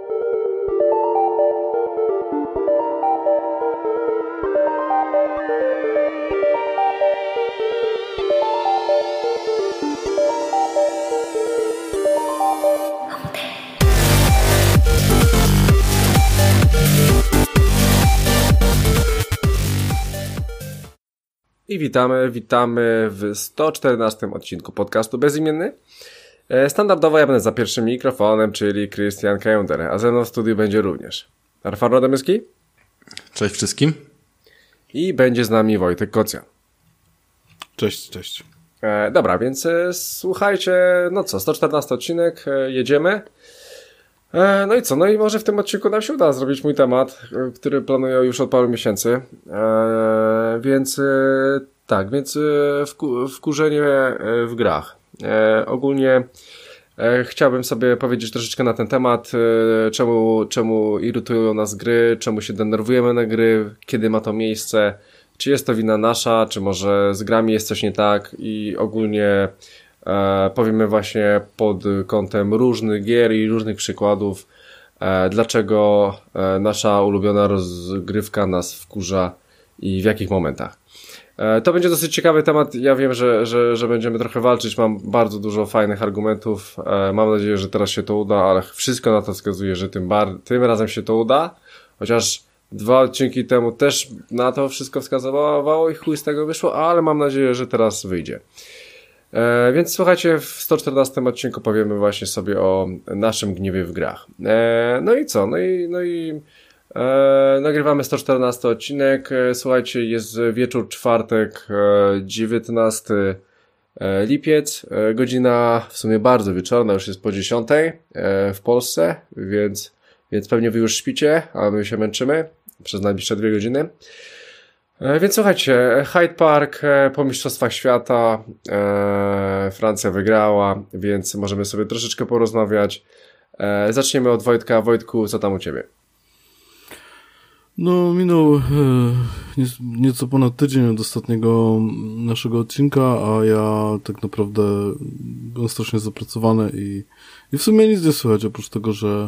I witamy w 114 odcinku podcastu Bezimienny. Standardowo ja będę za pierwszym mikrofonem, czyli Christian Kender, a ze mną w studiu będzie również Rafał Radomyski. Cześć wszystkim. I będzie z nami Wojtek Kocjan. Cześć. Dobra, więc słuchajcie, 114 odcinek, jedziemy. No i co? No i może w tym odcinku nam się uda zrobić mój temat, który planuję już od paru miesięcy. Więc wkurzenie w grach. Ogólnie chciałbym sobie powiedzieć troszeczkę na ten temat, czemu irytują nas gry, czemu się denerwujemy na gry, kiedy ma to miejsce, czy jest to wina nasza, czy może z grami jest coś nie tak i ogólnie powiemy właśnie pod kątem różnych gier i różnych przykładów, dlaczego nasza ulubiona rozgrywka nas wkurza i w jakich momentach. To będzie dosyć ciekawy temat. Ja wiem, że będziemy trochę walczyć. Mam bardzo dużo fajnych argumentów. Mam nadzieję, że teraz się to uda, ale wszystko na to wskazuje, że tym razem się to uda. Chociaż 2 odcinki temu też na to wszystko wskazywało i chuj z tego wyszło, ale mam nadzieję, że teraz wyjdzie. Więc słuchajcie, w 114 odcinku powiemy właśnie sobie o naszym gniewie w grach. No i co? Nagrywamy 114 odcinek. Słuchajcie, jest wieczór, czwartek, 19 lipiec. Godzina w sumie bardzo wieczorna, już jest po 10 w Polsce, więc pewnie wy już śpicie, a my się męczymy przez najbliższe 2 godziny. Więc słuchajcie, Hyde Park po Mistrzostwach Świata, Francja wygrała, więc możemy sobie troszeczkę porozmawiać. Zaczniemy od Wojtka. Wojtku, co tam u ciebie? No, minął nieco ponad tydzień od ostatniego naszego odcinka, a ja tak naprawdę byłem strasznie zapracowany i w sumie nic nie słychać, oprócz tego,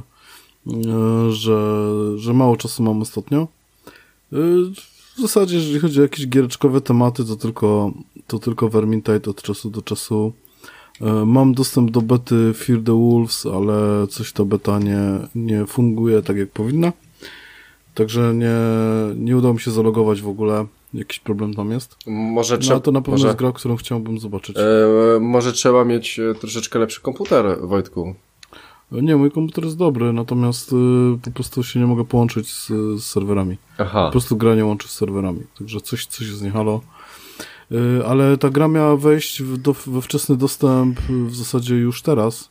że mało czasu mam ostatnio. W zasadzie, jeżeli chodzi o jakieś giereczkowe tematy, to tylko Vermintide od czasu do czasu. Mam dostęp do bety Fear the Wolves, ale coś ta beta nie funguje tak jak powinna. Także nie udało mi się zalogować w ogóle. Jakiś problem tam jest. To na pewno jest gra, którą chciałbym zobaczyć. Może trzeba mieć troszeczkę lepszy komputer, Wojtku. Nie, mój komputer jest dobry, natomiast po prostu się nie mogę połączyć z serwerami. Aha. Po prostu gra nie łączy z serwerami. Także coś jest nie halo. Ale ta gra miała wejść we wczesny dostęp w zasadzie już teraz.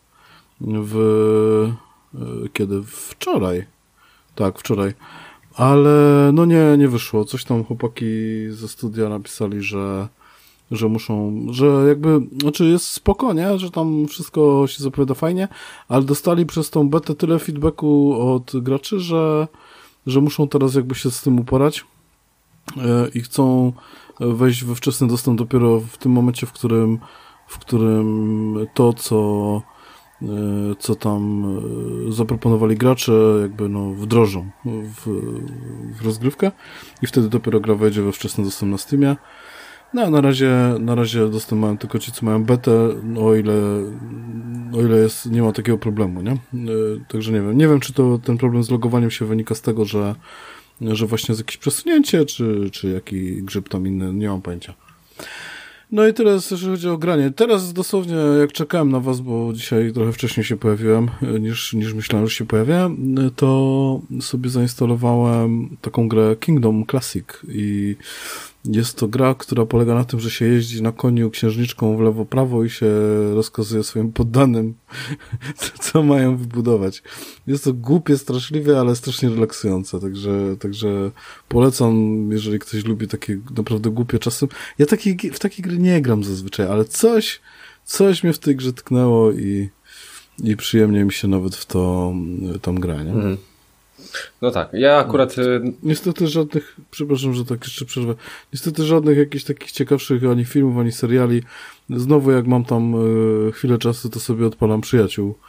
Kiedy? Wczoraj. Tak, wczoraj. Ale no nie wyszło. Coś tam chłopaki ze studia napisali, że muszą, że jakby, znaczy jest spoko, nie? Że tam wszystko się zapowiada fajnie, ale dostali przez tą betę tyle feedbacku od graczy, że muszą teraz jakby się z tym uporać i chcą wejść we wczesny dostęp dopiero w tym momencie, w którym to, co tam zaproponowali gracze, jakby wdrożą w rozgrywkę i wtedy dopiero gra wejdzie we wczesny dostęp na Steamie. No a na razie dostęp mają tylko ci, co mają betę, o ile nie ma takiego problemu, nie? Także nie wiem, czy to ten problem z logowaniem się wynika z tego, że właśnie jest jakieś przesunięcie, czy jaki grzyb tam inny, nie mam pojęcia. No i tyle, jeżeli chodzi o granie. Teraz dosłownie, jak czekałem na was, bo dzisiaj trochę wcześniej się pojawiłem, niż myślałem, że się pojawię, to sobie zainstalowałem taką grę Kingdom Classic i jest to gra, która polega na tym, że się jeździ na koniu księżniczką w lewo, prawo i się rozkazuje swoim poddanym, co mają wybudować. Jest to głupie, straszliwe, ale strasznie relaksujące, także polecam, jeżeli ktoś lubi takie naprawdę głupie czasem. Ja w takie gry nie gram zazwyczaj, ale coś mnie w tej grze tknęło i przyjemnie mi się nawet w tam gra, nie? Mhm. No tak, ja akurat... Niestety żadnych, przepraszam, że tak jeszcze przerwę, niestety żadnych jakichś takich ciekawszych ani filmów, ani seriali. Znowu jak mam tam chwilę czasu, to sobie odpalam Przyjaciół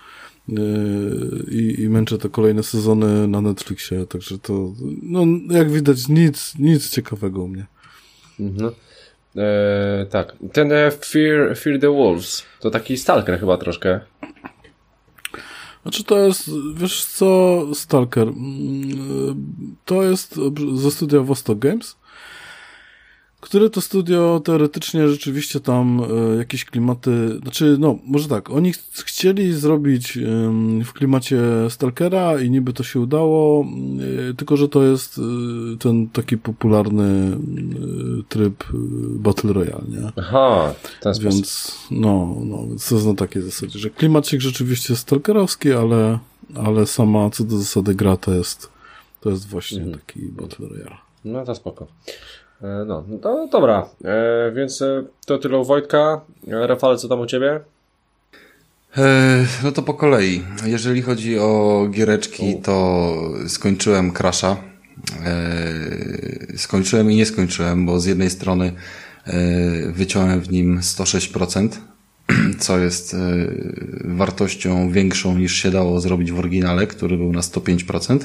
i męczę te kolejne sezony na Netflixie, także to, no jak widać, nic ciekawego u mnie. Mhm. Tak, ten Fear the Wolves, to taki Stalker chyba troszkę. Znaczy to jest, wiesz co, Stalker, to jest ze studia Vostok Games, które to studio teoretycznie rzeczywiście tam jakieś klimaty, znaczy no, może tak, oni chcieli zrobić w klimacie Stalkera i niby to się udało, tylko że to jest ten taki popularny tryb Battle Royale, nie? Aha, w ten sposób. Więc więc to jest na takiej zasadzie, że klimacik rzeczywiście jest stalkerowski, ale sama co do zasady gra to jest właśnie taki Battle Royale. No to spoko. No to dobra, więc to tyle u Wojtka. Rafale, co tam u ciebie? No to po kolei. Jeżeli chodzi o giereczki, to skończyłem Crasha. Skończyłem i nie skończyłem, bo z jednej strony wyciąłem w nim 106%, co jest wartością większą niż się dało zrobić w oryginale, który był na 105%.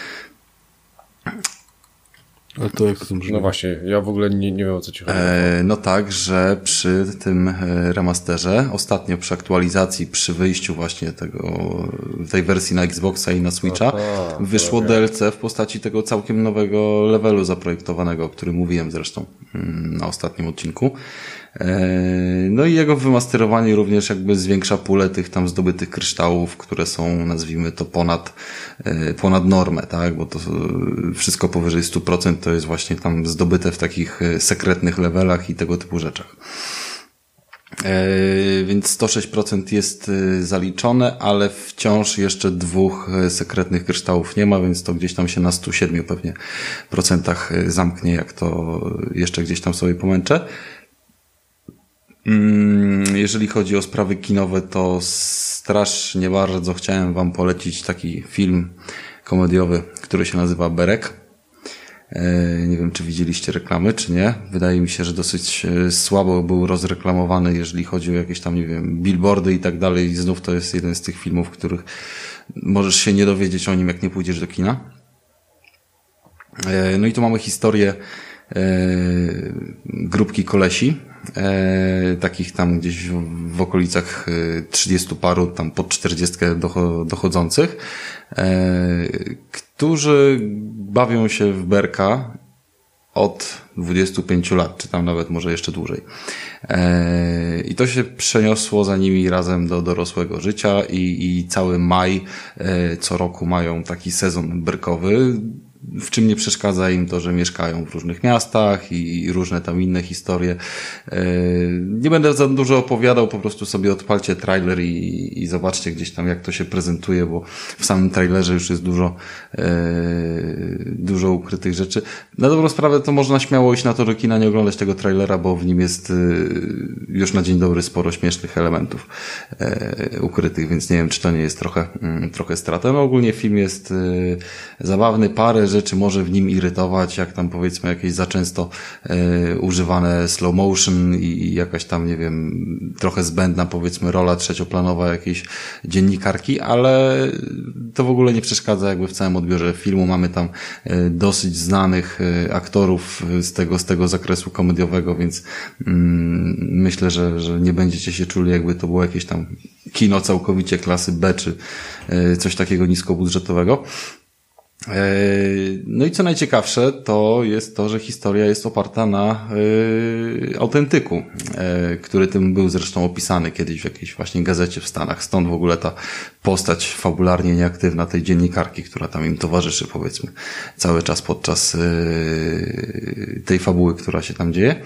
Ale to jak to brzmi? No właśnie, ja w ogóle nie wiem, o co ci chodzi. No tak, że przy tym remasterze, ostatnio przy aktualizacji, przy wyjściu właśnie tej wersji na Xboxa i na Switcha, wyszło DLC w postaci tego całkiem nowego levelu zaprojektowanego, o którym mówiłem zresztą na ostatnim odcinku. No i jego wymasterowanie również jakby zwiększa pulę tych tam zdobytych kryształów, które są, nazwijmy to, ponad normę, tak? Bo to wszystko powyżej 100% to jest właśnie tam zdobyte w takich sekretnych levelach i tego typu rzeczach. Więc 106% jest zaliczone, ale wciąż jeszcze 2 sekretnych kryształów nie ma, więc to gdzieś tam się na 107 pewnie procentach zamknie, jak to jeszcze gdzieś tam sobie pomęczę. Jeżeli chodzi o sprawy kinowe, to strasznie bardzo chciałem wam polecić taki film komediowy, który się nazywa Berek. Nie wiem, czy widzieliście reklamy, czy nie. Wydaje mi się, że dosyć słabo był rozreklamowany, jeżeli chodzi o jakieś tam, nie wiem, billboardy i tak dalej. I znów to jest jeden z tych filmów, których możesz się nie dowiedzieć o nim, jak nie pójdziesz do kina. No i tu mamy historię grupki kolesi, takich tam gdzieś w okolicach 30 paru, tam pod 40 dochodzących, którzy bawią się w berka od 25 lat, czy tam nawet może jeszcze dłużej. I to się przeniosło za nimi razem do dorosłego życia i cały maj co roku mają taki sezon berkowy, w czym nie przeszkadza im to, że mieszkają w różnych miastach i różne tam inne historie. Nie będę za dużo opowiadał, po prostu sobie odpalcie trailer i zobaczcie gdzieś tam, jak to się prezentuje, bo w samym trailerze już jest dużo ukrytych rzeczy. Na dobrą sprawę to można śmiało iść na to do kina, nie oglądać tego trailera, bo w nim jest już na dzień dobry sporo śmiesznych elementów ukrytych, więc nie wiem, czy to nie jest trochę strata. No ogólnie film jest zabawny, parę rzeczy może w nim irytować, jak tam powiedzmy jakieś za często używane slow motion i jakaś tam, nie wiem, trochę zbędna powiedzmy rola trzecioplanowa jakiejś dziennikarki, ale to w ogóle nie przeszkadza jakby w całym odbiorze filmu. Mamy tam dosyć znanych aktorów z tego zakresu komediowego, więc myślę, że nie będziecie się czuli, jakby to było jakieś tam kino całkowicie klasy B, czy coś takiego niskobudżetowego. No i co najciekawsze, to jest to, że historia jest oparta na autentyku, który tym był zresztą opisany kiedyś w jakiejś właśnie gazecie w Stanach. Stąd w ogóle ta postać fabularnie nieaktywna tej dziennikarki, która tam im towarzyszy, powiedzmy, cały czas podczas tej fabuły, która się tam dzieje.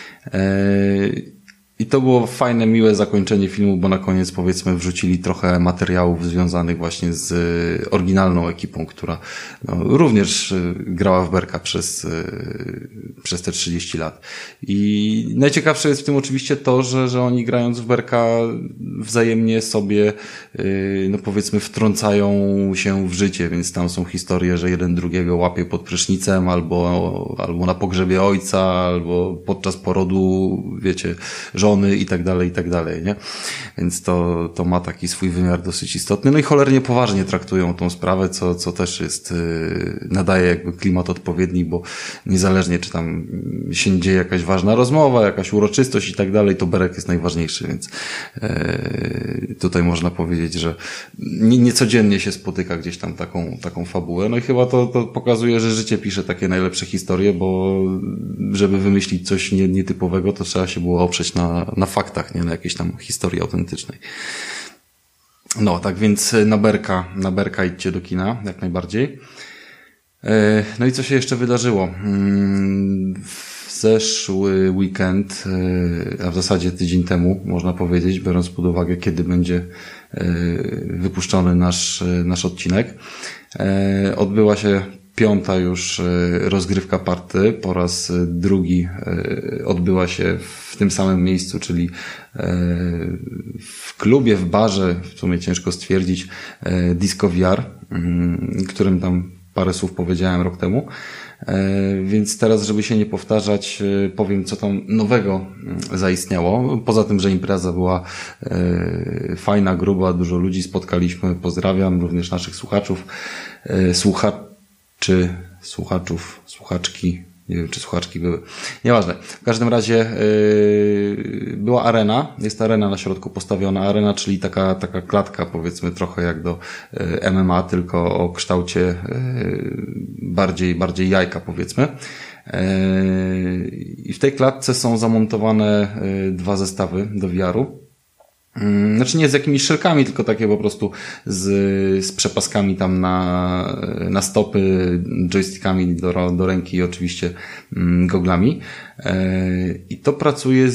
I to było fajne, miłe zakończenie filmu, bo na koniec powiedzmy wrzucili trochę materiałów związanych właśnie z oryginalną ekipą, która również grała w berka przez te 30 lat. I najciekawsze jest w tym oczywiście to, że oni grając w berka wzajemnie sobie powiedzmy wtrącają się w życie, więc tam są historie, że jeden drugiego łapie pod prysznicem albo na pogrzebie ojca, albo podczas porodu, wiecie, żony i tak dalej, nie? Więc to ma taki swój wymiar dosyć istotny. No i cholernie poważnie traktują tą sprawę, co też jest, nadaje jakby klimat odpowiedni, bo niezależnie czy tam się dzieje jakaś ważna rozmowa, jakaś uroczystość i tak dalej, to Berek jest najważniejszy, więc tutaj można powiedzieć, że niecodziennie się spotyka gdzieś tam taką fabułę. No i chyba to pokazuje, że życie pisze takie najlepsze historie, bo żeby wymyślić coś nietypowego, to trzeba się było oprzeć na faktach, nie na jakiejś tam historii autentycznej. No, tak więc na Berka idźcie do kina, jak najbardziej. No i co się jeszcze wydarzyło? W zeszły weekend, a w zasadzie tydzień temu, można powiedzieć, biorąc pod uwagę, kiedy będzie wypuszczony nasz odcinek, odbyła się 5. już rozgrywka party. Po raz drugi odbyła się w tym samym miejscu, czyli w klubie, w barze, w sumie ciężko stwierdzić, Disco VR, którym tam parę słów powiedziałem rok temu. Więc teraz, żeby się nie powtarzać, powiem, co tam nowego zaistniało. Poza tym, że impreza była fajna, gruba, dużo ludzi spotkaliśmy. Pozdrawiam również naszych słuchaczów, słuchaczki, nie wiem, czy słuchaczki były. Nieważne. W każdym razie była arena. Jest arena na środku postawiona. Arena, czyli taka klatka, powiedzmy, trochę jak do MMA, tylko o kształcie bardziej jajka, powiedzmy. I w tej klatce są zamontowane 2 zestawy do VR-u. Znaczy nie z jakimiś szelkami, tylko takie po prostu z przepaskami tam na stopy, joystickami do ręki i oczywiście goglami. I to pracuje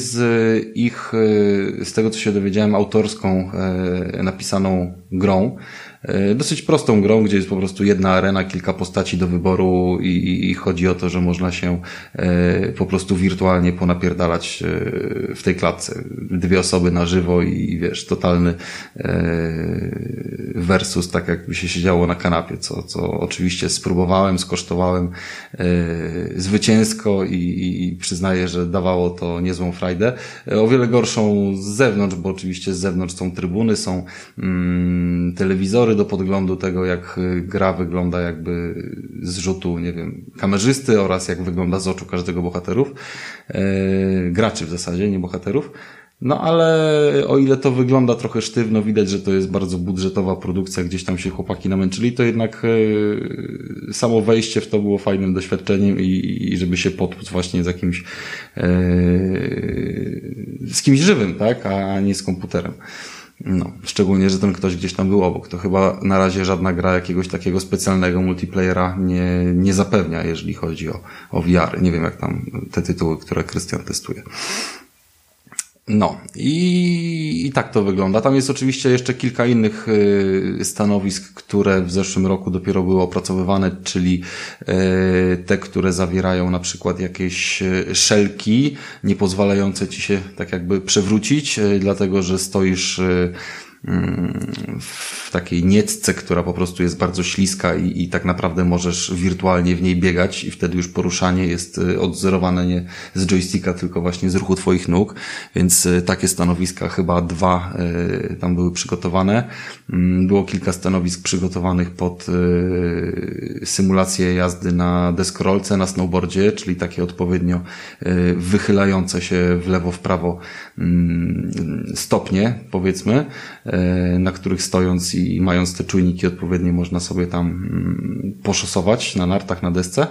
z tego co się dowiedziałem, autorską napisaną grą. Dosyć prostą grą, gdzie jest po prostu jedna arena, kilka postaci do wyboru i chodzi o to, że można się po prostu wirtualnie ponapierdalać w tej klatce. 2 osoby na żywo i wiesz, totalny versus, tak jakby się siedziało na kanapie, co oczywiście spróbowałem, skosztowałem zwycięsko i przyznaję, że dawało to niezłą frajdę. O wiele gorszą z zewnątrz, bo oczywiście z zewnątrz są trybuny, są telewizory do podglądu tego, jak gra wygląda jakby z rzutu, nie wiem, kamerzysty oraz jak wygląda z oczu każdego bohaterów. Graczy w zasadzie, nie bohaterów. No ale o ile to wygląda trochę sztywno, widać, że to jest bardzo budżetowa produkcja, gdzieś tam się chłopaki namęczyli, to jednak samo wejście w to było fajnym doświadczeniem i żeby się potłuc właśnie z kimś żywym, tak, a nie z komputerem. No, szczególnie, że ten ktoś gdzieś tam był obok. To chyba na razie żadna gra jakiegoś takiego specjalnego multiplayera nie zapewnia, jeżeli chodzi o VR. Nie wiem, jak tam te tytuły, które Krystian testuje. No i tak to wygląda. Tam jest oczywiście jeszcze kilka innych stanowisk, które w zeszłym roku dopiero były opracowywane, czyli te, które zawierają na przykład jakieś szelki nie pozwalające ci się tak jakby przewrócić, dlatego że stoisz w takiej niecce, która po prostu jest bardzo śliska i tak naprawdę możesz wirtualnie w niej biegać i wtedy już poruszanie jest odzorowane nie z joysticka, tylko właśnie z ruchu twoich nóg, więc takie stanowiska, chyba 2 tam były przygotowane. Było kilka stanowisk przygotowanych pod symulację jazdy na deskorolce, na snowboardzie, czyli takie odpowiednio wychylające się w lewo, w prawo stopnie, powiedzmy, na których stojąc i mając te czujniki odpowiednie można sobie tam poszosować na nartach, na desce.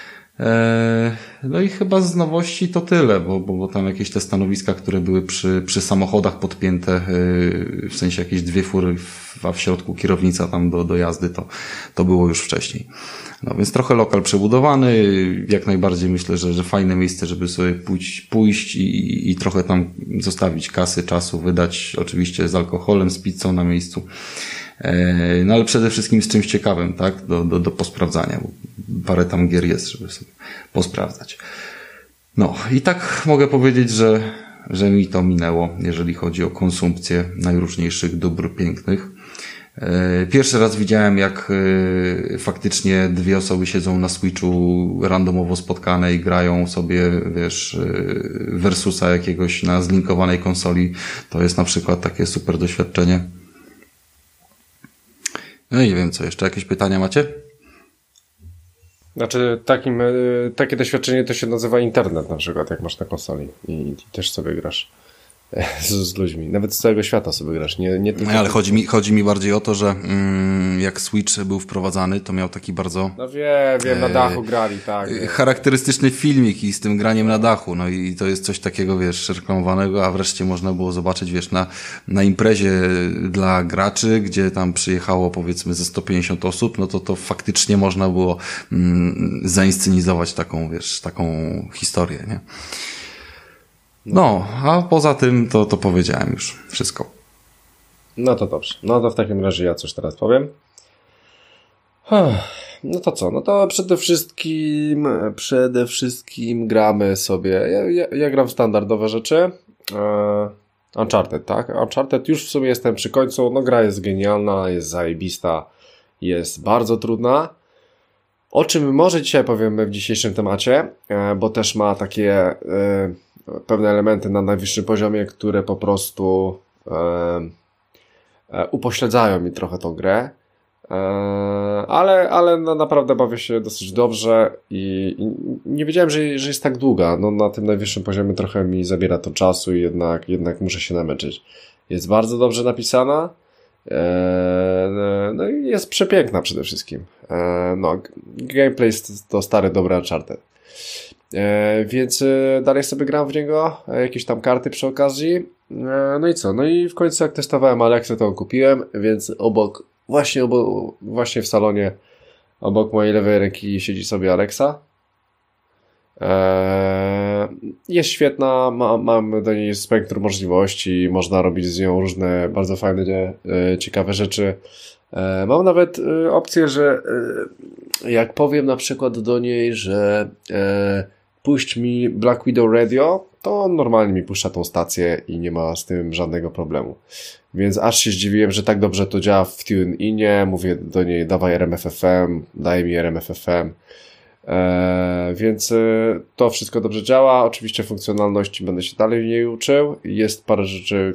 No i chyba z nowości to tyle, bo tam jakieś te stanowiska, które były przy samochodach podpięte, w sensie jakieś 2 fury, a w środku kierownica tam do jazdy, to było już wcześniej. No więc trochę lokal przebudowany, jak najbardziej myślę, że fajne miejsce, żeby sobie pójść i trochę tam zostawić kasy, czasu, wydać oczywiście z alkoholem, z pizzą na miejscu. No ale przede wszystkim z czymś ciekawym, tak, do posprawdzania, bo parę tam gier jest, żeby sobie posprawdzać. No i tak mogę powiedzieć, że mi to minęło, jeżeli chodzi o konsumpcję najróżniejszych dóbr pięknych. Pierwszy raz widziałem, jak faktycznie dwie osoby siedzą na Switchu randomowo spotkane i grają sobie, wiesz, versusa jakiegoś na zlinkowanej konsoli. To jest na przykład takie super doświadczenie. No i nie wiem co jeszcze. Jakieś pytania macie? Znaczy takie doświadczenie to się nazywa internet na przykład, jak masz na konsoli i też sobie grasz z ludźmi. Nawet z całego świata sobie grasz. Nie tylko... Ale chodzi mi bardziej o to, że jak Switch był wprowadzany, to miał taki bardzo... No wiem, na dachu grali, tak. Charakterystyczny filmik i z tym graniem na dachu. No i to jest coś takiego, wiesz, reklamowanego, a wreszcie można było zobaczyć, wiesz, na imprezie dla graczy, gdzie tam przyjechało powiedzmy ze 150 osób, no to faktycznie można było zainscenizować taką, wiesz, taką historię, nie? No, a poza tym to powiedziałem już wszystko. No to dobrze. No to w takim razie ja coś teraz powiem. No to co? No to przede wszystkim gramy sobie. Ja gram w standardowe rzeczy. Uncharted, tak? Uncharted już w sumie jestem przy końcu. No gra jest genialna, jest zajebista, jest bardzo trudna. O czym może dzisiaj powiemy w dzisiejszym temacie, bo też ma takie pewne elementy na najwyższym poziomie, które po prostu upośledzają mi trochę tą grę, ale no, naprawdę bawię się dosyć dobrze i nie wiedziałem, że jest tak długa. No, na tym najwyższym poziomie trochę mi zabiera to czasu i jednak muszę się namęczyć. Jest bardzo dobrze napisana, no i jest przepiękna przede wszystkim. No, gameplay to stary, dobry Uncharted. Więc dalej sobie gram w niego, jakieś tam karty przy okazji. No i co? No i w końcu jak testowałem Alexę, to kupiłem, więc właśnie w salonie obok mojej lewej ręki siedzi sobie Alexa. Jest świetna, mam do niej spektrum możliwości, można robić z nią różne bardzo fajne, ciekawe rzeczy. Mam nawet opcję, że jak powiem na przykład do niej, że puść mi Black Widow Radio, to on normalnie mi puszcza tą stację i nie ma z tym żadnego problemu. Więc aż się zdziwiłem, że tak dobrze to działa w TuneInie. Mówię do niej, dawaj RMF-FM, daj mi RMF-FM. Więc to wszystko dobrze działa. Oczywiście funkcjonalności będę się dalej w niej uczył. Jest parę rzeczy,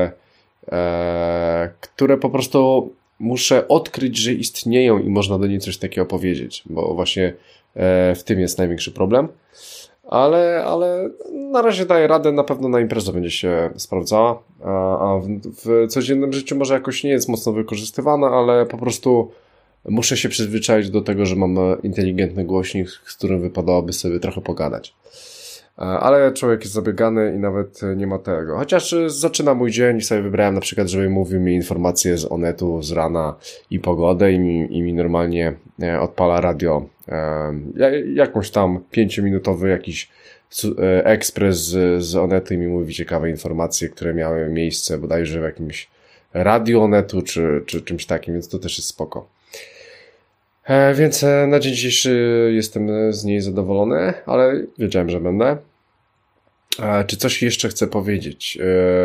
które po prostu muszę odkryć, że istnieją i można do niej coś takiego powiedzieć, bo właśnie w tym jest największy problem. Ale na razie daję radę, na pewno na imprezę będzie się sprawdzała, a w codziennym życiu może jakoś nie jest mocno wykorzystywana, ale po prostu muszę się przyzwyczaić do tego, że mam inteligentny głośnik, z którym wypadałoby sobie trochę pogadać. Ale człowiek jest zabiegany i nawet nie ma tego. Chociaż zaczyna mój dzień i sobie wybrałem na przykład, żeby mówił mi informacje z Onetu z rana i pogodę i mi normalnie odpala radio. Jakąś tam 5-minutowy jakiś ekspres z Onetu i mi mówi ciekawe informacje, które miały miejsce bodajże w jakimś radiu Onetu czy czymś takim, więc to też jest spoko. Więc na dzień dzisiejszy jestem z niej zadowolony, ale wiedziałem, że będę. Czy coś jeszcze chcę powiedzieć?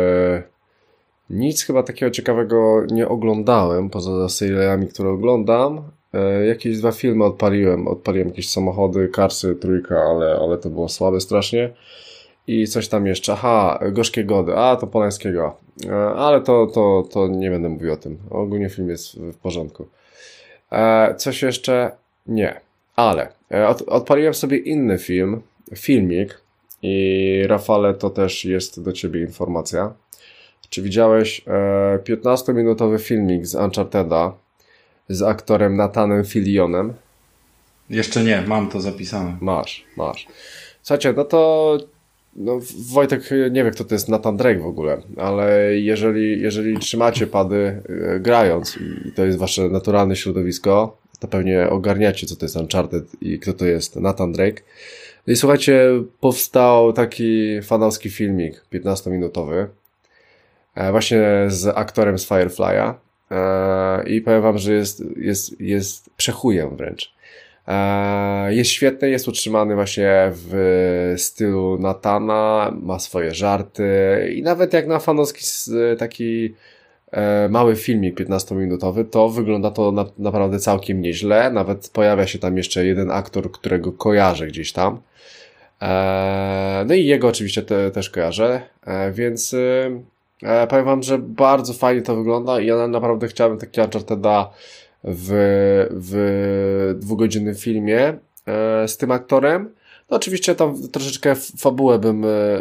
Nic chyba takiego ciekawego nie oglądałem, poza serialami, które oglądam. Jakieś 2 filmy odpaliłem jakieś samochody, Carsy, trójka, ale to było słabe strasznie. I coś tam jeszcze, Gorzkie Gody, to Polańskiego. Ale to nie będę mówił o tym. Ogólnie film jest w porządku. Coś jeszcze? Nie. Ale odpaliłem sobie inny filmik i Rafale, to też jest do ciebie informacja. Czy widziałeś 15-minutowy filmik z Uncharted'a z aktorem Nathanem Fillionem? Jeszcze nie, mam to zapisane. Masz. Słuchajcie, Wojtek nie wie, kto to jest Nathan Drake w ogóle, ale jeżeli trzymacie pady grając i to jest wasze naturalne środowisko, to pewnie ogarniacie, co to jest Uncharted i kto to jest Nathan Drake. I słuchajcie, powstał taki fanowski filmik 15-minutowy właśnie z aktorem z Firefly'a i powiem wam, że jest przechujem wręcz. Jest świetny, jest utrzymany właśnie w stylu Nathana, ma swoje żarty i nawet jak na fanowski taki mały filmik 15-minutowy, to wygląda to naprawdę całkiem nieźle. Nawet pojawia się tam jeszcze jeden aktor, którego kojarzę gdzieś tam. No i jego oczywiście też kojarzę, więc powiem wam, że bardzo fajnie to wygląda i ja naprawdę chciałbym taki Uncharted'a w 2-godzinnym filmie z tym aktorem. No oczywiście tam troszeczkę fabułę bym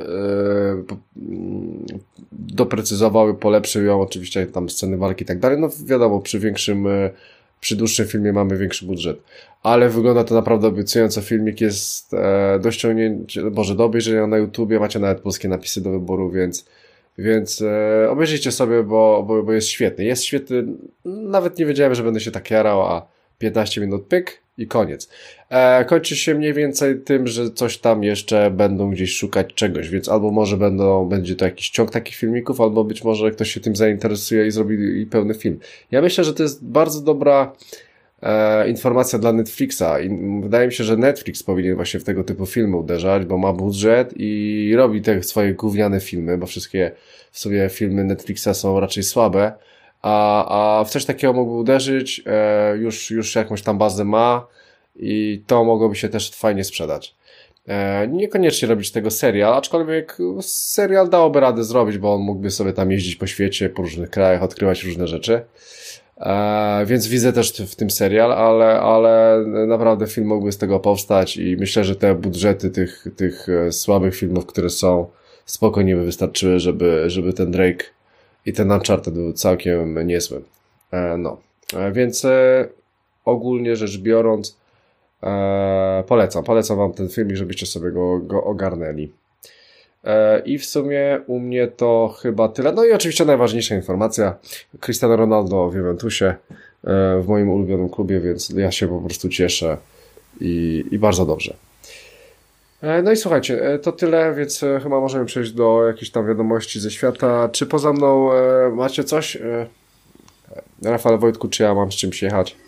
doprecyzował i polepszył ją, oczywiście tam sceny walki i tak dalej. No wiadomo, przy dłuższym filmie mamy większy budżet, ale wygląda to naprawdę obiecująco. Filmik jest do obejrzenia na YouTubie, macie nawet polskie napisy do wyboru, więc obejrzyjcie sobie, bo jest świetny. Jest świetny, nawet nie wiedziałem, że będę się tak jarał, a 15 minut pyk i koniec. Kończy się mniej więcej tym, że coś tam jeszcze będą gdzieś szukać czegoś, więc albo może będzie to jakiś ciąg takich filmików, albo być może ktoś się tym zainteresuje i zrobi pełny film. Ja myślę, że to jest bardzo dobra informacja dla Netflixa i wydaje mi się, że Netflix powinien właśnie w tego typu filmy uderzać, bo ma budżet i robi te swoje gówniane filmy, bo wszystkie w sobie filmy Netflixa są raczej słabe, a w coś takiego mógłby uderzyć, już jakąś tam bazę ma i to mogłoby się też fajnie sprzedać. Niekoniecznie robić tego serial, aczkolwiek serial dałoby radę zrobić, bo on mógłby sobie tam jeździć po świecie, po różnych krajach, odkrywać różne rzeczy. Więc widzę też w tym serial, ale naprawdę film mógłby z tego powstać i myślę, że te budżety tych słabych filmów, które są, spokojnie by wystarczyły, żeby ten Drake i ten Uncharted był całkiem niezły. Więc ogólnie rzecz biorąc polecam wam ten filmik, żebyście sobie go ogarnęli. I w sumie u mnie to chyba tyle. No i oczywiście najważniejsza informacja. Cristiano Ronaldo w Juventusie, w moim ulubionym klubie, więc ja się po prostu cieszę i bardzo dobrze. No i słuchajcie, to tyle, więc chyba możemy przejść do jakichś tam wiadomości ze świata. Czy poza mną macie coś? Rafał, Wojtku, czy ja mam z czymś jechać?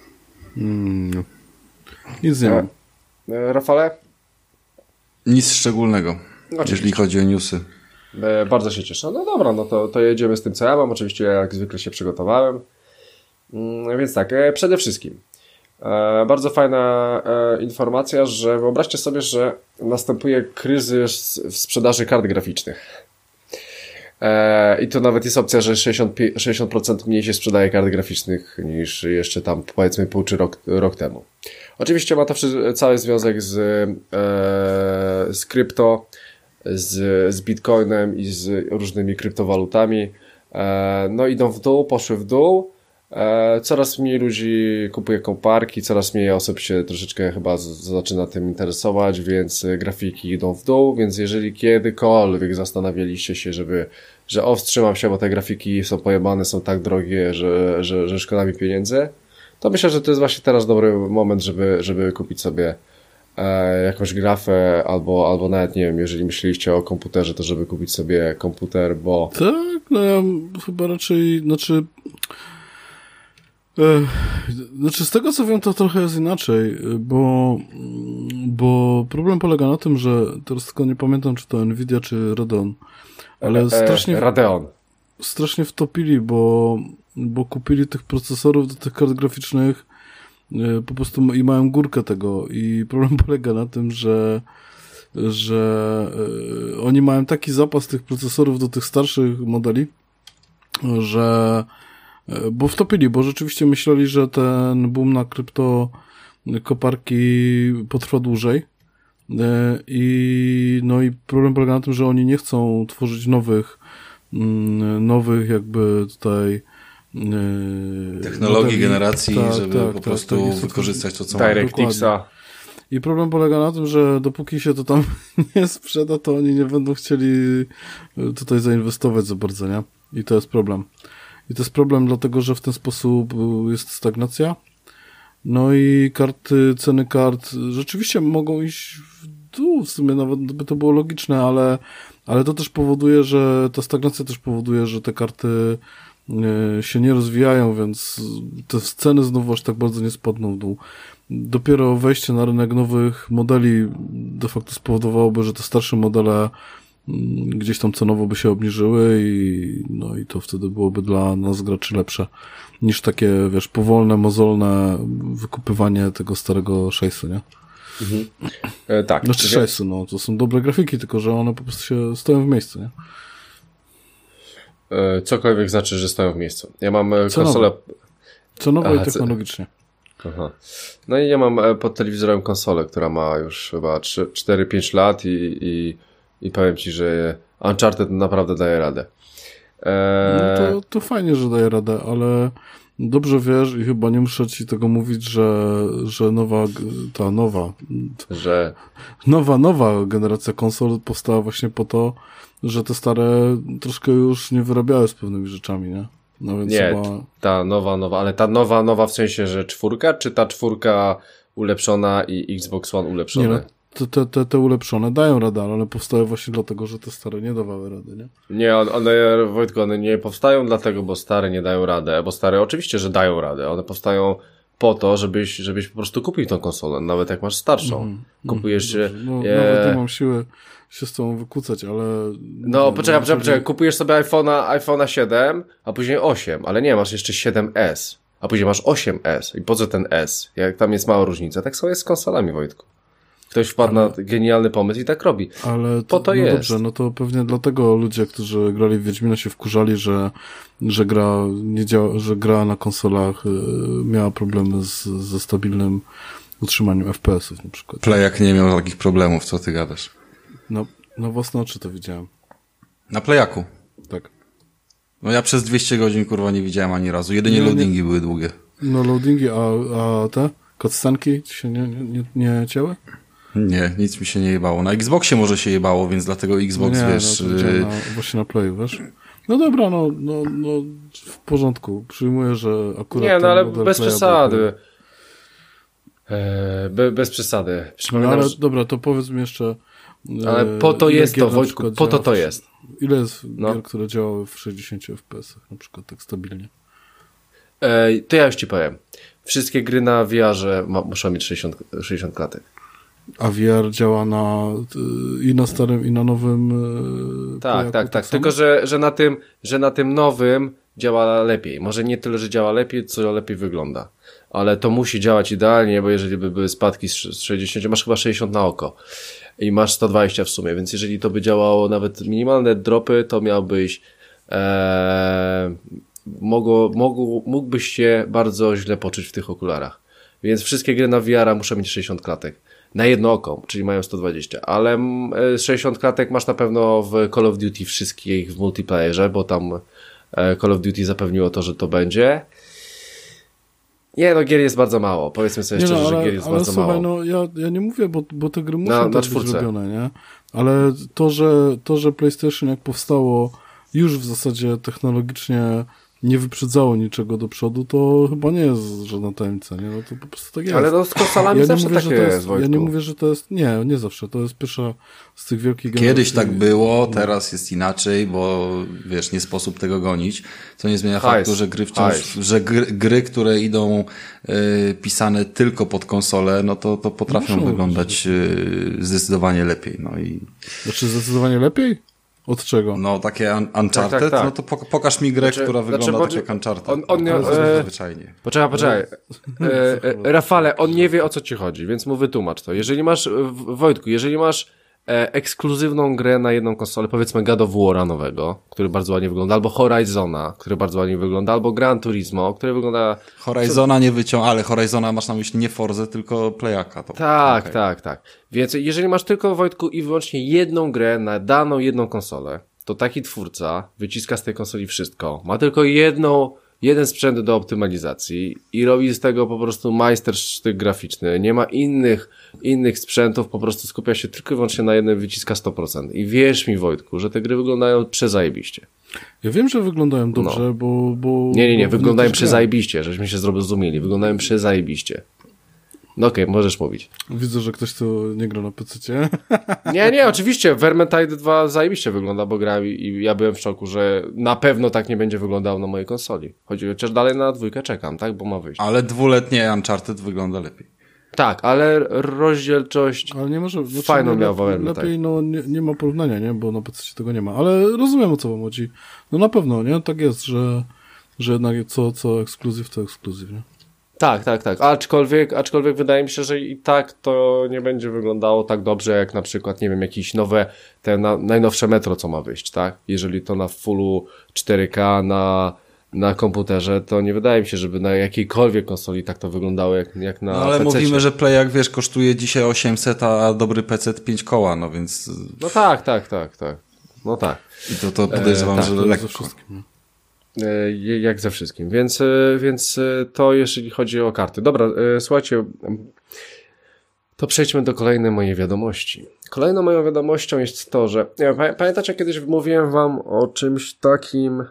Nic nie mam. Rafale? Nic szczególnego, jeżeli chodzi o newsy. Bardzo się cieszę. No dobra, no to jedziemy z tym, co ja mam. Oczywiście jak zwykle się przygotowałem. Więc tak, przede wszystkim bardzo fajna informacja, że wyobraźcie sobie, że następuje kryzys w sprzedaży kart graficznych. I to nawet jest opcja, że 60% mniej się sprzedaje kart graficznych niż jeszcze tam powiedzmy pół czy rok temu. Oczywiście ma to cały związek z krypto, z Bitcoinem i z różnymi kryptowalutami. No idą w dół, poszły w dół. Coraz mniej ludzi kupuje komparki, coraz mniej osób się troszeczkę chyba zaczyna tym interesować, więc grafiki idą w dół, więc jeżeli kiedykolwiek zastanawialiście się, że wstrzymam się, bo te grafiki są pojebane, są tak drogie, że szkoda mi pieniędzy, to myślę, że to jest właśnie teraz dobry moment, żeby kupić sobie jakąś grafę, albo nawet nie wiem, jeżeli myśleliście o komputerze, to żeby kupić sobie komputer, bo... Tak, no ja chyba raczej, z tego co wiem, to trochę jest inaczej, bo problem polega na tym, że teraz tylko nie pamiętam, czy to Nvidia, czy Radeon, ale Radeon. Strasznie wtopili, bo kupili tych procesorów do tych kart graficznych po prostu i mają górkę tego i problem polega na tym, że oni mają taki zapas tych procesorów do tych starszych modeli, bo wtopili, bo rzeczywiście myśleli, że ten boom na krypto koparki potrwa dłużej i problem polega na tym, że oni nie chcą tworzyć nowych jakby tutaj technologii, modeli, generacji, żeby po prostu tak, wykorzystać to, co DirectXa. I problem polega na tym, że dopóki się to tam nie sprzeda, to oni nie będą chcieli tutaj zainwestować za bardzo, nie? I to jest problem. I to jest problem dlatego, że w ten sposób jest stagnacja. No i ceny kart rzeczywiście mogą iść w dół, w sumie nawet by to było logiczne, ale to też powoduje, że ta stagnacja też powoduje, że te karty się nie rozwijają, więc te ceny znowu aż tak bardzo nie spadną w dół. Dopiero wejście na rynek nowych modeli de facto spowodowałoby, że te starsze modele gdzieś tam cenowo by się obniżyły i to wtedy byłoby dla nas graczy lepsze niż takie, wiesz, powolne, mozolne wykupywanie tego starego 6, nie? Tak. Znaczy 6, no to są dobre grafiki, tylko że one po prostu się stoją w miejscu, nie? Cokolwiek znaczy, że stoją w miejscu. Ja mam konsolę... Cenowo i technologicznie. Aha. No i ja mam pod telewizorem konsolę, która ma już chyba 4-5 lat i powiem ci, że Uncharted naprawdę daje radę. No to fajnie, że daje radę, ale dobrze wiesz i chyba nie muszę ci tego mówić, że nowa generacja konsol powstała właśnie po to, że te stare troszkę już nie wyrabiały z pewnymi rzeczami, nie? No więc nie, chyba... ta nowa, ale ta nowa w sensie, że 4, czy ta 4 ulepszona i Xbox One ulepszone? Nie, no, te ulepszone dają radę, ale one powstały właśnie dlatego, że te stare nie dawały rady, nie? Nie, Wojtku, one nie powstają dlatego, bo stare nie dają radę, bo stare oczywiście, że dają radę, one powstają po to, żebyś po prostu kupił tą konsolę, nawet jak masz starszą. Kupujesz... Nawet nie mam siły się z tobą wykłócać, ale... No, poczekaj, kupujesz sobie iPhone'a 7, a później 8, ale nie, masz jeszcze 7S, a później masz 8S i po co ten S? Jak tam jest mała różnica, tak samo jest z konsolami, Wojtku. Ktoś wpadł na genialny pomysł i tak robi. Ale po to jest. Dobrze, no to pewnie dlatego ludzie, którzy grali w Wiedźmina się wkurzali, że gra nie działa, że gra na konsolach miała problemy ze stabilnym utrzymaniem FPS-ów na przykład. Playak nie miał takich problemów, co ty gadasz? No, na własne oczy to widziałem. Na Playaku? Tak. No ja przez 200 godzin, kurwa, nie widziałem ani razu. Jedynie loadingi były długie. No loadingi, a te cutscenki ci się nie cięły? Nie, nic mi się nie jebało. Na Xboxie może się jebało, więc dlatego Xbox, no nie, wiesz... No właśnie na Playu, wiesz? No dobra, no w porządku. Przyjmuję, że akurat... Nie, no ale bez przesady. Bez przesady. No, ale dobra, to powiedz mi jeszcze... Ale po to jest to, Wojtku, po to jest. Ile jest gier, które działały w 60 FPS-ach, na przykład tak stabilnie? To ja już ci powiem. Wszystkie gry na VR-ze muszą mieć 60 klatek. A VR działa i na starym, i na nowym... Tak. Tylko, że na tym nowym działa lepiej. Może nie tyle, że działa lepiej, co lepiej wygląda. Ale to musi działać idealnie, bo jeżeli by były spadki z 60, masz chyba 60 na oko i masz 120 w sumie, więc jeżeli to by działało nawet minimalne dropy, to miałbyś mógłbyś się bardzo źle poczuć w tych okularach. Więc wszystkie gry na VR muszą mieć 60 klatek. Na jedno oko, czyli mają 120, ale 60 klatek masz na pewno w Call of Duty wszystkich w multiplayerze, bo tam Call of Duty zapewniło to, że to będzie. Nie, no gier jest bardzo mało. Powiedzmy sobie szczerze, że gier jest bardzo słuchaj, mało. No ja nie mówię, bo te gry muszą też być robione, nie? Ale to, że PlayStation jak powstało już w zasadzie technologicznie nie wyprzedzało niczego do przodu, to chyba nie jest żadna tajemnica, nie? No to po prostu tak jest. Ale no z konsolami zawsze tak jest, Wojtku. Ja nie mówię, że to jest... Nie zawsze. To jest pierwsza z tych wielkich generacji. Kiedyś tak było, teraz jest inaczej, bo wiesz, nie sposób tego gonić, co nie zmienia faktu, że gry wciąż, że gry, które idą pisane tylko pod konsolę, no to potrafią wyglądać zdecydowanie lepiej. No i... Znaczy zdecydowanie lepiej? Od czego? No takie Uncharted, tak. No to pokaż mi grę, która wygląda tak jak Uncharted. Zwyczajnie. Poczekaj. Rafale, on nie wie, o co ci chodzi, więc mu wytłumacz to. Jeżeli masz, Wojtku, ekskluzywną grę na jedną konsolę, powiedzmy God of War'a nowego, który bardzo ładnie wygląda, albo Horizona, który bardzo ładnie wygląda, albo Gran Turismo, który wygląda... Horizona nie ale Horizona masz na myśli nie Forzę, tylko Playaka. To... Tak. Więc jeżeli masz tylko, Wojtku, i wyłącznie jedną grę na daną jedną konsolę, to taki twórca wyciska z tej konsoli wszystko. Ma tylko jeden sprzęt do optymalizacji i robi z tego po prostu majstersztyk graficzny. Nie ma innych sprzętów, po prostu skupia się tylko i wyłącznie na jednym, wyciska 100%. I wierz mi, Wojtku, że te gry wyglądają przezajebiście. Ja wiem, że wyglądają dobrze, bo... Nie, wyglądają przezajebiście, żeśmy się zrozumieli. Wyglądają przezajebiście. No okej, możesz mówić. Widzę, że ktoś tu nie gra na PC-cie. Nie, oczywiście. Vermintide 2 zajebiście wygląda, bo grałem i ja byłem w szoku, że na pewno tak nie będzie wyglądało na mojej konsoli. Chociaż dalej na 2 czekam, tak? Bo ma wyjść. Ale 2-letnie Uncharted wygląda lepiej. Tak, ale rozdzielczość ale nie może, fajną miał Valve. Lepiej, no nie ma porównania, nie? Bo na PC tego nie ma. Ale rozumiem, o co wam chodzi. No na pewno, nie? Tak jest, że jednak co ekskluzyw, to ekskluzyw, nie? Tak. Aczkolwiek wydaje mi się, że i tak to nie będzie wyglądało tak dobrze, jak na przykład, nie wiem, jakieś nowe, najnowsze Metro, co ma wyjść, tak? Jeżeli to na fullu 4K na komputerze, to nie wydaje mi się, żeby na jakiejkolwiek konsoli tak to wyglądało, jak na ale PC-cie. mówimy, że Play, jak wiesz, kosztuje dzisiaj 800, a dobry PC 5 koła, no więc... No tak. No tak. I to podejrzewam, że lekko. Jak ze wszystkim. Więc to jeżeli chodzi o karty. Dobra, słuchajcie, to przejdźmy do kolejnej mojej wiadomości. Kolejną moją wiadomością jest to, że pamiętacie, kiedyś mówiłem wam o czymś takim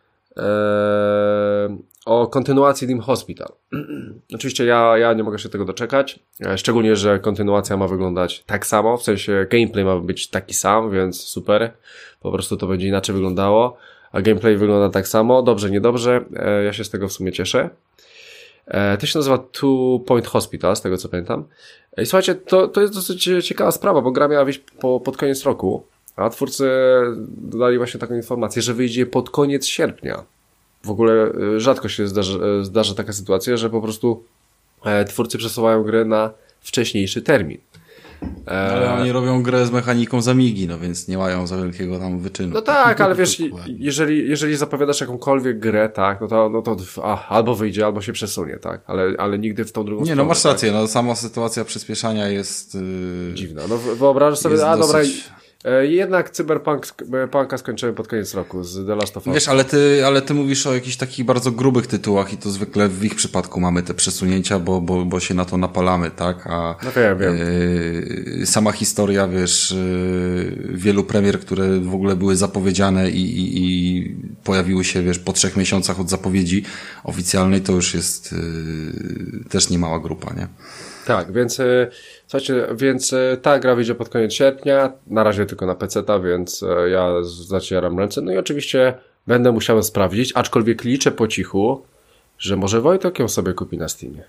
o kontynuacji Dim Hospital. Oczywiście ja nie mogę się tego doczekać, szczególnie, że kontynuacja ma wyglądać tak samo, w sensie gameplay ma być taki sam, więc super, po prostu to będzie inaczej wyglądało, a gameplay wygląda tak samo, dobrze, niedobrze, ja się z tego w sumie cieszę. To się nazywa Two Point Hospital, z tego co pamiętam. I słuchajcie, to jest dosyć ciekawa sprawa, bo gra miała wyjść pod koniec roku, a twórcy dali właśnie taką informację, że wyjdzie pod koniec sierpnia. W ogóle rzadko się zdarza taka sytuacja, że po prostu twórcy przesuwają grę na wcześniejszy termin. Ale oni robią grę z mechaniką z Amigi, no więc nie mają za wielkiego tam wyczynu. No tak, ale wiesz, jeżeli zapowiadasz jakąkolwiek grę, tak, no to albo wyjdzie, albo się przesunie, tak, ale nigdy w tą drugą stronę. Nie, no masz rację, tak? no sama sytuacja przyspieszania jest dziwna. No wyobrażasz sobie, dobra, jednak Cyberpunka skończyłem pod koniec roku z The Last of Us. Wiesz, ale ty mówisz o jakichś takich bardzo grubych tytułach i to zwykle w ich przypadku mamy te przesunięcia, bo się na to napalamy, tak? A no wiem. Sama historia, wiesz, wielu premier, które w ogóle były zapowiedziane i pojawiły się, wiesz, po 3 miesiącach od zapowiedzi oficjalnej, to już jest też niemała grupa, nie? Tak, więc słuchajcie, ta gra wyjdzie pod koniec sierpnia, na razie tylko na PC-ta, więc ja zacieram ręce. No i oczywiście będę musiał sprawdzić, aczkolwiek liczę po cichu, że może Wojtek ją sobie kupi na Steamie.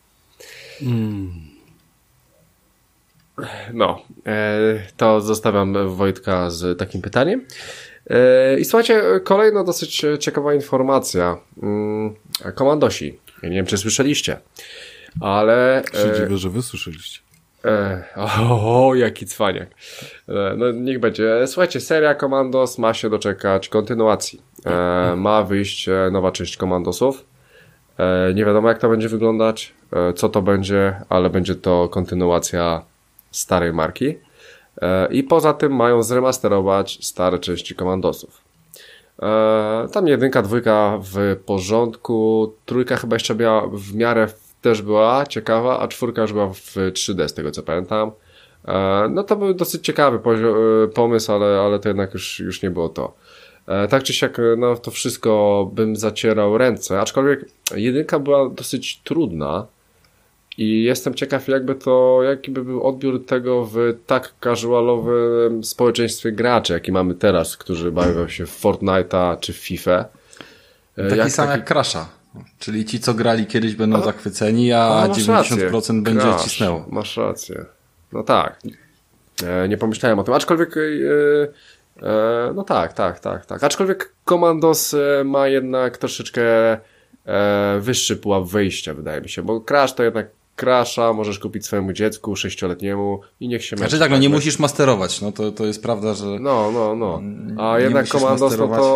No, to zostawiam Wojtka z takim pytaniem. I słuchajcie, kolejna dosyć ciekawa informacja. Komandosi. Ja nie wiem, czy słyszeliście, ale... się dziwię, że wy słyszeliście. Jaki cwaniak. No niech będzie. Słuchajcie, seria Commandos ma się doczekać kontynuacji. Ma wyjść nowa część Commandosów. Nie wiadomo, jak to będzie wyglądać, co to będzie, ale będzie to kontynuacja starej marki. I poza tym mają zremasterować stare części Commandosów. Tam 1, 2 w porządku, 3 chyba jeszcze była w miarę też była ciekawa, a 4 już była w 3D, z tego co pamiętam. No to był dosyć ciekawy pomysł, ale to jednak już nie było to. Tak czy siak, no to wszystko bym zacierał ręce, aczkolwiek 1 była dosyć trudna i jestem ciekaw, jaki by był odbiór tego w tak casualowym społeczeństwie graczy, jaki mamy teraz, którzy bawią się w Fortnite'a czy w FIFA. Taki sam jak Crasha. Czyli ci, co grali kiedyś, będą zachwyceni, a 90% będzie cisnęło. Masz rację. No tak. Nie pomyślałem o tym. Aczkolwiek no tak. Aczkolwiek Commandos ma jednak troszeczkę wyższy pułap wejścia, wydaje mi się, bo Crash to jednak Crasha możesz kupić swojemu dziecku 6-letniemu i niech się męczy. Znaczy tak, no nie musisz masterować, no to jest prawda, że... No. A jednak Commandos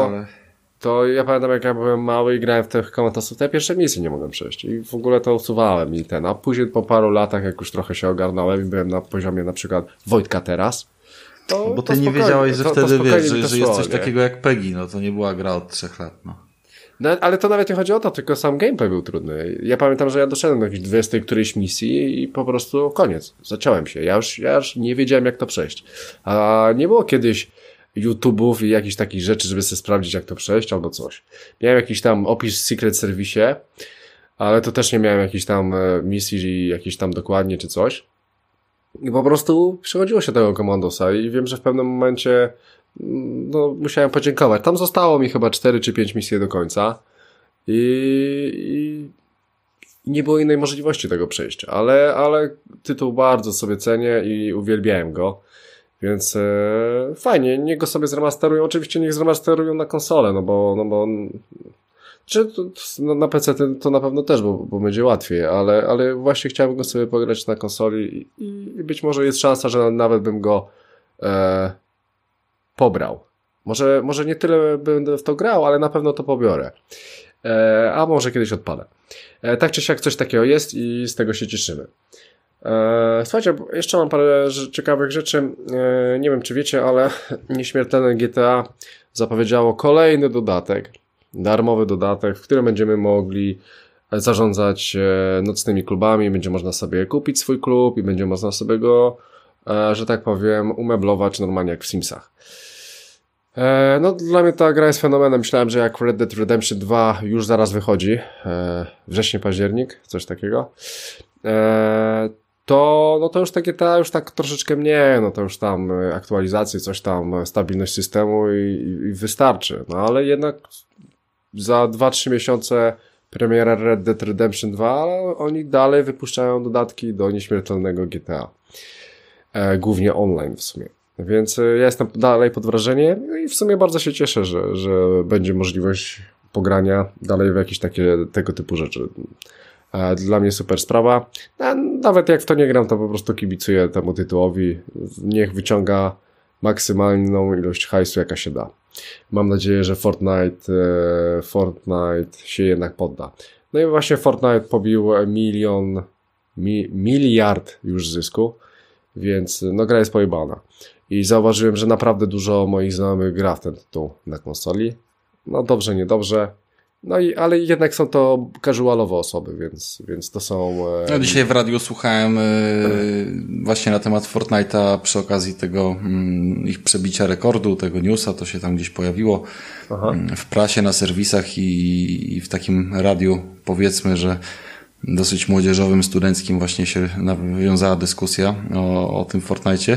to ja pamiętam, jak ja byłem mały i grałem w tych Commandosów, te pierwsze misje nie mogłem przejść i w ogóle to usuwałem a później po paru latach, jak już trochę się ogarnąłem i byłem na poziomie na przykład Wojtka teraz, to bo ty nie wiedziałeś, że wtedy wiesz, że jest coś takiego jak PEGI, no to nie była gra od 3 lat, no. No, ale to nawet nie chodzi o to, tylko sam gameplay był trudny. Ja pamiętam, że ja doszedłem do jakiejś 20 którejś misji i po prostu koniec. Zaciąłem się. Ja już nie wiedziałem, jak to przejść. A nie było kiedyś YouTube'ów i jakichś takich rzeczy, żeby sobie sprawdzić, jak to przejść albo coś. Miałem jakiś tam opis w Secret Service, ale to też nie miałem jakichś tam misji, jakichś tam dokładnie czy coś. I po prostu przechodziło się tego Commandosa i wiem, że w pewnym momencie no, musiałem podziękować. Tam zostało mi chyba 4 czy 5 misji do końca i i nie było innej możliwości tego przejścia, ale tytuł bardzo sobie cenię i uwielbiałem go, więc fajnie, niech go sobie zremasterują, oczywiście niech zremasterują na konsolę, no bo na PC to na pewno też, bo będzie łatwiej, ale właśnie chciałbym go sobie pograć na konsoli i być może jest szansa, że nawet bym go pobrał. Może nie tyle będę w to grał, ale na pewno to pobiorę. A może kiedyś odpalę. Tak czy siak coś takiego jest i z tego się cieszymy. Słuchajcie, jeszcze mam parę ciekawych rzeczy. Nie wiem, czy wiecie, ale Nieśmiertelne GTA zapowiedziało kolejny dodatek, darmowy dodatek, w którym będziemy mogli zarządzać nocnymi klubami. Będzie można sobie kupić swój klub i będzie można sobie go, że tak powiem, umeblować normalnie jak w Simsach. No dla mnie ta gra jest fenomenem. Myślałem, że jak Red Dead Redemption 2 już zaraz wychodzi, wrześniu, październik, coś takiego, to już takie GTA już tak troszeczkę mniej, no to już tam aktualizacje, coś tam, stabilność systemu i wystarczy. No ale jednak za 2-3 miesiące premiera Red Dead Redemption 2, oni dalej wypuszczają dodatki do Nieśmiertelnego GTA. Głównie online w sumie. Więc ja jestem dalej pod wrażeniem i w sumie bardzo się cieszę, że będzie możliwość pogrania dalej w jakieś tego typu rzeczy. Dla mnie super sprawa. Nawet jak w to nie gram, to po prostu kibicuję temu tytułowi. Niech wyciąga maksymalną ilość hajsu, jaka się da. Mam nadzieję, że Fortnite się jednak podda. No i właśnie Fortnite pobił miliard już zysku, więc no gra jest pojebana. I zauważyłem, że naprawdę dużo moich znajomych gra w ten tytuł na konsoli. No dobrze, niedobrze. Ale jednak są to casualowe osoby, więc to są... Ja dzisiaj w radiu słuchałem właśnie na temat Fortnite'a przy okazji tego ich przebicia rekordu, tego newsa, to się tam gdzieś pojawiło. Aha. W prasie, na serwisach i w takim radiu, powiedzmy, że dosyć młodzieżowym, studenckim właśnie się nawiązała dyskusja o tym Fortnite'cie.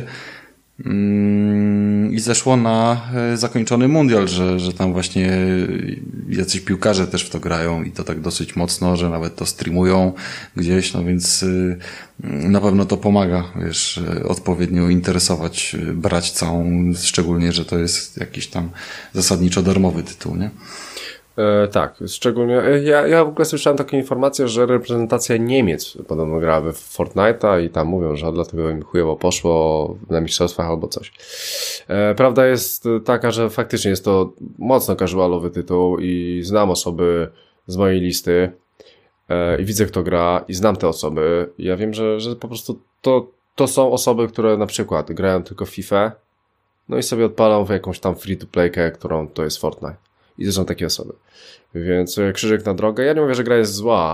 I zeszło na zakończony mundial, że tam właśnie jacyś piłkarze też w to grają i to tak dosyć mocno, że nawet to streamują gdzieś, no więc na pewno to pomaga, wiesz, odpowiednio interesować, brać całą, szczególnie, że to jest jakiś tam zasadniczo darmowy tytuł, nie? Tak, szczególnie ja w ogóle słyszałem taką informację, że reprezentacja Niemiec podobno grała w Fortnite'a i tam mówią, że dlatego im chujowo poszło na mistrzostwach albo coś. Prawda jest taka, że faktycznie jest to mocno casualowy tytuł i znam osoby z mojej listy i widzę, kto gra i znam te osoby. Ja wiem, że po prostu to są osoby, które na przykład grają tylko w FIFA, no i sobie odpalą w jakąś tam free-to-playkę, którą to jest Fortnite. I to są takie osoby. Więc krzyżyk na drogę. Ja nie mówię, że gra jest zła,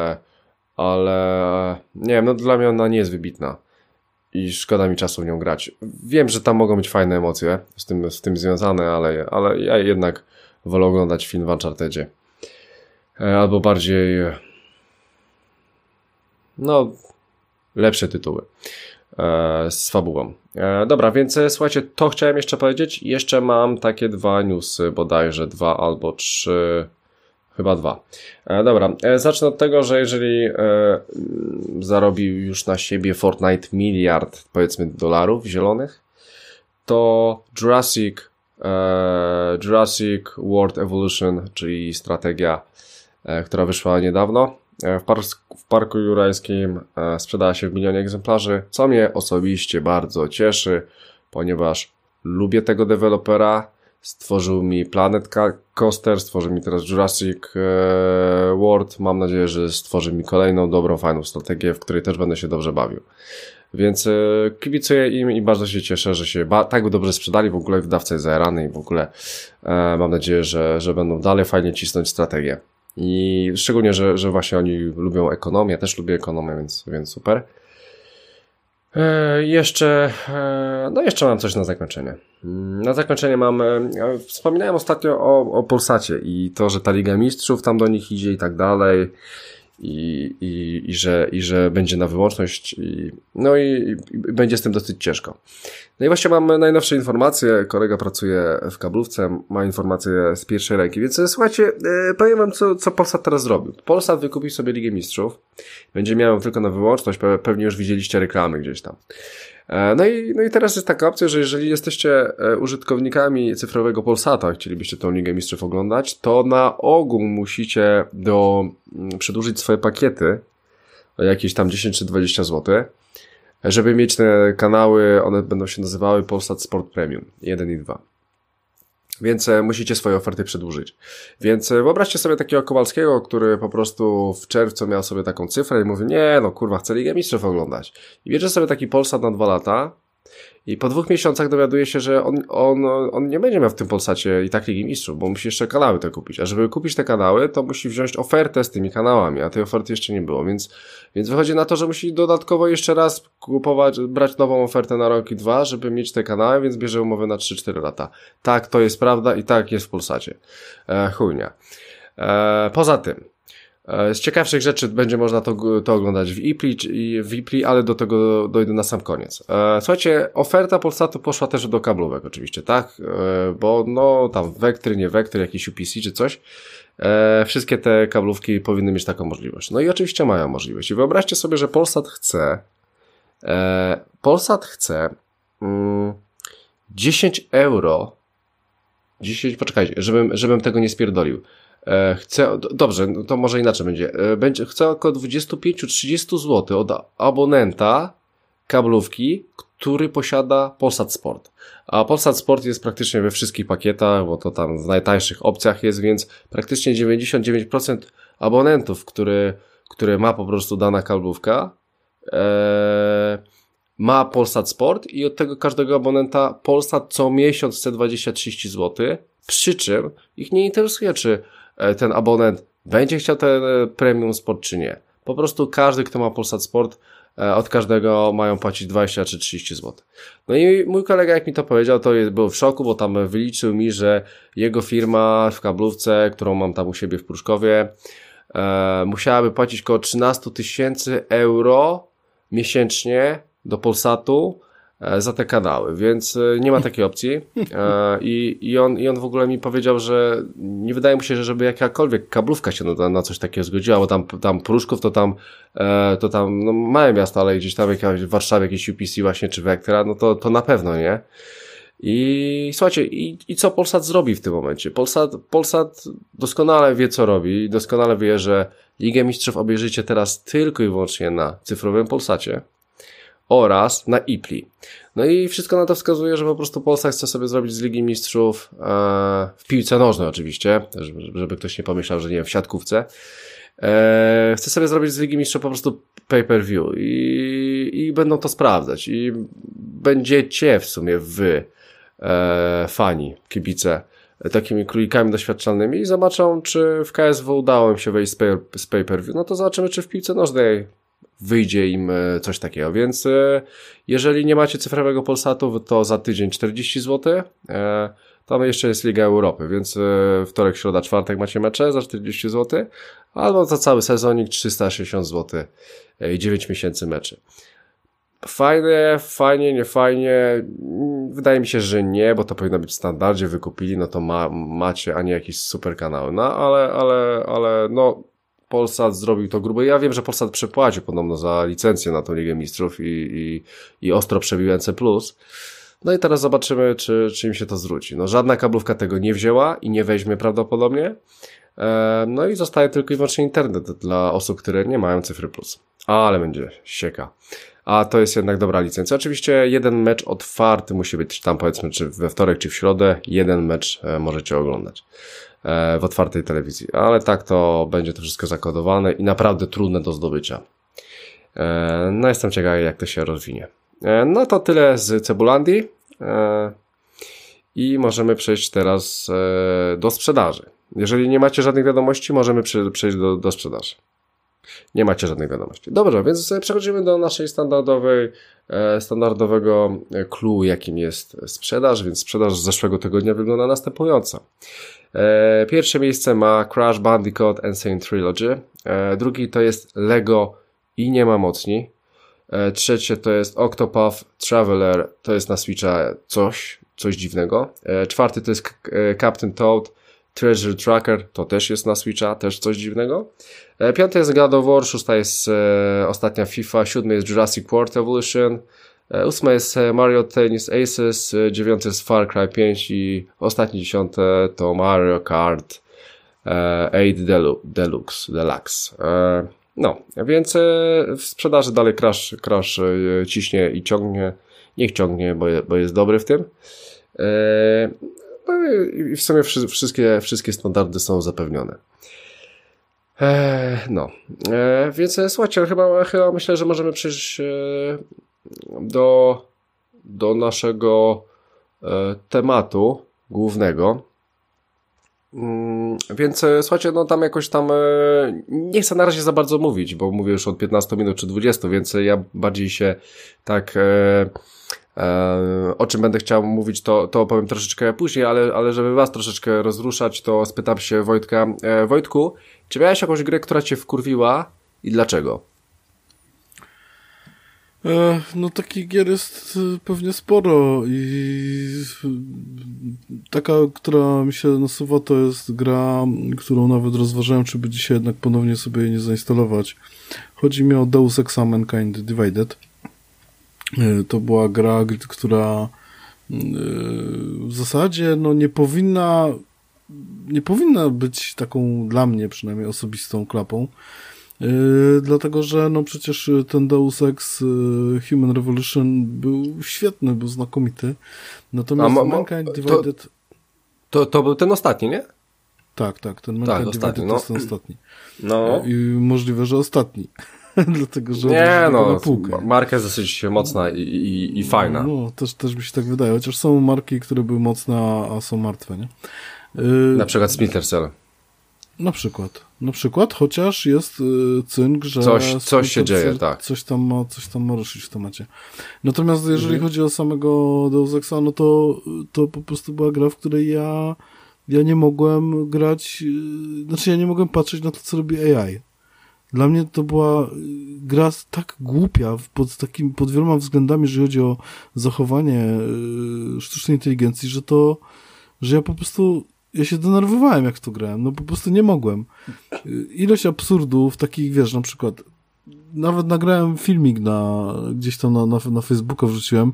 ale nie wiem, no dla mnie ona nie jest wybitna. I szkoda mi czasu w nią grać. Wiem, że tam mogą być fajne emocje z tym związane, ale ja jednak wolę oglądać film w Unchartedzie. Albo bardziej lepsze tytuły z fabułą. Dobra, więc słuchajcie, to chciałem jeszcze powiedzieć. Jeszcze mam takie 2 newsy, bodajże 2 albo 3, chyba 2. Dobra, zacznę od tego, że jeżeli zarobił już na siebie Fortnite miliard, powiedzmy, dolarów zielonych, to Jurassic World Evolution, czyli strategia, która wyszła niedawno, w Parku Jurajskim sprzedała się w 1 milionie egzemplarzy, co mnie osobiście bardzo cieszy, ponieważ lubię tego dewelopera, stworzył mi Planet Coaster, stworzył mi teraz Jurassic World, mam nadzieję, że stworzy mi kolejną dobrą, fajną strategię, w której też będę się dobrze bawił. Więc kibicuję im i bardzo się cieszę, że się tak dobrze sprzedali, w ogóle wydawca jest zajarany i w ogóle mam nadzieję, że będą dalej fajnie cisnąć strategię. I szczególnie, że właśnie oni lubią ekonomię, ja też lubię ekonomię, więc super. Jeszcze mam coś na zakończenie. Na zakończenie wspominałem ostatnio o Polsacie i to, że ta Liga Mistrzów tam do nich idzie i tak dalej. i że będzie na wyłączność no i będzie z tym dosyć ciężko. No i właśnie mam najnowsze informacje, kolega pracuje w kablówce, ma informacje z pierwszej ręki, więc słuchajcie, powiem wam co Polsat teraz zrobił. Polsat wykupił sobie Ligę Mistrzów, będzie miał tylko na wyłączność, pewnie już widzieliście reklamy gdzieś tam. No i teraz jest taka opcja, że jeżeli jesteście użytkownikami cyfrowego Polsata, chcielibyście tą Ligę Mistrzów oglądać, to na ogół musicie przedłużyć swoje pakiety o jakieś tam 10 czy 20 zł, żeby mieć te kanały, one będą się nazywały Polsat Sport Premium 1 i 2. Więc musicie swoje oferty przedłużyć. Więc wyobraźcie sobie takiego Kowalskiego, który po prostu w czerwcu miał sobie taką cyfrę i mówi, nie no kurwa, chcę Ligę Mistrzów oglądać. I bierze sobie taki Polsat na 2 lata i po 2 miesiącach dowiaduje się, że on nie będzie miał w tym Polsacie i tak Ligi Mistrzów, bo musi jeszcze kanały te kupić. A żeby kupić te kanały, to musi wziąć ofertę z tymi kanałami, a tej oferty jeszcze nie było. Więc wychodzi na to, że musi dodatkowo jeszcze raz brać nową ofertę na rok i 2, żeby mieć te kanały, więc bierze umowę na 3-4 lata. Tak, to jest prawda i tak jest w Polsacie. Chujnia. Poza tym, z ciekawszych rzeczy będzie można to oglądać w iPli, ale do tego dojdę na sam koniec. Słuchajcie, oferta Polsatu poszła też do kablówek oczywiście, tak? Bo no tam Vectry, nie Vectry, jakiś UPC czy coś. Wszystkie te kablówki powinny mieć taką możliwość. No i oczywiście mają możliwość. I wyobraźcie sobie, że Polsat chce 10 euro. Poczekajcie, żebym tego nie spierdolił. Dobrze, to może inaczej będzie. Chce około 25-30 zł od abonenta kablówki, który posiada Polsat Sport. A Polsat Sport jest praktycznie we wszystkich pakietach, bo to tam w najtańszych opcjach jest, więc praktycznie 99% abonentów, które ma po prostu dana kablówka, ma Polsat Sport i od tego każdego abonenta Polsat co miesiąc chce 20-30 zł, przy czym ich nie interesuje, czy ten abonent będzie chciał ten premium sport, czy nie. Po prostu każdy, kto ma Polsat Sport, od każdego mają płacić 20 czy 30 zł. No i mój kolega, jak mi to powiedział, to był w szoku, bo tam wyliczył mi, że jego firma w kablówce, którą mam tam u siebie w Pruszkowie, musiałaby płacić około 13 000 euro miesięcznie do Polsatu za te kanały, więc nie ma takiej opcji. I on w ogóle mi powiedział, że nie wydaje mu się, że żeby jakakolwiek kablówka się na coś takiego zgodziła, bo tam Pruszków to tam no, małe miasto, ale gdzieś tam w Warszawie jakieś UPC właśnie, czy Vectra, no to na pewno nie. I słuchajcie, i co Polsat zrobi w tym momencie? Polsat doskonale wie, co robi, doskonale wie, że Ligę Mistrzów obejrzycie teraz tylko i wyłącznie na cyfrowym Polsacie oraz na iPli. No i wszystko na to wskazuje, że po prostu Polsat chce sobie zrobić z Ligi Mistrzów w piłce nożnej oczywiście, żeby ktoś nie pomyślał, że nie wiem, w siatkówce. Chce sobie zrobić z Ligi Mistrzów po prostu pay-per-view i będą to sprawdzać i będziecie w sumie fani, kibice, takimi królikami doświadczalnymi i zobaczą, czy w KSW udało im się wejść z pay-per-view. No to zobaczymy, czy w piłce nożnej wyjdzie im coś takiego, więc jeżeli nie macie cyfrowego Polsatu, to za tydzień 40 zł, tam jeszcze jest Liga Europy, więc wtorek, środa, czwartek macie mecze za 40 zł, albo za cały sezonik 360 zł i 9 miesięcy meczy. Fajnie, nie fajnie. Wydaje mi się, że nie, bo to powinno być w standardzie, wykupili, no to macie, a nie jakieś super kanały. No ale no Polsat zrobił to grubo. Ja wiem, że Polsat przepłacił podobno za licencję na tą Ligę Mistrzów i ostro przebił NC+. No i teraz zobaczymy, czy im się to zwróci. No żadna kablówka tego nie wzięła i nie weźmie prawdopodobnie. No i zostaje tylko i wyłącznie internet dla osób, które nie mają cyfry plus. Ale będzie sieka. A to jest jednak dobra licencja. Oczywiście jeden mecz otwarty musi być tam, powiedzmy, czy we wtorek, czy w środę. Jeden mecz możecie oglądać w otwartej telewizji. Ale tak to będzie to wszystko zakodowane i naprawdę trudne do zdobycia. No jestem ciekawy, jak to się rozwinie. No to tyle z Cebulandii. I możemy przejść teraz do sprzedaży. Jeżeli nie macie żadnych wiadomości, możemy przejść do sprzedaży. Nie macie żadnych wiadomości. Dobrze, więc przechodzimy do naszej standardowego clue, jakim jest sprzedaż, więc sprzedaż z zeszłego tygodnia wygląda następująco. Pierwsze miejsce ma Crash Bandicoot Insane Trilogy. Drugi to jest Lego i nie ma mocni. Trzecie to jest Octopath Traveler, to jest na Switcha coś dziwnego. Czwarty to jest Captain Toad Treasure Tracker, to też jest na Switcha, też coś dziwnego. Piąty jest God of War, szósta jest ostatnia FIFA, siódmy jest Jurassic World Evolution, ósma jest Mario Tennis Aces, dziewiąty jest Far Cry 5 i ostatnie 10 to Mario Kart 8 Deluxe. No, więc w sprzedaży dalej Crash ciśnie i ciągnie. Niech ciągnie, bo jest dobry w tym. No i w sumie wszystkie standardy są zapewnione. Więc słuchajcie, chyba myślę, że możemy przejść do naszego tematu głównego. Więc słuchajcie, no tam jakoś tam nie chcę na razie za bardzo mówić, bo mówię już od 15 minut czy 20, więc ja bardziej się tak o czym będę chciał mówić, to opowiem troszeczkę później, ale żeby was troszeczkę rozruszać, to spytam się Wojtka. Wojtku, czy miałeś jakąś grę, która cię wkurwiła i dlaczego? No takich gier jest pewnie sporo i taka, która mi się nasuwa, to jest gra, którą nawet rozważałem, czy by dzisiaj jednak ponownie sobie jej nie zainstalować. Chodzi mi o Deus Ex Mankind Divided. To była gra, która w zasadzie no nie powinna być taką dla mnie przynajmniej osobistą klapą. Dlatego, że no przecież ten Deus Ex Human Revolution był świetny, był znakomity. Natomiast Mankind Divided... To był ten ostatni, nie? Tak, ten Mankind Divided to jest ten ostatni. No. I możliwe, że ostatni. Dlatego, że na półkę. Marka jest dosyć mocna i fajna. No, też mi się tak wydaje. Chociaż są marki, które były mocne, a są martwe, nie? Na przykład Splinter Cell. Na przykład, chociaż jest cynk, że coś się dzieje, tak. Coś tam ma ruszyć w temacie. Natomiast jeżeli chodzi o samego Deus Exa, no to po prostu była gra, w której ja nie mogłem grać, ja nie mogłem patrzeć na to, co robi AI. Dla mnie to była gra tak głupia pod wieloma względami, jeżeli chodzi o zachowanie sztucznej inteligencji, że ja po prostu się denerwowałem, jak w to grałem. No po prostu nie mogłem. Ilość absurdów takich, wiesz, na przykład nawet nagrałem filmik gdzieś tam na Facebooka wrzuciłem,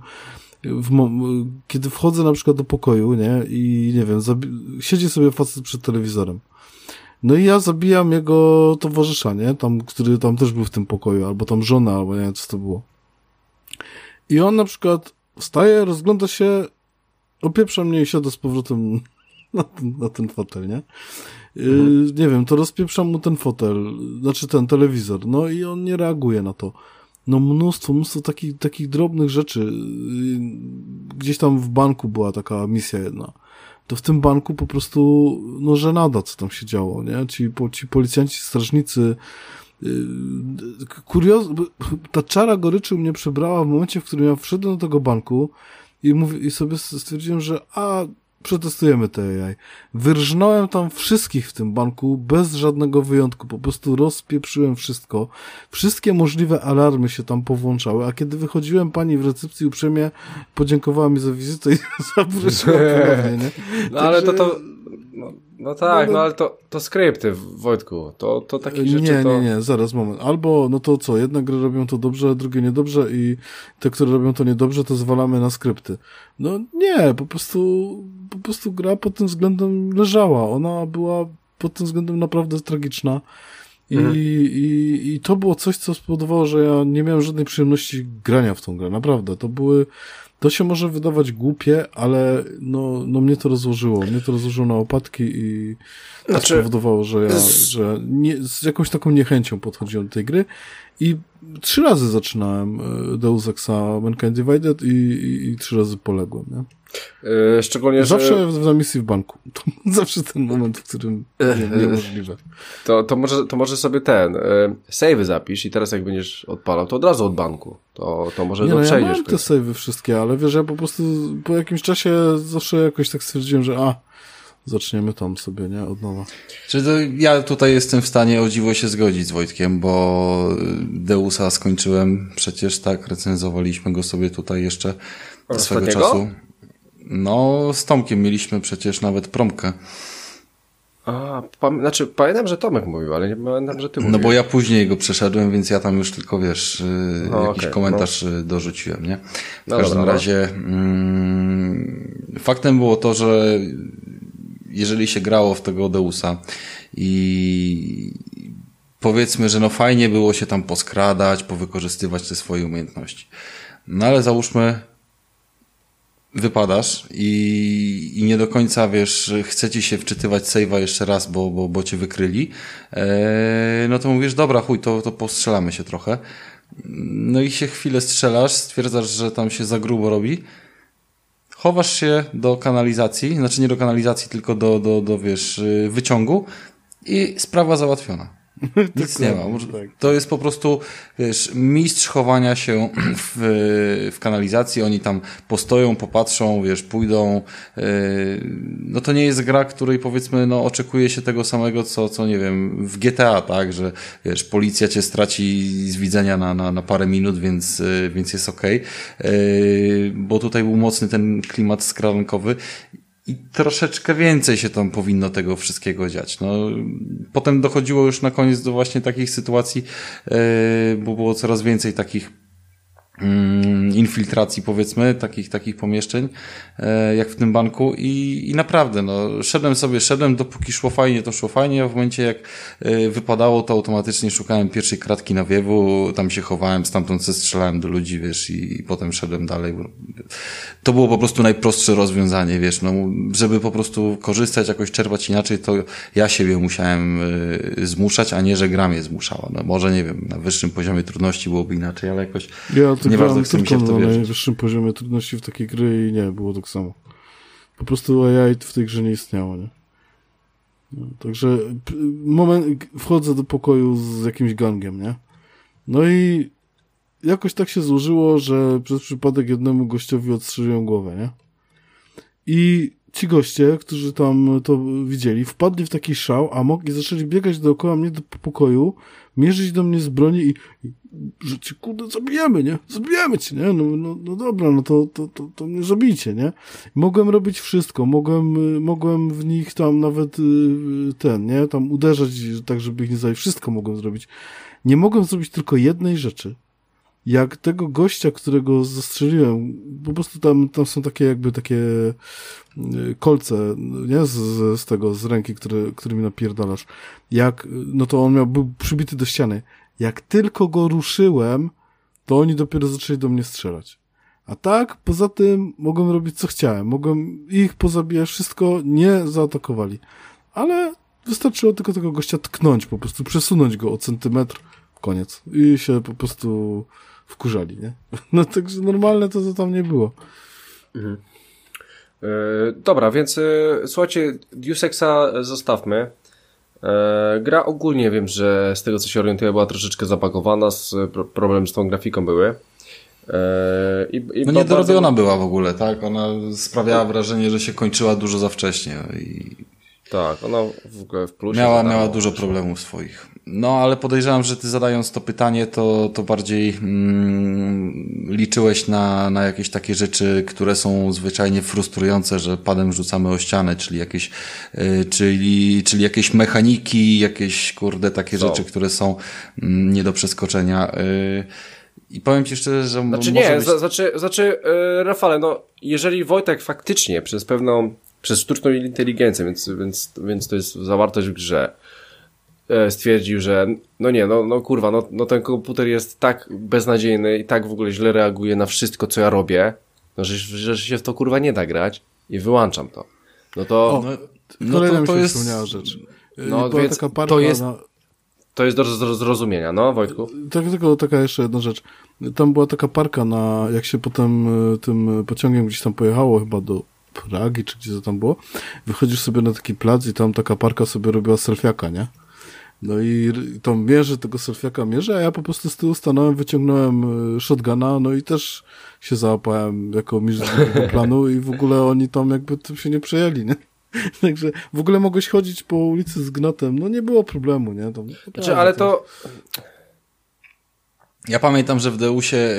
kiedy wchodzę na przykład do pokoju, nie? I nie wiem, siedzi sobie facet przed telewizorem. No i ja zabijam jego towarzysza, nie? Który tam też był w tym pokoju, albo tam żona, albo nie wiem, co to było. I on na przykład wstaje, rozgląda się, opieprza mnie i siada z powrotem na ten fotel, nie? Nie wiem, to rozpieprzam mu ten fotel, znaczy ten telewizor, no i on nie reaguje na to. No mnóstwo takich drobnych rzeczy. Gdzieś tam w banku była taka misja jedna. To w tym banku po prostu, no żenada, co tam się działo, nie? Ci policjanci, strażnicy, ta czara goryczy mnie przebrała w momencie, w którym ja wszedłem do tego banku i sobie stwierdziłem, że przetestujemy te AI. Wyrżnąłem tam wszystkich w tym banku bez żadnego wyjątku. Po prostu rozpieprzyłem wszystko. Wszystkie możliwe alarmy się tam powłączały, a kiedy wychodziłem, pani w recepcji uprzejmie podziękowała mi za wizytę i zaprosiła ponownie, nie? No ale to... No tak, ale to skrypty, Wojtku, to takich rzeczy Nie, zaraz, moment. Albo, no to co, jedne gry robią to dobrze, drugie niedobrze i te, które robią to niedobrze, to zwalamy na skrypty. No nie, po prostu gra pod tym względem leżała. Ona była pod tym względem naprawdę tragiczna. I to było coś, co spowodowało, że ja nie miałem żadnej przyjemności grania w tą grę. Naprawdę, to się może wydawać głupie, ale no mnie to rozłożyło. Mnie to rozłożyło na łopatki i to spowodowało, że ja z jakąś taką niechęcią podchodziłem do tej gry i 3 razy zaczynałem Deus Exa Mankind Divided i 3 razy poległem, nie? Szczególnie, zawsze na misji w banku. To zawsze ten moment, w którym niemożliwe. To może sobie save'y zapisz i teraz jak będziesz odpalał, to od razu od banku. To może przejdziesz. Ja mam te save'y wszystkie, ale wiesz, ja po prostu po jakimś czasie zawsze jakoś tak stwierdziłem, że zaczniemy tam sobie, nie? Od nowa. Czyli to ja tutaj jestem w stanie o dziwo się zgodzić z Wojtkiem, bo Deusa skończyłem przecież, tak, recenzowaliśmy go sobie tutaj jeszcze swego czasu. No, z Tomkiem mieliśmy przecież nawet promkę. Pamiętam, że Tomek mówił, ale nie pamiętam, że ty mówiłeś. No bo ja później go przeszedłem, więc ja tam już tylko, wiesz, jakiś komentarz dorzuciłem, nie? W każdym razie faktem było to, że jeżeli się grało w tego Deusa i powiedzmy, że no fajnie było się tam poskradać, powykorzystywać te swoje umiejętności. No ale załóżmy, wypadasz i nie do końca, wiesz, chce ci się wczytywać save'a jeszcze raz, bo cię wykryli, no to mówisz, dobra, chuj, to postrzelamy się trochę. No i się chwilę strzelasz, stwierdzasz, że tam się za grubo robi, chowasz się do kanalizacji, znaczy nie do kanalizacji, tylko do wiesz, wyciągu i sprawa załatwiona. Nic nie ma. To jest po prostu, wiesz, mistrz chowania się w kanalizacji, oni tam postoją, popatrzą, wiesz, pójdą. No to nie jest gra, której powiedzmy, no oczekuje się tego samego, co nie wiem, w GTA, tak, że wiesz, policja cię straci z widzenia na parę minut, więc jest okej. Bo tutaj był mocny ten klimat skradankowy. I troszeczkę więcej się tam powinno tego wszystkiego dziać. No, potem dochodziło już na koniec do właśnie takich sytuacji, bo było coraz więcej takich infiltracji, powiedzmy, takich pomieszczeń, jak w tym banku i naprawdę, no, szedłem, dopóki szło fajnie, a w momencie jak wypadało, to automatycznie szukałem pierwszej kratki nawiewu, tam się chowałem, stamtąd strzelałem do ludzi, wiesz, i potem szedłem dalej. To było po prostu najprostsze rozwiązanie, wiesz, no, żeby po prostu korzystać, jakoś czerpać inaczej, to ja siebie musiałem zmuszać, a nie, że gra mnie zmuszała. No, może, nie wiem, na wyższym poziomie trudności byłoby inaczej, ale jakoś nieważne, chce mi się w to na wierzyć. najwyższym poziomie trudności w takiej gry i nie, było tak samo. Po prostu AI w tej grze nie istniało, nie? No, także wchodzę do pokoju z jakimś gangiem, nie? No i jakoś tak się złożyło, że przez przypadek jednemu gościowi odstrzeliłem głowę, nie? I ci goście, którzy tam to widzieli, wpadli w taki szał, i zaczęli biegać dookoła mnie do pokoju, mierzyć do mnie z broni i że cię, kurde, zabijemy, nie? Zabijemy cię, nie? No dobra, no to mnie zabijcie, nie? Mogłem robić wszystko, mogłem w nich tam nawet nie? Tam uderzać tak, żeby ich nie zabić. Wszystko mogłem zrobić. Nie mogłem zrobić tylko jednej rzeczy. Jak tego gościa, którego zastrzeliłem, po prostu tam są takie jakby takie kolce, nie? Z ręki, którymi napierdalasz. No to on był przybity do ściany. Jak tylko go ruszyłem, to oni dopiero zaczęli do mnie strzelać. A tak, poza tym mogłem robić co chciałem. Mogłem ich pozabijać, wszystko, nie zaatakowali. Ale wystarczyło tylko tego gościa tknąć, po prostu przesunąć go o centymetr, koniec. I się po prostu wkurzali, nie? No także normalne to tam nie było. Mhm. Dobra, więc słuchajcie, Deus Exa zostawmy. Gra ogólnie wiem, że z tego co się orientuję była troszeczkę zapakowana, problem z tą grafiką były. No niedorobiona była w ogóle, tak? Ona sprawiała wrażenie, że się kończyła dużo za wcześnie. Tak, ona w ogóle w plusie miała dużo problemów swoich. No, ale podejrzewam, że ty zadając to pytanie, to bardziej liczyłeś na jakieś takie rzeczy, które są zwyczajnie frustrujące, że padem rzucamy o ścianę, czyli jakieś mechaniki, jakieś takie rzeczy, które są nie do przeskoczenia. I powiem ci szczerze, że Rafale, no jeżeli Wojtek faktycznie przez sztuczną inteligencję, więc to jest zawartość w grze, stwierdził, że kurwa, ten komputer jest tak beznadziejny i tak w ogóle źle reaguje na wszystko, co ja robię, no, że się w to kurwa nie da grać i wyłączam to. To jest wspomniała rzecz. No więc taka parka to jest do zrozumienia, no Wojtku? Tylko taka jeszcze jedna rzecz. Tam była taka parka jak się potem tym pociągiem gdzieś tam pojechało chyba do Pragi, czy gdzie to tam było, wychodzisz sobie na taki plac i tam taka parka sobie robiła selfiaka, nie? No i tam tego selfiaka mierzy, a ja po prostu z tyłu stanąłem, wyciągnąłem shotguna, no i też się załapałem jako mistrz tego planu i w ogóle oni tam jakby tym się nie przejęli, nie? Także w ogóle mogłeś chodzić po ulicy z gnotem, no nie było problemu, nie? Znaczy, ale to... Ja pamiętam, że w Deusie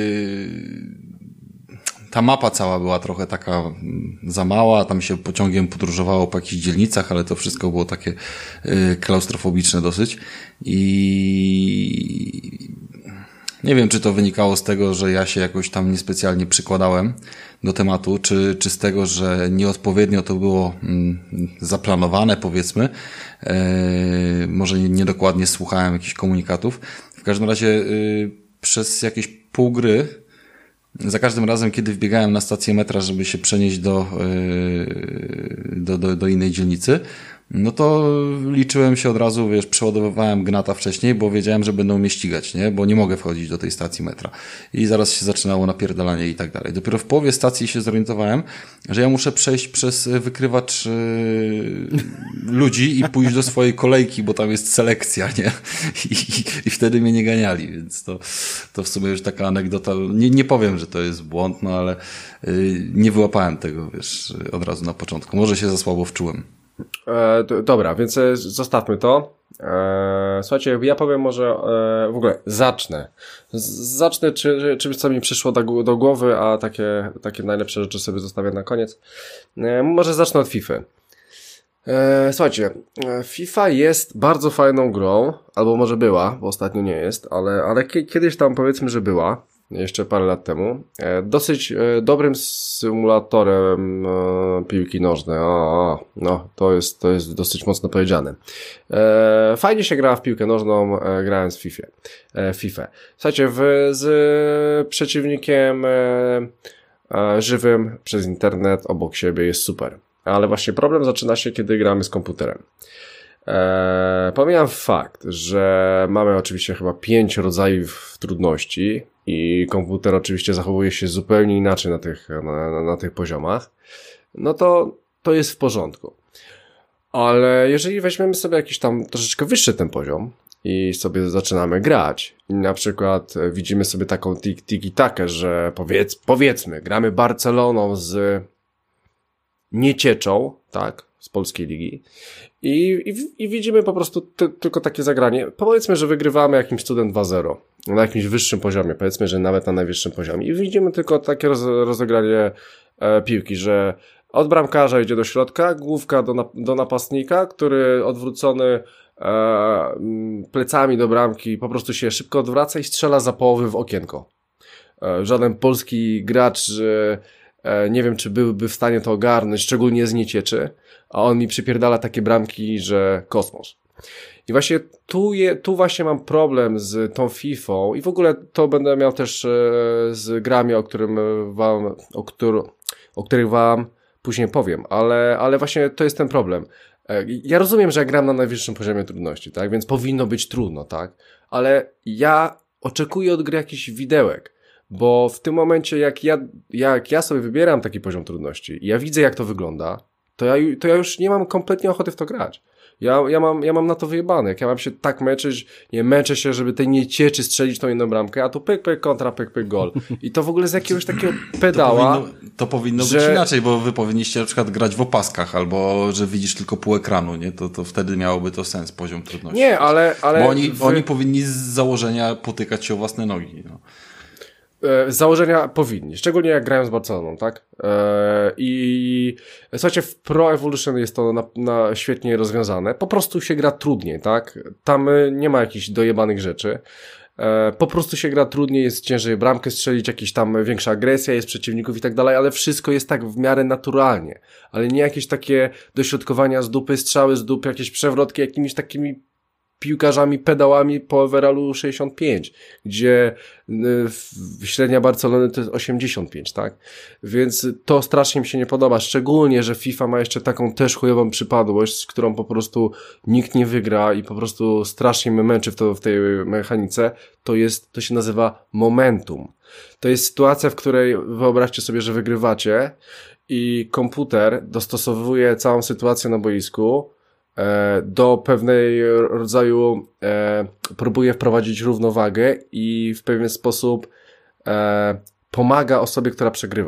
ta mapa cała była trochę taka za mała, tam się pociągiem podróżowało po jakichś dzielnicach, ale to wszystko było takie klaustrofobiczne dosyć i nie wiem, czy to wynikało z tego, że ja się jakoś tam niespecjalnie przykładałem do tematu, czy z tego, że nieodpowiednio to było zaplanowane, powiedzmy. Może niedokładnie słuchałem jakichś komunikatów. W każdym razie przez jakieś pół gry, za każdym razem, kiedy wbiegałem na stację metra, żeby się przenieść do innej dzielnicy, no to liczyłem się od razu, wiesz, przeładowywałem gnata wcześniej, bo wiedziałem, że będą mnie ścigać, nie? Bo nie mogę wchodzić do tej stacji metra. I zaraz się zaczynało napierdalanie i tak dalej. Dopiero w połowie stacji się zorientowałem, że ja muszę przejść przez wykrywacz ludzi i pójść do swojej kolejki, bo tam jest selekcja, nie? I wtedy mnie nie ganiali, więc to w sumie już taka anegdota. Nie powiem, że to jest błąd, no ale nie wyłapałem tego, wiesz, od razu na początku. Może się za słabo wczułem. Dobra, więc zostawmy to. Słuchajcie, ja powiem może w ogóle zacznę czymś, co mi przyszło do głowy, a takie najlepsze rzeczy sobie zostawię na koniec. Może zacznę od FIFA. Słuchajcie, FIFA jest bardzo fajną grą, albo może była, bo ostatnio nie jest, ale kiedyś tam powiedzmy, że była. Jeszcze parę lat temu. Dosyć dobrym symulatorem piłki nożnej. No, to jest dosyć mocno powiedziane. Fajnie się gra w piłkę nożną, grając w FIFA. Słuchajcie, z przeciwnikiem żywym przez internet obok siebie jest super. Ale właśnie problem zaczyna się, kiedy gramy z komputerem. Pomijam fakt, że mamy oczywiście chyba 5 rodzajów trudności i komputer oczywiście zachowuje się zupełnie inaczej na tych poziomach, no to jest w porządku. Ale jeżeli weźmiemy sobie jakiś tam troszeczkę wyższy ten poziom i sobie zaczynamy grać i na przykład widzimy sobie taką tiki-takę, że powiedzmy gramy Barceloną z Niecieczą, tak, z polskiej ligi i widzimy po prostu tylko takie zagranie. Powiedzmy, że wygrywamy jakimś cudem 2-0 na jakimś wyższym poziomie, powiedzmy, że nawet na najwyższym poziomie i widzimy tylko takie rozegranie piłki, że od bramkarza idzie do środka, główka do napastnika, który odwrócony plecami do bramki po prostu się szybko odwraca i strzela za połowy w okienko. Żaden polski gracz nie wiem, czy byłby w stanie to ogarnąć, szczególnie z Niecieczy, a on mi przypierdala takie bramki, że kosmos. I właśnie tu właśnie mam problem z tą Fifą i w ogóle to będę miał też z grami, o których wam później powiem, ale właśnie to jest ten problem. Ja rozumiem, że ja gram na najwyższym poziomie trudności, tak, więc powinno być trudno, tak, ale ja oczekuję od gry jakichś widełek, bo w tym momencie jak ja sobie wybieram taki poziom trudności i ja widzę, jak to wygląda, to ja już nie mam kompletnie ochoty w to grać. Ja mam na to wyjebane. Jak ja mam się tak męczyć, nie męczę się, żeby tej Niecieczy strzelić tą jedną bramkę, a tu pyk, pyk, kontra, pyk, pyk, gol. I to w ogóle z jakiegoś takiego pedała. To powinno być inaczej, bo wy powinniście na przykład grać w opaskach, albo że widzisz tylko pół ekranu, nie? To wtedy miałoby to sens, poziom trudności. Nie, ale bo oni powinni z założenia potykać się o własne nogi, no. Z założenia powinni, szczególnie jak grają z Barceloną, tak? I słuchajcie, w Pro Evolution jest to świetnie rozwiązane. Po prostu się gra trudniej, tak? Tam nie ma jakichś dojebanych rzeczy. Po prostu się gra trudniej, jest ciężej bramkę strzelić, jakieś tam większa agresja jest przeciwników i tak dalej, ale wszystko jest tak w miarę naturalnie. Ale nie jakieś takie dośrodkowania z dupy, strzały z dupy, jakieś przewrotki jakimiś takimi piłkarzami, pedałami po overallu 65, gdzie średnia Barcelony to jest 85, tak? Więc to strasznie mi się nie podoba, szczególnie, że FIFA ma jeszcze taką też chujową przypadłość, z którą po prostu nikt nie wygra i po prostu strasznie mnie męczy w tej mechanice, to się nazywa momentum. To jest sytuacja, w której wyobraźcie sobie, że wygrywacie i komputer dostosowuje całą sytuację na boisku do pewnej rodzaju próbuje wprowadzić równowagę i w pewien sposób pomaga osobie, która przegrywa.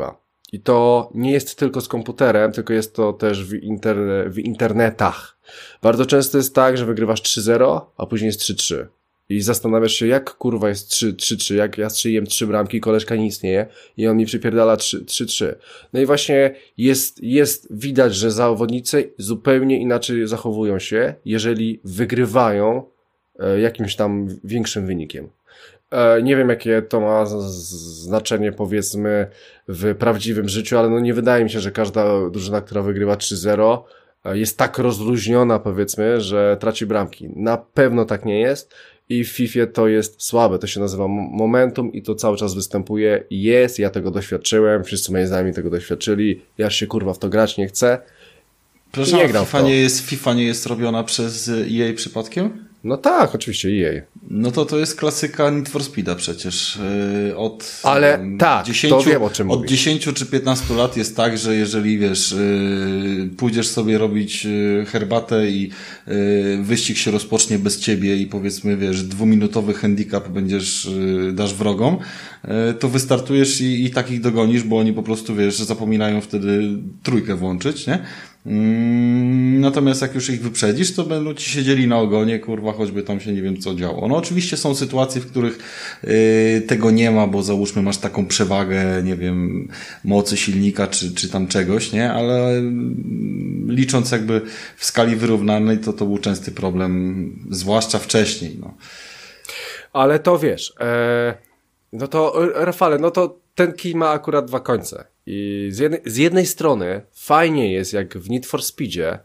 I to nie jest tylko z komputerem, tylko jest to też w internetach. Bardzo często jest tak, że wygrywasz 3-0, a później jest 3-3. I zastanawiasz się, jak kurwa jest 3-3, jak ja strzeliłem 3 bramki, koleżka nie istnieje i on mi przypierdala 3-3. No i właśnie widać, że zawodnicy zupełnie inaczej zachowują się, jeżeli wygrywają jakimś tam większym wynikiem. Nie wiem, jakie to ma znaczenie, powiedzmy, w prawdziwym życiu, ale no nie wydaje mi się, że każda drużyna, która wygrywa 3-0 jest tak rozluźniona, powiedzmy, że traci bramki. Na pewno tak nie jest i w FIFA to jest słabe. To się nazywa momentum i to cały czas występuje. Ja tego doświadczyłem, wszyscy moi znajomi tego doświadczyli, ja się kurwa w to grać nie chcę. Proszę, nie gram FIFA nie jest robiona przez EA przypadkiem? No tak, oczywiście EA. No to jest klasyka Need for Speeda przecież. Ale tak, 10, to wiem, o czym od mówisz. 10 czy 15 lat jest tak, że jeżeli wiesz, pójdziesz sobie robić herbatę i wyścig się rozpocznie bez ciebie i powiedzmy wiesz, 2-minutowy handicap dasz wrogom, to wystartujesz i takich dogonisz, bo oni po prostu wiesz, zapominają wtedy trójkę włączyć, nie? Natomiast jak już ich wyprzedzisz, to będą ci siedzieli na ogonie, kurwa, choćby tam się nie wiem co działo. No oczywiście są sytuacje, w których tego nie ma, bo załóżmy masz taką przewagę, nie wiem, mocy silnika czy tam czegoś, nie? Ale licząc jakby w skali wyrównanej, to był częsty problem, zwłaszcza wcześniej, no. Ale to wiesz, no to Rafale, no to ten kij ma akurat 2 końce. I z jednej strony fajnie jest, jak w Need for Speedzie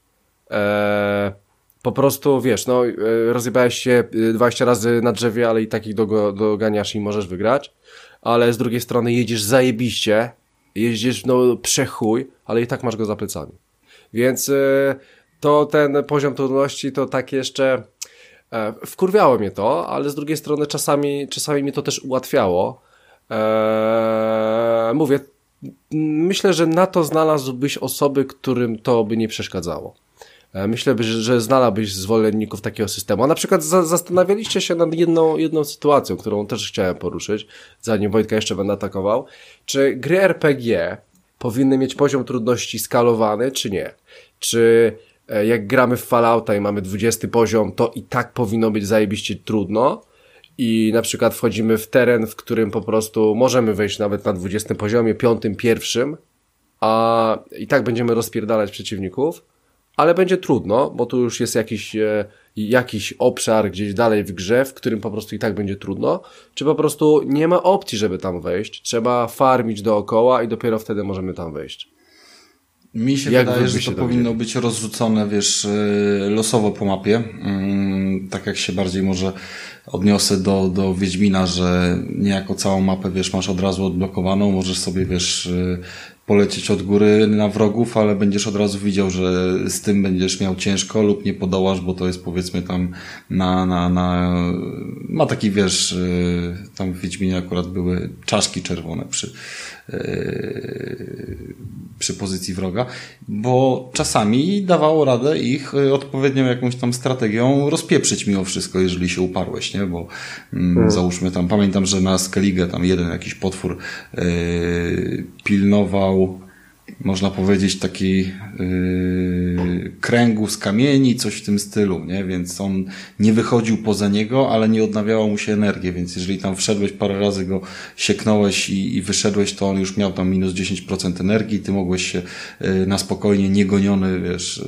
po prostu, wiesz, no rozjebałeś się 20 razy na drzewie, ale i tak ich doganiasz i możesz wygrać, ale z drugiej strony jedziesz zajebiście, jeździsz no przechuj, ale i tak masz go za plecami. Więc to ten poziom trudności to tak jeszcze wkurwiało mnie to, ale z drugiej strony czasami mi to też ułatwiało. Mówię, myślę, że na to znalazłbyś osoby, którym to by nie przeszkadzało. Myślę, że znalazłbyś zwolenników takiego systemu. A na przykład zastanawialiście się nad jedną sytuacją, którą też chciałem poruszyć, zanim Wojtka jeszcze będę atakował. Czy gry RPG powinny mieć poziom trudności skalowany, czy nie? Czy jak gramy w Fallouta i mamy 20 poziom, to i tak powinno być zajebiście trudno? I na przykład wchodzimy w teren, w którym po prostu możemy wejść nawet na 20 poziomie, 5, 1, a i tak będziemy rozpierdalać przeciwników, ale będzie trudno, bo tu już jest jakiś obszar gdzieś dalej w grze, w którym po prostu i tak będzie trudno, czy po prostu nie ma opcji, żeby tam wejść, trzeba farmić dookoła i dopiero wtedy możemy tam wejść. Mi się wydaje, że to powinno być rozrzucone, wiesz, losowo po mapie. Tak jak się bardziej może odniosę do Wiedźmina, że niejako całą mapę, wiesz, masz od razu odblokowaną, możesz sobie, wiesz, polecieć od góry na wrogów, ale będziesz od razu widział, że z tym będziesz miał ciężko lub nie podołasz, bo to jest powiedzmy tam ma taki, wiesz, tam w Wiedźminie akurat były czaszki czerwone przy pozycji wroga, bo czasami dawało radę ich odpowiednią jakąś tam strategią rozpieprzyć mimo wszystko, jeżeli się uparłeś, nie? Bo załóżmy tam, pamiętam, że na Skellige tam jeden jakiś potwór pilnował, można powiedzieć, taki kręgu z kamieni, coś w tym stylu, nie? Więc on nie wychodził poza niego, ale nie odnawiała mu się energię, więc jeżeli tam wszedłeś, parę razy go sieknąłeś i wyszedłeś, to on już miał tam minus 10% energii, ty mogłeś się na spokojnie, niegoniony, wiesz,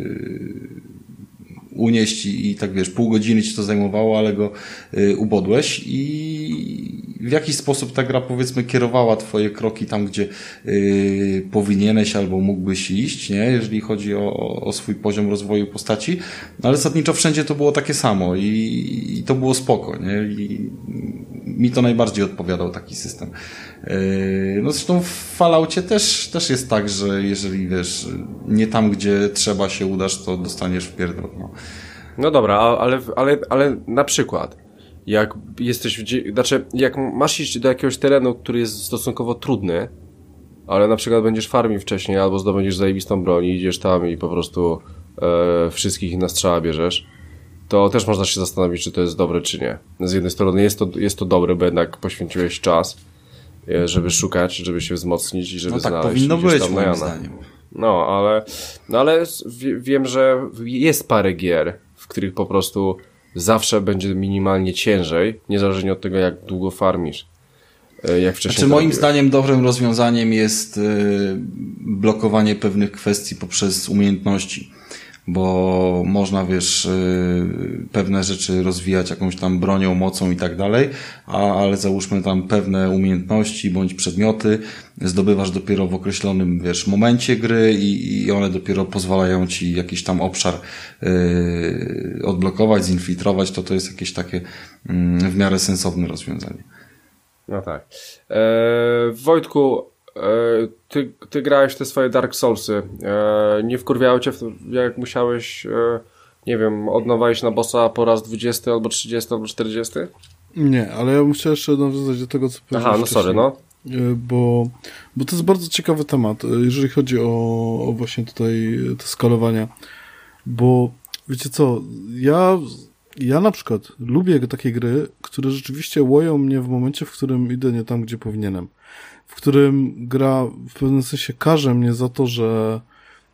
unieść i tak, wiesz, pół godziny ci to zajmowało, ale go ubodłeś i w jakiś sposób ta gra, powiedzmy, kierowała twoje kroki tam, gdzie powinieneś albo mógłbyś iść, nie? Jeżeli chodzi o swój poziom rozwoju postaci, no, ale zasadniczo wszędzie to było takie samo i to było spoko, nie? I mi to najbardziej odpowiadał taki system. No zresztą w Falloutie też jest tak, że jeżeli, wiesz, nie tam, gdzie trzeba się udasz, to dostaniesz w pierdol, no. No dobra, ale na przykład jak jak masz iść do jakiegoś terenu, który jest stosunkowo trudny, ale na przykład będziesz farmił wcześniej albo zdobędziesz zajebistą broń i idziesz tam i po prostu wszystkich na strzała bierzesz, to też można się zastanowić, czy to jest dobre, czy nie. Z jednej strony jest to dobre, bo jednak poświęciłeś czas, żeby szukać, żeby się wzmocnić i żeby tak znaleźć powinno gdzieś być, tam moim Najana. zdaniem. No, ale wiem, że jest parę gier, w których po prostu zawsze będzie minimalnie ciężej, niezależnie od tego, jak długo farmisz. Jak wcześniej. Znaczy, moim zdaniem dobrym rozwiązaniem jest blokowanie pewnych kwestii poprzez umiejętności, bo można, wiesz, pewne rzeczy rozwijać jakąś tam bronią, mocą i tak dalej, ale załóżmy tam pewne umiejętności bądź przedmioty zdobywasz dopiero w określonym, wiesz, momencie gry i one dopiero pozwalają ci jakiś tam obszar odblokować, zinfiltrować, to jest jakieś takie w miarę sensowne rozwiązanie. No tak. Wojtku, ty grałeś w te swoje Dark Soulsy. Nie wkurwiało cię, jak musiałeś, nie wiem, od nowa iść na bossa po raz 20 albo 30 albo 40? Nie, ale ja bym chciał jeszcze nawiązać do tego, co powiedziałeś. Aha, no sorry, no. Bo to jest bardzo ciekawy temat, jeżeli chodzi o właśnie tutaj te skalowania. Bo wiecie co, ja na przykład lubię takie gry, które rzeczywiście łoją mnie w momencie, w którym idę nie tam, gdzie powinienem. W którym gra w pewnym sensie karze mnie za to, że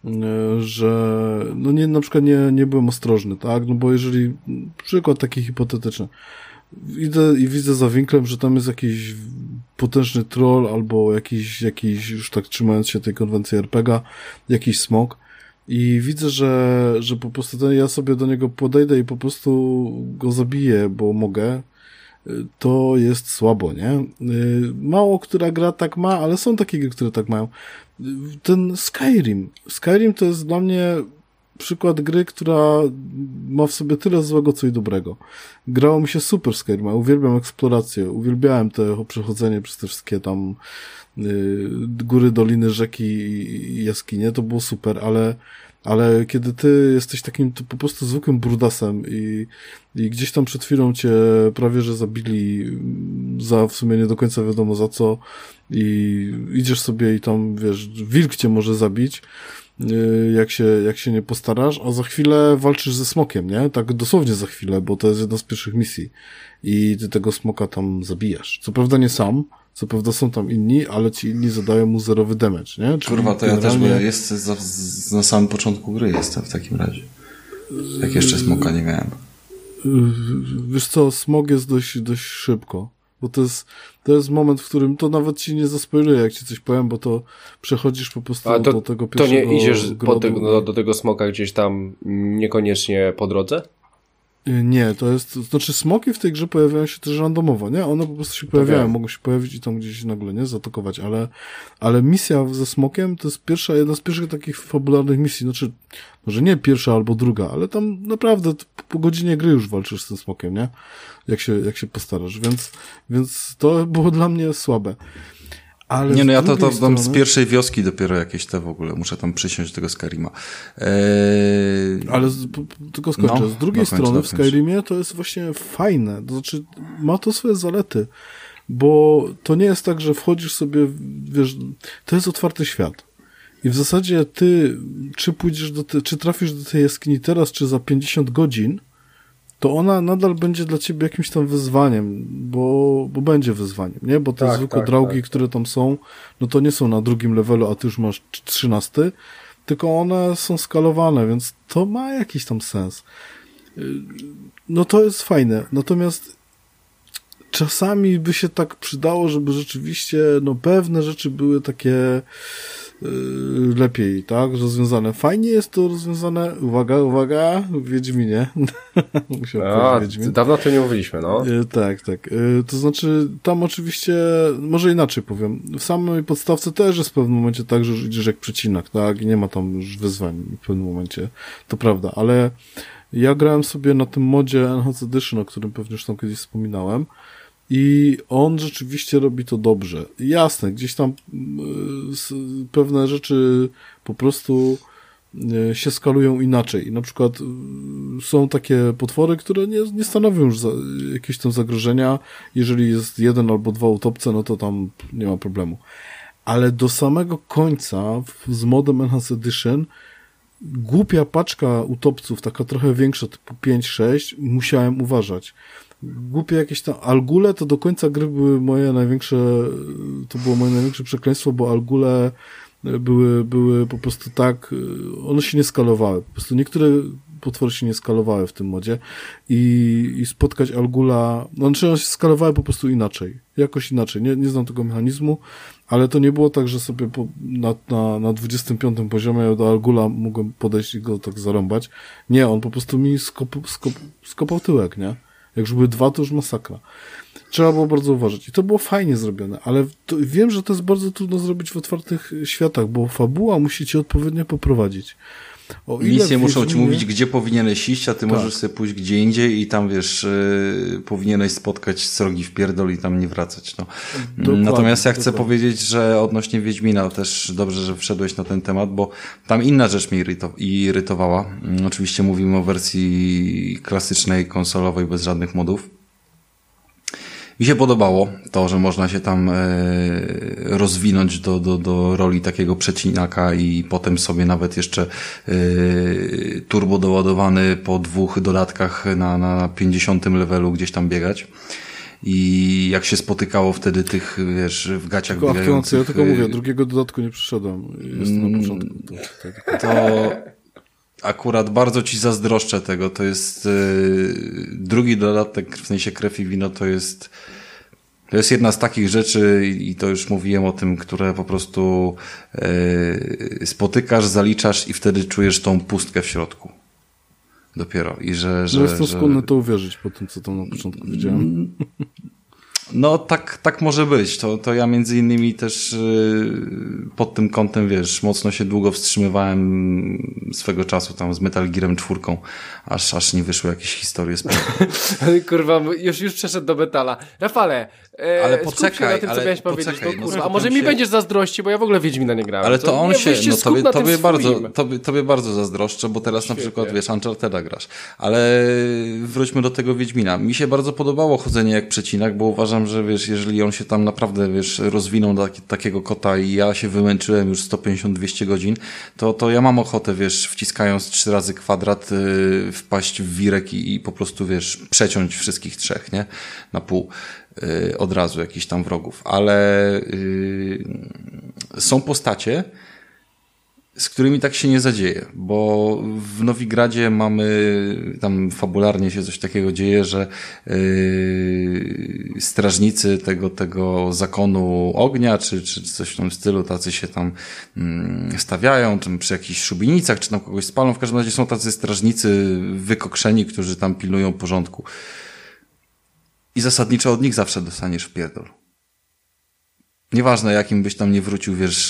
no nie, na przykład nie byłem ostrożny, tak? No bo jeżeli, przykład taki hipotetyczny, idę i widzę za winklem, że tam jest jakiś potężny troll albo jakiś już tak trzymając się tej konwencji RPG, jakiś smok i widzę, że po prostu ja sobie do niego podejdę i po prostu go zabiję, bo mogę, to jest słabo, nie? Mało która gra tak ma, ale są takie gry, które tak mają. Ten Skyrim to jest dla mnie przykład gry, która ma w sobie tyle złego, co i dobrego. Grało mi się super Skyrim, ja uwielbiam eksplorację, uwielbiałem to przechodzenie przez te wszystkie tam góry, doliny, rzeki i jaskinie, to było super, ale kiedy ty jesteś takim po prostu zwykłym brudasem i gdzieś tam przed chwilą cię prawie że zabili za w sumie nie do końca wiadomo za co i idziesz sobie i tam, wiesz, wilk cię może zabić, jak się nie postarasz, a za chwilę walczysz ze smokiem, nie? Tak dosłownie za chwilę, bo to jest jedna z pierwszych misji i ty tego smoka tam zabijasz. Co prawda nie sam, co prawda są tam inni, ale ci inni zadają mu zerowy damage, nie? Czyli kurwa, to generalnie... ja też jest na samym początku gry jestem w takim razie. Jak jeszcze smoka nie miałem. Wiesz co, smog jest dość szybko. Bo to jest moment, w którym to nawet ci nie zaspoiluję, jak ci coś powiem, bo to przechodzisz po prostu do tego pierwszego... To nie idziesz do tego smoka gdzieś tam niekoniecznie po drodze? Nie, znaczy smoki w tej grze pojawiają się też randomowo, nie? One po prostu się pojawiają, mogą się pojawić i tam gdzieś nagle, nie? Zaatakować, ale misja ze smokiem to jest jedna z pierwszych takich fabularnych misji, znaczy, może nie pierwsza albo druga, ale tam naprawdę po godzinie gry już walczysz z tym smokiem, nie? Jak się postarasz, więc to było dla mnie słabe. Ale nie, no ja to tam z pierwszej wioski dopiero jakieś te w ogóle, muszę tam przysiąść do tego Skyrima. Ale tylko skończę. Z drugiej strony w Skyrimie to jest właśnie fajne, to znaczy ma to swoje zalety, bo to nie jest tak, że wchodzisz sobie, wiesz, to jest otwarty świat. I w zasadzie ty, czy trafisz do tej jaskini teraz, czy za 50 godzin, to ona nadal będzie dla ciebie jakimś tam wyzwaniem, bo będzie wyzwaniem, nie? Bo te zwykłe draugi, które tam są, no to nie są na drugim levelu, a ty już masz 13, tylko one są skalowane, więc to ma jakiś tam sens. No to jest fajne, natomiast czasami by się tak przydało, żeby rzeczywiście, no pewne rzeczy były takie lepiej, tak, rozwiązane. Fajnie jest to rozwiązane, uwaga, w Wiedźminie. Wiedźmin. Dawno o tym nie mówiliśmy, no. Tak. To znaczy, tam oczywiście, może inaczej powiem, w samej podstawce też jest w pewnym momencie tak, że już idziesz jak przecinak, tak, i nie ma tam już wyzwań w pewnym momencie, to prawda, ale ja grałem sobie na tym modzie Enhanced Edition, o którym pewnie już tam kiedyś wspominałem, i on rzeczywiście robi to dobrze. Jasne, gdzieś tam pewne rzeczy po prostu się skalują inaczej. I na przykład są takie potwory, które nie stanowią już jakiegoś tam zagrożenia. Jeżeli jest jeden albo dwa utopce, no to tam nie ma problemu. Ale do samego końca z modem Enhanced Edition głupia paczka utopców, taka trochę większa, typu 5-6, musiałem uważać. głupie jakieś tam Algule, to do końca gry były to było moje największe przekleństwo, bo Algule były po prostu tak, one się nie skalowały. Po prostu niektóre potwory się nie skalowały w tym modzie i spotkać Algula, one się skalowały po prostu inaczej, jakoś inaczej. Nie znam tego mechanizmu, ale to nie było tak, że sobie na 25 poziomie do Algula mogłem podejść i go tak zarąbać. Nie, on po prostu mi skopał tyłek, nie? Jak już były 2, to już masakra. Trzeba było bardzo uważać. I to było fajnie zrobione, ale wiem, że to jest bardzo trudno zrobić w otwartych światach, bo fabuła musi cię odpowiednio poprowadzić. Misje muszą ci mówić, gdzie powinieneś iść, a ty możesz sobie pójść gdzie indziej i tam, wiesz, powinieneś spotkać srogi w pierdol i tam nie wracać. No. Natomiast ja chcę powiedzieć, że odnośnie Wiedźmina też dobrze, że wszedłeś na ten temat, bo tam inna rzecz mnie irytowała. Oczywiście mówimy o wersji klasycznej, konsolowej, bez żadnych modów. Mi się podobało to, że można się tam rozwinąć do roli takiego przecinaka i potem sobie nawet jeszcze turbo doładowany po 2 dodatkach na 50 levelu gdzieś tam biegać. I jak się spotykało wtedy tych, wiesz, w gaciach biegających... Ja tylko mówię, drugiego dodatku nie przyszedłem. Jestem na początku. To akurat bardzo ci zazdroszczę tego. To jest drugi dodatek, w sensie Krew i Wino, to jest jedna z takich rzeczy i to już mówiłem o tym, które po prostu spotykasz, zaliczasz i wtedy czujesz tą pustkę w środku. Dopiero. I że jestem skłonny to uwierzyć po tym, co tam na początku widziałem. No tak może być. To ja między innymi też pod tym kątem, wiesz, mocno się długo wstrzymywałem swego czasu tam z Metal Gearem 4, aż nie wyszły jakieś historie z Kurwa, już przeszedł do metala. Rafale, ale poczekaj, na tym, co miałeś powiedzieć. Poczekaj, kurwa, a może mi będziesz zazdrościć, bo ja w ogóle Wiedźmina nie grałem. Ale to on się, no tobie bardzo zazdroszczę, bo teraz na przykład, wiesz, Uncharted'a grasz. Ale wróćmy do tego Wiedźmina. Mi się bardzo podobało chodzenie jak przecinak, bo uważam, że wiesz, jeżeli on się tam naprawdę, wiesz, rozwinął do takiego kota i ja się wymęczyłem już 150-200 godzin, to ja mam ochotę, wiesz, wciskając 3 razy kwadrat, wpaść w wirek i po prostu, wiesz, przeciąć wszystkich 3, nie? Na pół. Od razu jakichś tam wrogów. Ale są postacie, z którymi tak się nie zadzieje, bo w Nowigradzie mamy, tam fabularnie się coś takiego dzieje, że strażnicy tego zakonu ognia, czy coś w tym stylu, tacy się tam stawiają, czy przy jakichś szubienicach, czy tam kogoś spalą. W każdym razie są tacy strażnicy wykokszeni, którzy tam pilnują porządku. I zasadniczo od nich zawsze dostaniesz w pierdol. Nieważne, jakim byś tam nie wrócił, wiesz,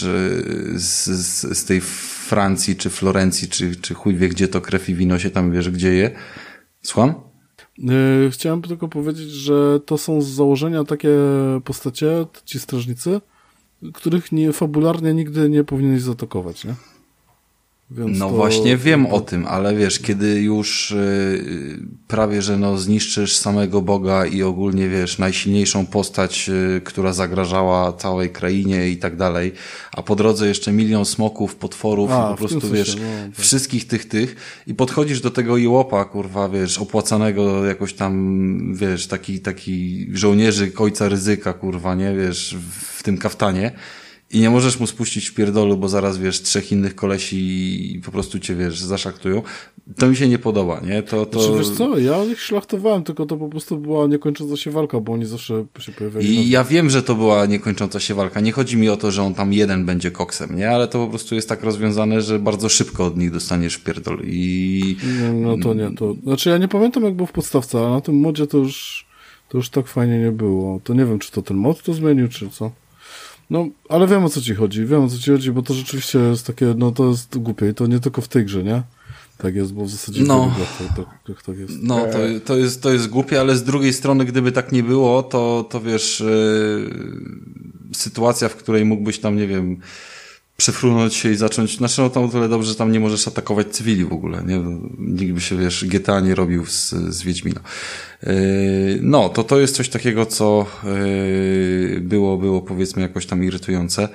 z tej Francji, czy Florencji, czy chuj wie, gdzie to Krew i Wino się tam, wiesz, gdzie je. Słucham? Chciałem tylko powiedzieć, że to są z założenia takie postacie, ci strażnicy, których fabularnie nigdy nie powinieneś zaatakować, nie? Więc no właśnie wiem o tym, ale wiesz, kiedy już prawie, że zniszczysz samego Boga i ogólnie, wiesz, najsilniejszą postać, która zagrażała całej krainie i tak dalej, a po drodze jeszcze milion smoków, potworów i po prostu, wiesz, tak. Wszystkich tych i podchodzisz do tego jełopa, kurwa, wiesz, opłacanego jakoś tam, wiesz, taki żołnierzy ojca Ryzyka, kurwa, nie, wiesz, w tym kaftanie. I nie możesz mu spuścić w pierdolu, bo zaraz, wiesz, 3 innych kolesi po prostu cię, wiesz, zaszachtują. To mi się nie podoba, nie? Znaczy, wiesz co, ja ich szlachtowałem, tylko to po prostu była niekończąca się walka, bo oni zawsze się pojawiali. I ja wiem, że to była niekończąca się walka. Nie chodzi mi o to, że on tam jeden będzie koksem, nie? Ale to po prostu jest tak rozwiązane, że bardzo szybko od nich dostaniesz w pierdol. No to nie, to... Znaczy, ja nie pamiętam, jak było w podstawce, ale na tym modzie to już tak fajnie nie było. To nie wiem, czy to ten mod to zmienił, czy co. No, ale wiem, o co ci chodzi, bo to rzeczywiście jest takie, no to jest głupie i to nie tylko w tej grze, nie? Tak jest, bo w zasadzie tak jest. No, to jest głupie, ale z drugiej strony, gdyby tak nie było, to wiesz, sytuacja, w której mógłbyś tam, nie wiem, przefrunąć się i zacząć, znaczy no tam o tyle dobrze, że tam nie możesz atakować cywili w ogóle, nie? Nikt by się, wiesz, GTA nie robił z Wiedźmina. No, to jest coś takiego, co było powiedzmy jakoś tam irytujące.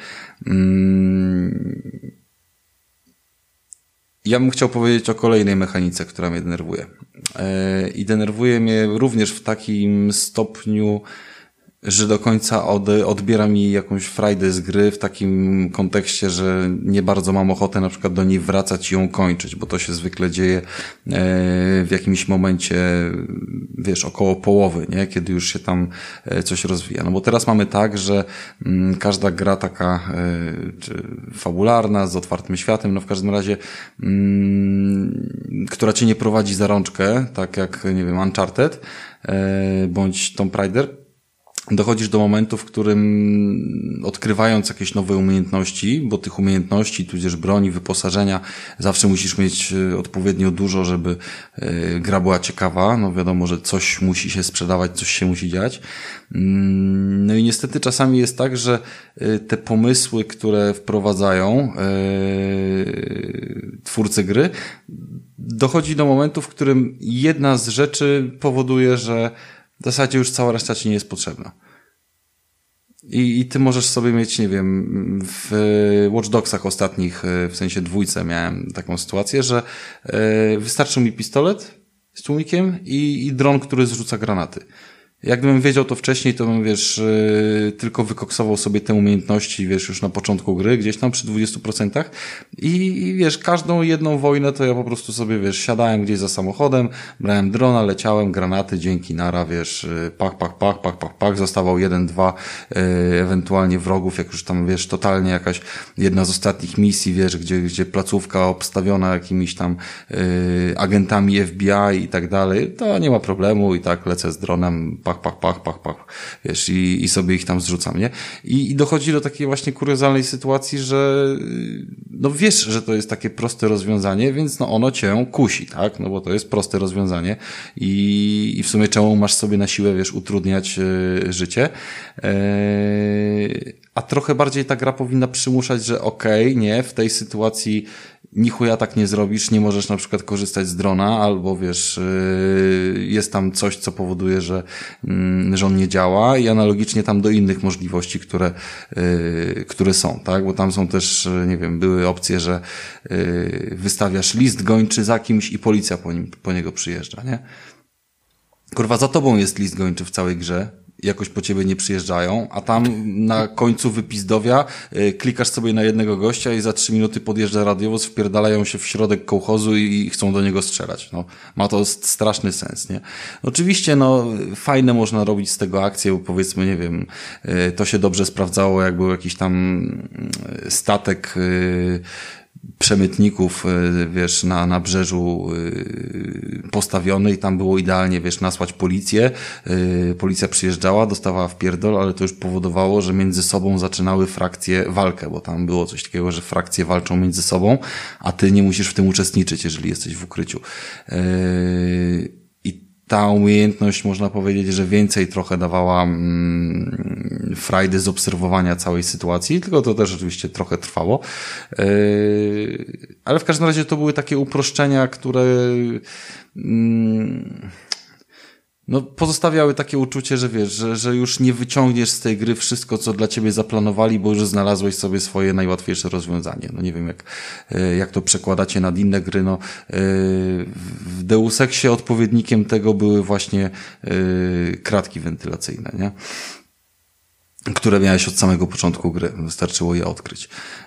Ja bym chciał powiedzieć o kolejnej mechanice, która mnie denerwuje. I denerwuje mnie również w takim stopniu, że do końca odbiera mi jakąś frajdę z gry w takim kontekście, że nie bardzo mam ochotę na przykład do niej wracać i ją kończyć, bo to się zwykle dzieje w jakimś momencie, wiesz, około połowy, nie? Kiedy już się tam coś rozwija. No bo teraz mamy tak, że każda gra taka czy fabularna, z otwartym światem, no w każdym razie która cię nie prowadzi za rączkę, tak jak, nie wiem, Uncharted bądź Tomb Raider, dochodzisz do momentu, w którym odkrywając jakieś nowe umiejętności, bo tych umiejętności, tudzież broni, wyposażenia zawsze musisz mieć odpowiednio dużo, żeby gra była ciekawa. No wiadomo, że coś musi się sprzedawać, coś się musi dziać. No i niestety czasami jest tak, że te pomysły, które wprowadzają twórcy gry, dochodzi do momentu, w którym jedna z rzeczy powoduje, że w zasadzie już cała reszta ci nie jest potrzebna. I ty możesz sobie mieć, nie wiem, w Watch Dogsach ostatnich, w sensie 2 miałem taką sytuację, że wystarczył mi pistolet z tłumikiem i dron, który zrzuca granaty. Jak gdybym wiedział to wcześniej, to bym, wiesz, tylko wykoksował sobie te umiejętności, wiesz, już na początku gry, gdzieś tam przy 20%. I wiesz, każdą jedną wojnę to ja po prostu sobie, wiesz, siadałem gdzieś za samochodem, brałem drona, leciałem, granaty, dzięki, nara, wiesz, pak, zostawał 1-2, ewentualnie wrogów, jak już tam, wiesz, totalnie jakaś jedna z ostatnich misji, wiesz, gdzie placówka obstawiona jakimiś tam agentami FBI i tak dalej, to nie ma problemu i tak lecę z dronem, pach, wiesz, i sobie ich tam zrzucam, nie? I dochodzi do takiej właśnie kuriozalnej sytuacji, że no wiesz, że to jest takie proste rozwiązanie, więc no ono cię kusi, tak? No bo to jest proste rozwiązanie i w sumie czemu masz sobie na siłę, wiesz, utrudniać życie? A trochę bardziej ta gra powinna przymuszać, że okej, nie, w tej sytuacji ni chuja tak nie zrobisz, nie możesz na przykład korzystać z drona, albo wiesz, jest tam coś, co powoduje, że on nie działa i analogicznie tam do innych możliwości, które są, tak? Bo tam są też, nie wiem, były opcje, że wystawiasz list gończy za kimś i policja po niego przyjeżdża, nie? Kurwa, za tobą jest list gończy w całej grze, jakoś po ciebie nie przyjeżdżają, a tam na końcu wypizdowia klikasz sobie na jednego gościa i za 3 minuty podjeżdża radiowóz, wpierdalają się w środek kołchozu i chcą do niego strzelać. No, ma to straszny sens, nie? Oczywiście, no, fajne można robić z tego akcje, bo powiedzmy, nie wiem, to się dobrze sprawdzało, jak był jakiś tam statek przemytników, wiesz, na nabrzeżu postawiony i tam było idealnie, wiesz, nasłać policję. Policja przyjeżdżała, dostawała w pierdol, ale to już powodowało, że między sobą zaczynały frakcje walkę, bo tam było coś takiego, że frakcje walczą między sobą, a ty nie musisz w tym uczestniczyć, jeżeli jesteś w ukryciu. Ta umiejętność, można powiedzieć, że więcej trochę dawała frajdy z obserwowania całej sytuacji, tylko to też oczywiście trochę trwało. Ale w każdym razie to były takie uproszczenia, które no, pozostawiały takie uczucie, że wiesz, że już nie wyciągniesz z tej gry wszystko, co dla ciebie zaplanowali, bo już znalazłeś sobie swoje najłatwiejsze rozwiązanie. No nie wiem, jak to przekładacie nad inne gry. No, w Deus Exie odpowiednikiem tego były właśnie kratki wentylacyjne, nie? Które miałeś od samego początku gry. Wystarczyło je odkryć.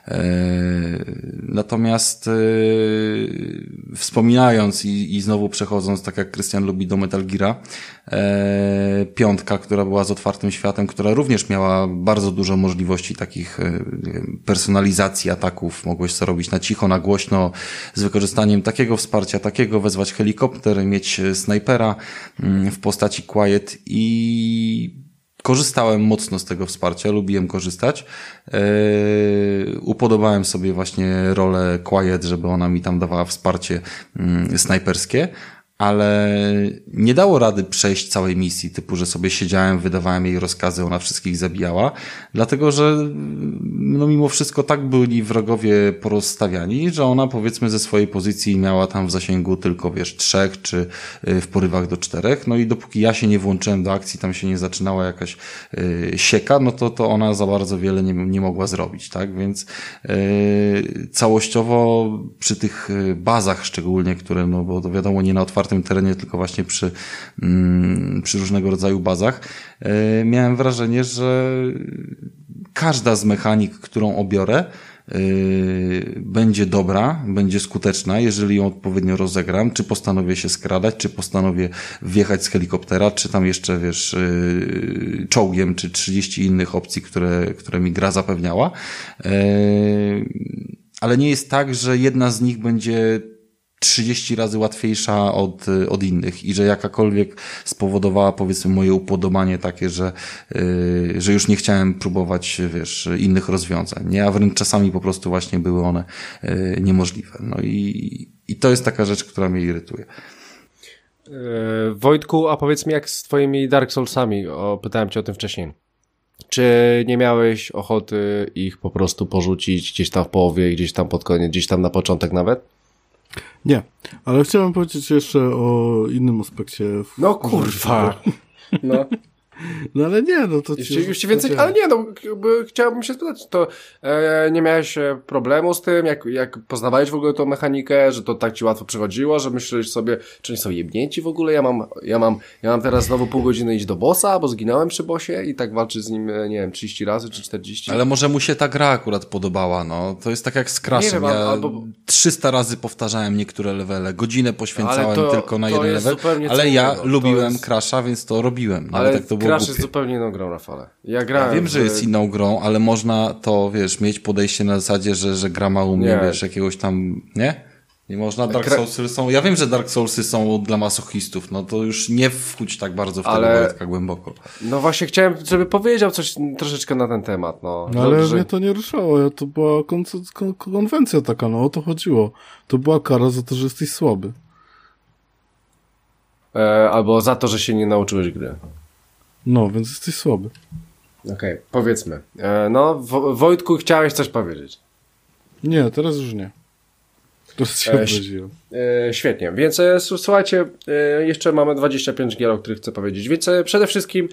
Natomiast wspominając i znowu przechodząc, tak jak Krystian lubi do Metal Geara, 5, która była z otwartym światem, która również miała bardzo dużo możliwości takich personalizacji ataków. Mogłeś to robić na cicho, na głośno, z wykorzystaniem takiego wsparcia, takiego, wezwać helikopter, mieć snajpera w postaci Quiet i korzystałem mocno z tego wsparcia, lubiłem korzystać. Upodobałem sobie właśnie rolę Quiet, żeby ona mi tam dawała wsparcie snajperskie, ale nie dało rady przejść całej misji, typu, że sobie siedziałem, wydawałem jej rozkazy, ona wszystkich zabijała, dlatego, że no mimo wszystko tak byli wrogowie porozstawiani, że ona powiedzmy ze swojej pozycji miała tam w zasięgu tylko, wiesz, 3 czy w porywach do 4, no i dopóki ja się nie włączyłem do akcji, tam się nie zaczynała jakaś sieka, no to ona za bardzo wiele nie mogła zrobić, tak, więc całościowo przy tych bazach szczególnie, które, no bo to wiadomo, nie na otwartym otwartym terenie, tylko właśnie przy różnego rodzaju bazach, miałem wrażenie, że każda z mechanik, którą obiorę, będzie dobra, będzie skuteczna, jeżeli ją odpowiednio rozegram, czy postanowię się skradać, czy postanowię wjechać z helikoptera, czy tam jeszcze, wiesz, czołgiem, czy 30 innych opcji, które mi gra zapewniała. Ale nie jest tak, że jedna z nich będzie 30 razy łatwiejsza od innych i że jakakolwiek spowodowała, powiedzmy, moje upodobanie takie, że już nie chciałem próbować, wiesz, innych rozwiązań, nie? A wręcz czasami po prostu właśnie były one niemożliwe. No i to jest taka rzecz, która mnie irytuje. Wojtku, a powiedz mi, jak z twoimi Dark Soulsami? Pytałem cię o tym wcześniej. Czy nie miałeś ochoty ich po prostu porzucić gdzieś tam w połowie, gdzieś tam pod koniec, gdzieś tam na początek nawet? Nie, ale chciałem powiedzieć jeszcze o innym aspekcie. No kurwa! No. No ale nie, no to już ci więcej, ale nie, no chciałbym się spytać, to nie miałeś problemu z tym, jak poznawałeś w ogóle tą mechanikę, że to tak ci łatwo przychodziło, że myślisz sobie, czy oni są jebnięci w ogóle, ja mam teraz znowu pół godziny iść do bossa, bo zginąłem przy bossie i tak walczyć z nim, nie wiem, 30 razy czy 40. Ale może mu się ta gra akurat podobała, no. To jest tak jak z Crashem. Ja 300 razy powtarzałem niektóre levele, godzinę poświęcałem tylko na jeden level, ale ja lubiłem Crasha, więc to robiłem. Ale tak to Crash jest zupełnie inną grą, Rafale. Ja wiem, że jest inną grą, ale można to, wiesz, mieć podejście na zasadzie, że gra ma u mnie, wiesz, jakiegoś tam, nie? Nie można. Dark Soulsy są... Ja wiem, że Dark Soulsy są dla masochistów, no to już nie wchódź tak bardzo w tego Wojtka głęboko. No właśnie chciałem, żeby powiedział coś troszeczkę na ten temat, no. Ale mnie to nie ruszało, to była konwencja taka, no o to chodziło. To była kara za to, że jesteś słaby. Albo za to, że się nie nauczyłeś gry. No, więc jesteś słaby. Okej, powiedzmy. No, Wojtku, chciałeś coś powiedzieć? Nie, teraz już nie. Teraz się obraziłem. Świetnie, więc słuchajcie, jeszcze mamy 25 gier, o których chcę powiedzieć, więc przede wszystkim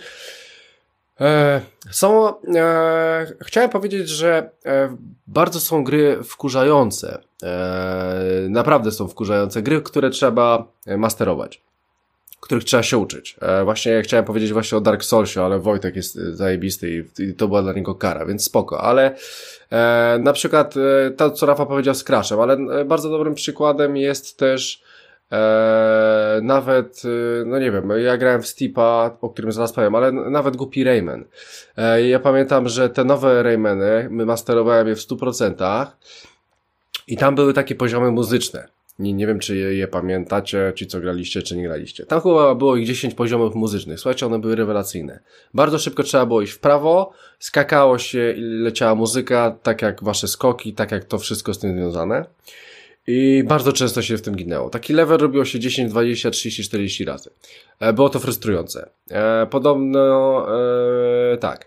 chciałem powiedzieć, że bardzo są gry wkurzające. Naprawdę są wkurzające gry, które trzeba masterować, których trzeba się uczyć. Właśnie chciałem powiedzieć właśnie o Dark Soulsie, ale Wojtek jest zajebisty i to była dla niego kara, więc spoko, ale na przykład to, co Rafa powiedział z Crashem, ale bardzo dobrym przykładem jest też nawet, no nie wiem, ja grałem w Steepa, o którym zaraz powiem, ale nawet głupi Rayman. Ja pamiętam, że te nowe Raymany, masterowałem je w 100% i tam były takie poziomy muzyczne. Nie wiem, czy je pamiętacie, ci co graliście, czy nie graliście. Tam chyba było ich 10 poziomów muzycznych. Słuchajcie, one były rewelacyjne. Bardzo szybko trzeba było iść w prawo, skakało się i leciała muzyka, tak jak wasze skoki, tak jak to wszystko z tym związane. I bardzo często się w tym ginęło. Taki level robiło się 10, 20, 30, 40 razy. Było to frustrujące. Podobno tak.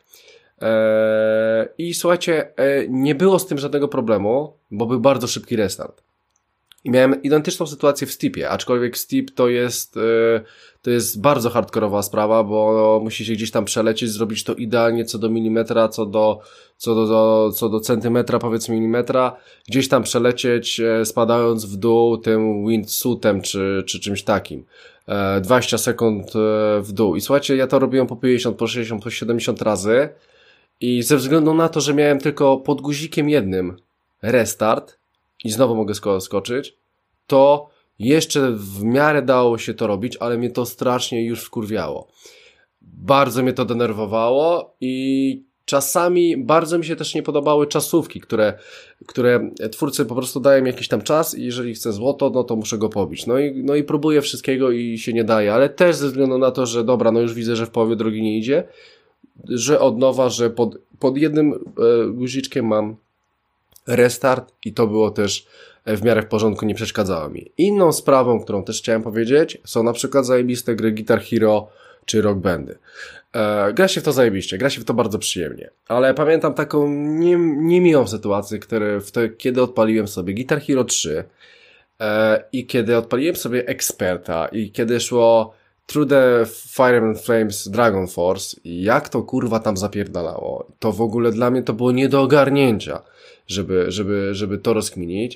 I słuchajcie, nie było z tym żadnego problemu, bo był bardzo szybki restart. I miałem identyczną sytuację w Steepie, aczkolwiek Steep to jest bardzo hardkorowa sprawa, bo musi się gdzieś tam przelecieć, zrobić to idealnie co do milimetra, co do centymetra, powiedzmy milimetra, gdzieś tam przelecieć, spadając w dół tym windsuitem czy czymś takim. 20 sekund w dół. I słuchajcie, ja to robiłem po 50, po 60, po 70 razy i ze względu na to, że miałem tylko pod guzikiem jednym restart, i znowu mogę skoczyć, to jeszcze w miarę dało się to robić, ale mnie to strasznie już wkurwiało. Bardzo mnie to denerwowało i czasami bardzo mi się też nie podobały czasówki, które twórcy po prostu dają jakiś tam czas i jeżeli chcę złoto, no to muszę go pobić. No i próbuję wszystkiego i się nie daje, ale też ze względu na to, że dobra, no już widzę, że w połowie drogi nie idzie, że od nowa, że pod jednym guziczkiem mam restart i to było też w miarę w porządku, nie przeszkadzało mi. Inną sprawą, którą też chciałem powiedzieć, są na przykład zajebiste gry Guitar Hero czy Rock Bandy. Gra się w to zajebiście, gra się w to bardzo przyjemnie, ale pamiętam taką niemiłą sytuację, kiedy odpaliłem sobie Guitar Hero 3 i kiedy odpaliłem sobie Experta i kiedy szło Through the Fire and Flames Dragon Force i jak to kurwa tam zapierdalało, to w ogóle dla mnie to było nie do ogarnięcia, żeby to rozkminić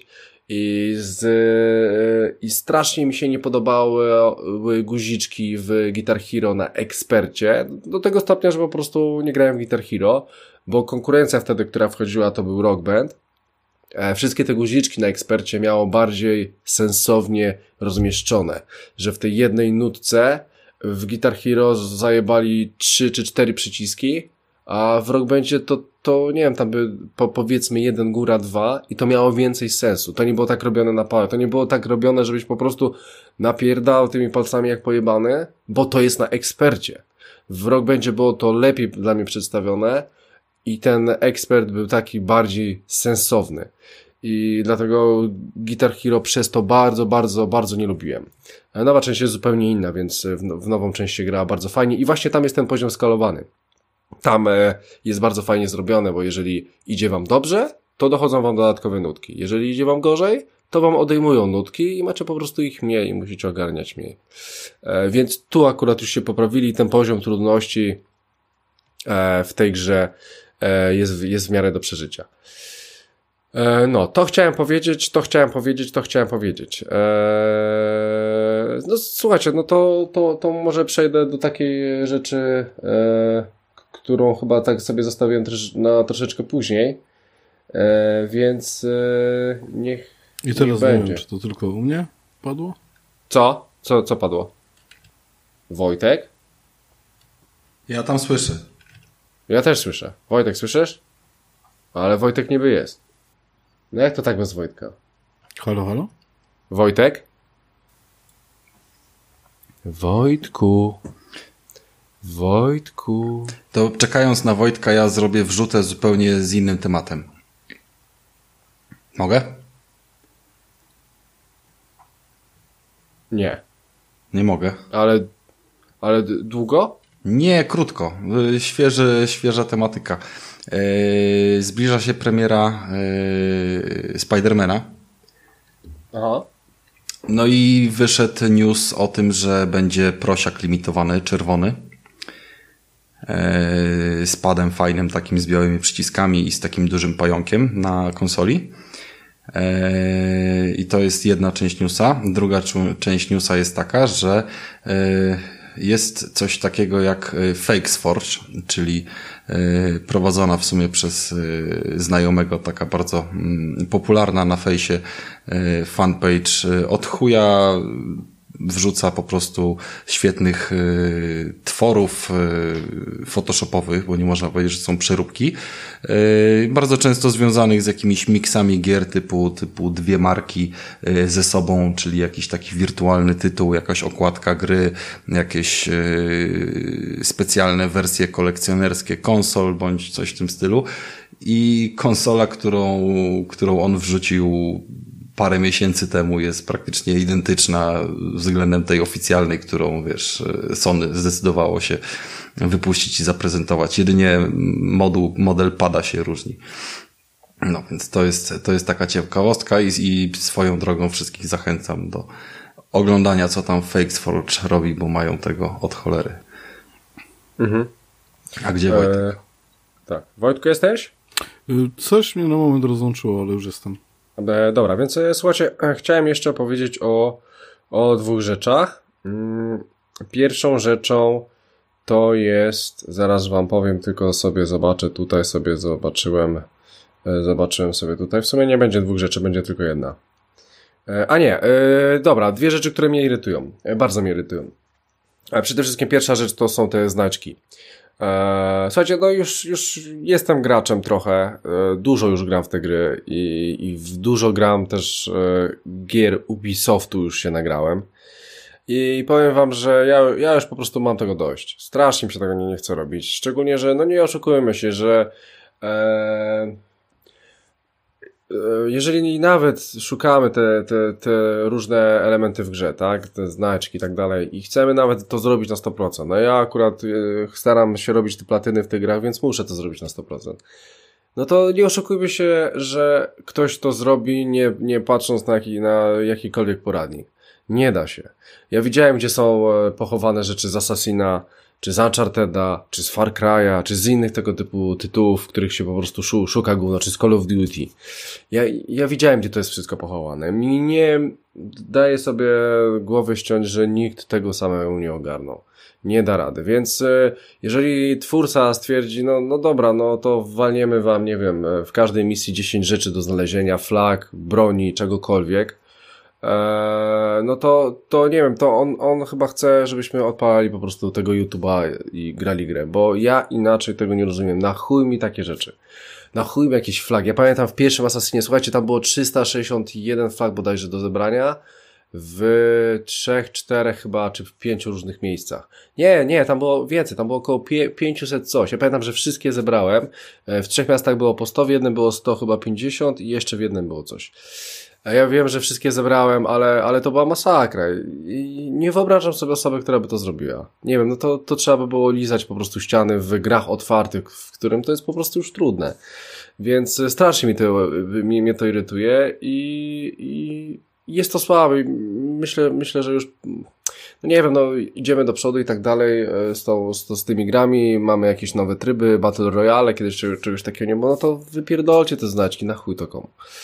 i strasznie mi się nie podobały guziczki w Guitar Hero na ekspercie, do tego stopnia, że po prostu nie grałem w Guitar Hero, bo konkurencja wtedy, która wchodziła, to był Rock Band. Wszystkie te guziczki na ekspercie miało bardziej sensownie rozmieszczone, że w tej jednej nutce w Guitar Hero zajebali 3 czy 4 przyciski, a w Rock Bandzie to nie wiem, tam by powiedzmy 1 góra 2 i to miało więcej sensu. To nie było tak robione na pałę, to nie było tak robione, żebyś po prostu napierdał tymi palcami jak pojebany, bo to jest na ekspercie. W Rock Bandzie było to lepiej dla mnie przedstawione i ten ekspert był taki bardziej sensowny. I dlatego Guitar Hero przez to bardzo, bardzo, bardzo nie lubiłem. Nowa część jest zupełnie inna, więc w nową część się gra bardzo fajnie i właśnie tam jest ten poziom skalowany. Tam jest bardzo fajnie zrobione, bo jeżeli idzie wam dobrze, to dochodzą wam dodatkowe nutki. Jeżeli idzie wam gorzej, to wam odejmują nutki i macie po prostu ich mniej i musicie ogarniać mniej. Więc tu akurat już się poprawili, ten poziom trudności w tej grze jest w miarę do przeżycia. No, to chciałem powiedzieć. No słuchajcie, no to może przejdę do takiej rzeczy, którą chyba tak sobie zostawiłem na troszeczkę później, więc niech I teraz niech nie będzie. wiem, czy to tylko u mnie padło? Co padło? Wojtek? Ja tam słyszę. Ja też słyszę. Wojtek, słyszysz? Ale Wojtek niby jest. No jak to tak bez Wojtka? Halo, halo? Wojtek? Wojtku. To czekając na Wojtka, ja zrobię wrzutę zupełnie z innym tematem. Mogę? Nie. Nie mogę. Ale długo? Nie, krótko. Świeża tematyka. Zbliża się premiera Spidermana. Aha. No i wyszedł news o tym, że będzie prosiak limitowany, czerwony. Z padem fajnym, takim z białymi przyciskami i z takim dużym pająkiem na konsoli. I to jest jedna część newsa. Druga część newsa jest taka, że jest coś takiego jak FakesForge, czyli prowadzona w sumie przez znajomego, taka bardzo popularna na fejsie fanpage od chuja, wrzuca po prostu świetnych tworów photoshopowych, bo nie można powiedzieć, że są przeróbki, bardzo często związanych z jakimiś miksami gier typu dwie marki ze sobą, czyli jakiś taki wirtualny tytuł, jakaś okładka gry, jakieś specjalne wersje kolekcjonerskie konsol, bądź coś w tym stylu. I konsola, którą on wrzucił parę miesięcy temu, jest praktycznie identyczna względem tej oficjalnej, którą, wiesz, Sony zdecydowało się wypuścić i zaprezentować. Jedynie model pada się różni. No, więc to jest taka ciekawostka i swoją drogą wszystkich zachęcam do oglądania, co tam FakesForge robi, bo mają tego od cholery. Mhm. A gdzie Wojtek? Tak. Wojtku, jesteś? Coś mnie na moment rozłączyło, ale już jestem. Dobra, więc słuchajcie, chciałem jeszcze opowiedzieć o dwóch rzeczach. Pierwszą rzeczą to jest, zaraz wam powiem, tylko sobie zobaczę, tutaj sobie zobaczyłem sobie tutaj, w sumie nie będzie dwóch rzeczy, będzie tylko jedna. A nie, dobra, dwie rzeczy, które mnie irytują, bardzo mnie irytują. Przede wszystkim pierwsza rzecz to są te znaczki. Słuchajcie, no już jestem graczem trochę, dużo już gram w te gry i w dużo gram też gier Ubisoftu już się nagrałem i powiem wam, że ja już po prostu mam tego dość. Strasznie mi się tego nie chce robić, szczególnie, że no nie oszukujmy się, że jeżeli nawet szukamy te różne elementy w grze, tak, te znaczki i tak dalej i chcemy nawet to zrobić na 100%, no ja akurat staram się robić te platyny w tych grach, więc muszę to zrobić na 100%. No to nie oszukujmy się, że ktoś to zrobi nie patrząc na jakikolwiek poradnik. Nie da się. Ja widziałem, gdzie są pochowane rzeczy z Assassina czy z Uncharted'a, czy z Far Cry'a, czy z innych tego typu tytułów, w których się po prostu szuka gówno, czy z Call of Duty. Ja widziałem, gdzie to jest wszystko pochowane. Mi nie daje sobie głowy ściąć, że nikt tego samego nie ogarnął. Nie da rady, więc jeżeli twórca stwierdzi, no dobra, no to walniemy wam, nie wiem, w każdej misji 10 rzeczy do znalezienia, flag, broni, czegokolwiek, no to nie wiem, to on chyba chce, żebyśmy odpalali po prostu tego YouTube'a i grali grę, bo ja inaczej tego nie rozumiem. Na chuj mi takie rzeczy. Na chuj mi jakieś flagi. Ja pamiętam w pierwszym Assassinie, słuchajcie, tam było 361 flag bodajże do zebrania w 3, 4 chyba, czy w 5 różnych miejscach. Nie, tam było więcej, tam było około 500 coś. Ja pamiętam, że wszystkie zebrałem. W 3 miastach było po 100, w jednym było 100 chyba 50 i jeszcze w jednym było coś. Ja wiem, że wszystkie zebrałem, ale to była masakra i nie wyobrażam sobie osoby, która by to zrobiła. Nie wiem, no to trzeba by było lizać po prostu ściany w grach otwartych, w którym to jest po prostu już trudne. Więc strasznie mnie to irytuje i jest to słabe. Myślę, że już no nie wiem, no idziemy do przodu i tak dalej z tymi grami, mamy jakieś nowe tryby, Battle Royale, kiedyś czegoś takiego nie było, no to wypierdolcie te znaczki, na chuj to komu.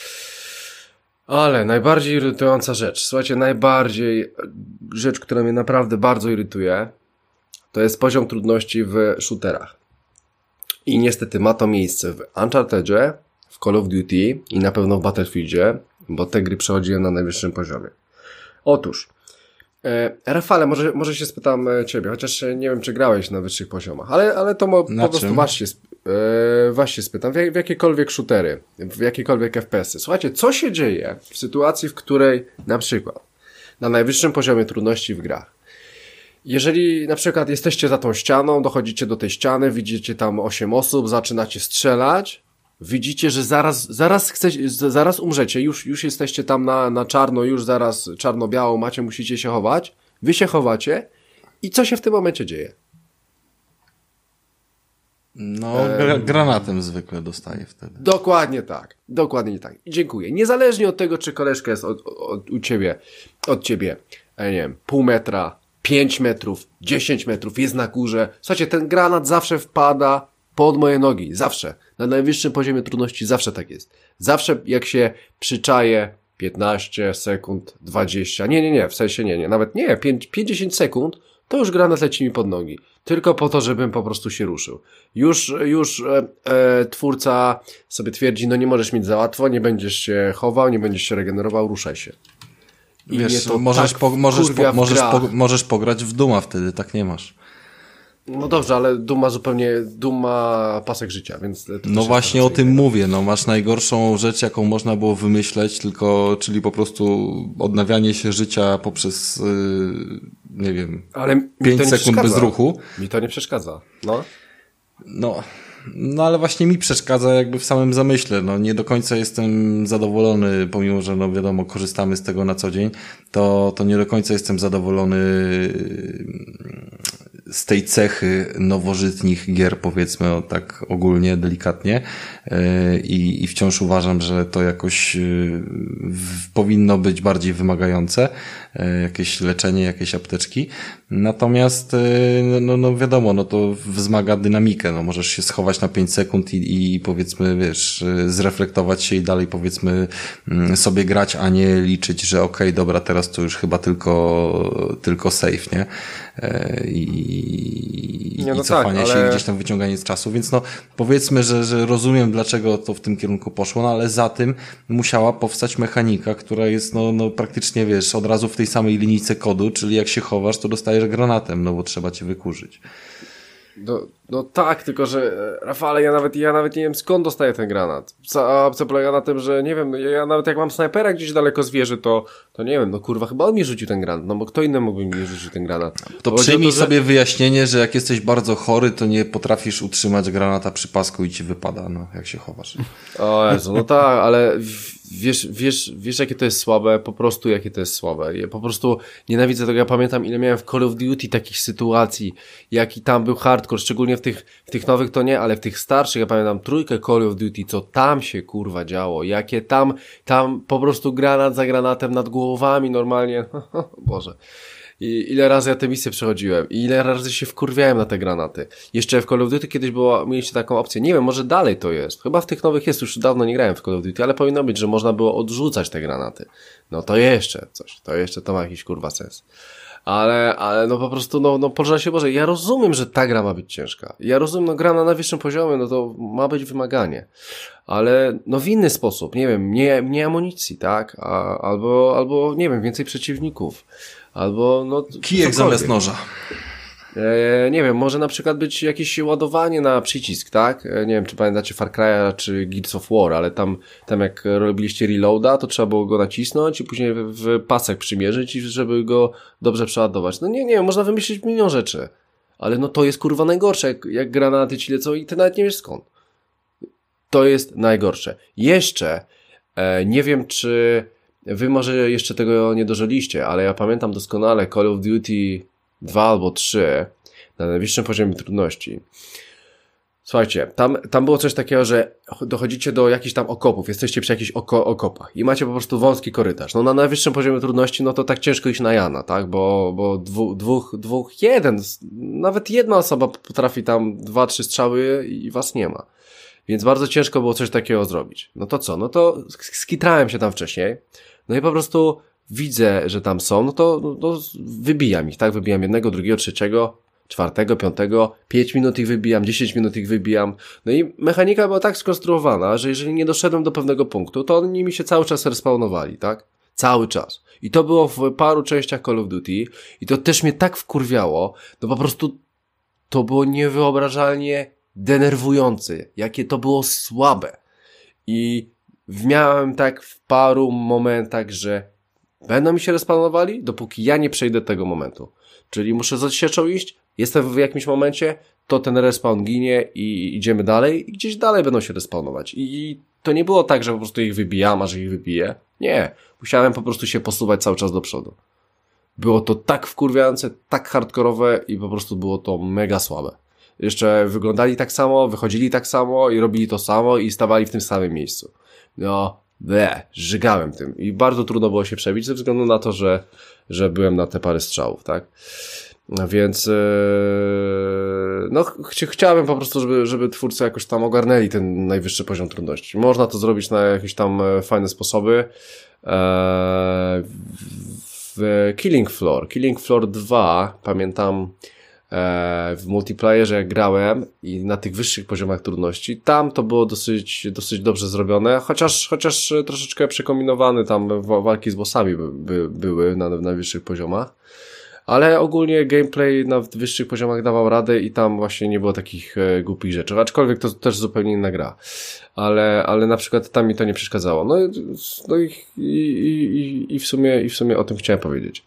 Ale najbardziej irytująca rzecz, słuchajcie, rzecz, która mnie naprawdę bardzo irytuje, to jest poziom trudności w shooterach. I niestety ma to miejsce w Unchartedzie, w Call of Duty i na pewno w Battlefieldzie, bo te gry przechodziłem na najwyższym poziomie. Otóż, Rafale, może się spytam ciebie, chociaż nie wiem, czy grałeś na wyższych poziomach, ale to po prostu was się spytam, w jakiekolwiek shootery, w jakiekolwiek FPS-y. Słuchajcie, co się dzieje w sytuacji, w której na przykład na najwyższym poziomie trudności w grach, jeżeli na przykład jesteście za tą ścianą, dochodzicie do tej ściany, widzicie tam 8 osób, zaczynacie strzelać, widzicie, że zaraz umrzecie, już jesteście tam na czarno, już zaraz czarno-biało macie, musicie się chować, wy się chowacie i co się w tym momencie dzieje? No, granatem zwykle dostaję wtedy. Dokładnie tak. I dziękuję. Niezależnie od tego, czy koleżka jest od ciebie, nie wiem, pół metra, 5 metrów, 10 metrów, jest na górze. Słuchajcie, ten granat zawsze wpada pod moje nogi. Zawsze. Na najwyższym poziomie trudności zawsze tak jest. Zawsze jak się przyczaje 15 sekund, 20, nie, w sensie nie, nawet nie, 50 sekund, to już granat leci mi pod nogi. Tylko po to, żebym po prostu się ruszył. Już twórca sobie twierdzi, no nie możesz mieć za łatwo, nie będziesz się chował, nie będziesz się regenerował, ruszaj się. I wiesz, to możesz pograć w Duma wtedy, tak nie masz. No dobrze, ale Duma pasek życia, więc... No właśnie o tym mówię, no masz najgorszą rzecz, jaką można było wymyśleć, czyli po prostu odnawianie się życia poprzez, nie wiem, ale 5 sekund bez ruchu. Mi to nie przeszkadza, no. No ale właśnie mi przeszkadza jakby w samym zamyśle, no nie do końca jestem zadowolony, pomimo że no wiadomo korzystamy z tego na co dzień, to nie do końca jestem zadowolony z tej cechy nowożytnich gier, powiedzmy tak ogólnie, delikatnie i wciąż uważam, że to jakoś powinno być bardziej wymagające, jakieś leczenie, jakieś apteczki, natomiast no wiadomo, no to wzmaga dynamikę, no możesz się schować na 5 sekund i powiedzmy, wiesz, zreflektować się i dalej powiedzmy sobie grać, a nie liczyć, że okej, dobra, teraz to już chyba tylko save, nie? I cofanie się i gdzieś tam wyciąganie z czasu, więc no powiedzmy, że rozumiem dlaczego to w tym kierunku poszło, no ale za tym musiała powstać mechanika, która jest no praktycznie, wiesz, od razu w tej samej linijce kodu, czyli jak się chowasz, to dostajesz granatem, no bo trzeba cię wykurzyć. No tak, tylko że Rafale, ja nawet nie wiem skąd dostaję ten granat. Co polega na tym, że nie wiem, ja nawet jak mam snajpera gdzieś daleko z wieży, to nie wiem, no kurwa, chyba on mi rzucił ten granat, no bo kto inny mógłby mi rzucić ten granat. To przyjmij sobie wyjaśnienie, że jak jesteś bardzo chory, to nie potrafisz utrzymać granata przy pasku i ci wypada, no, jak się chowasz. O Jezu, no tak, ale wiesz jakie to jest słabe, po prostu jakie to jest słabe. Ja po prostu nienawidzę tego, ja pamiętam ile miałem w Call of Duty takich sytuacji, jaki tam był hardcore, szczególnie w tych nowych to nie, ale w tych starszych, ja pamiętam trójkę Call of Duty, co tam się kurwa działo, jakie tam po prostu granat za granatem nad głowami normalnie, Boże. ile razy ja te misje przechodziłem i ile razy się wkurwiałem na te granaty. Jeszcze w Call of Duty kiedyś mieliście taką opcję, nie wiem, może dalej to jest. Chyba w tych nowych jest, już dawno nie grałem w Call of Duty, ale powinno być, że można było odrzucać te granaty. No to jeszcze coś, to ma jakiś kurwa sens. Ale no po prostu, no Boże się Boże, ja rozumiem, że ta gra ma być ciężka. Ja rozumiem, no gra na najwyższym poziomie, no to ma być wymaganie. Ale no w inny sposób, nie wiem, nie amunicji, tak? Albo nie wiem, więcej przeciwników. Albo no kijek zamiast noża. Nie wiem, może na przykład być jakieś ładowanie na przycisk, tak? Nie wiem, czy pamiętacie Far Cry'a czy Gears of War, ale tam jak robiliście reloada, to trzeba było go nacisnąć i później w pasek przymierzyć, żeby go dobrze przeładować. No nie wiem, można wymyślić milion rzeczy. Ale no to jest kurwa najgorsze, jak granaty ci lecą i ty nawet nie wiesz skąd. To jest najgorsze. Jeszcze nie wiem, czy wy może jeszcze tego nie dożyliście, ale ja pamiętam doskonale Call of Duty 2 albo 3 na najwyższym poziomie trudności. Słuchajcie, tam było coś takiego, że dochodzicie do jakichś tam okopów, jesteście przy jakichś okopach i macie po prostu wąski korytarz. No na najwyższym poziomie trudności, no to tak ciężko iść na Jana, tak? Bo nawet jedna osoba potrafi tam 2-3 strzały i was nie ma. Więc bardzo ciężko było coś takiego zrobić. No to co? No to skitrałem się tam wcześniej. No i po prostu widzę, że tam są, no to wybijam ich, tak? Wybijam jednego, drugiego, trzeciego, czwartego, piątego, 5 minut ich wybijam, 10 minut ich wybijam. No i mechanika była tak skonstruowana, że jeżeli nie doszedłem do pewnego punktu, to oni mi się cały czas respawnowali, tak? Cały czas. I to było w paru częściach Call of Duty i to też mnie tak wkurwiało, no po prostu to było niewyobrażalnie denerwujące, jakie to było słabe. I miałem tak w paru momentach, że będą mi się respawnowali, dopóki ja nie przejdę tego momentu. Czyli muszę za sieczą iść, jestem w jakimś momencie, to ten respawn ginie i idziemy dalej i gdzieś dalej będą się respawnować. I to nie było tak, że po prostu ich wybijam, a że ich wybiję. Nie. Musiałem po prostu się posuwać cały czas do przodu. Było to tak wkurwiające, tak hardkorowe i po prostu było to mega słabe. Jeszcze wyglądali tak samo, wychodzili tak samo i robili to samo i stawali w tym samym miejscu. No, żygałem tym i bardzo trudno było się przebić ze względu na to, że byłem na te parę strzałów, tak? Więc no chciałem po prostu, żeby twórcy jakoś tam ogarnęli ten najwyższy poziom trudności. Można to zrobić na jakieś tam fajne sposoby. W Killing Floor 2 pamiętam w multiplayerze jak grałem i na tych wyższych poziomach trudności, tam to było dosyć dobrze zrobione, chociaż troszeczkę przekombinowane tam walki z bossami były na najwyższych poziomach, ale ogólnie gameplay na wyższych poziomach dawał radę i tam właśnie nie było takich głupich rzeczy, aczkolwiek to też zupełnie inna gra, ale na przykład tam mi to nie przeszkadzało. No i w sumie o tym chciałem powiedzieć.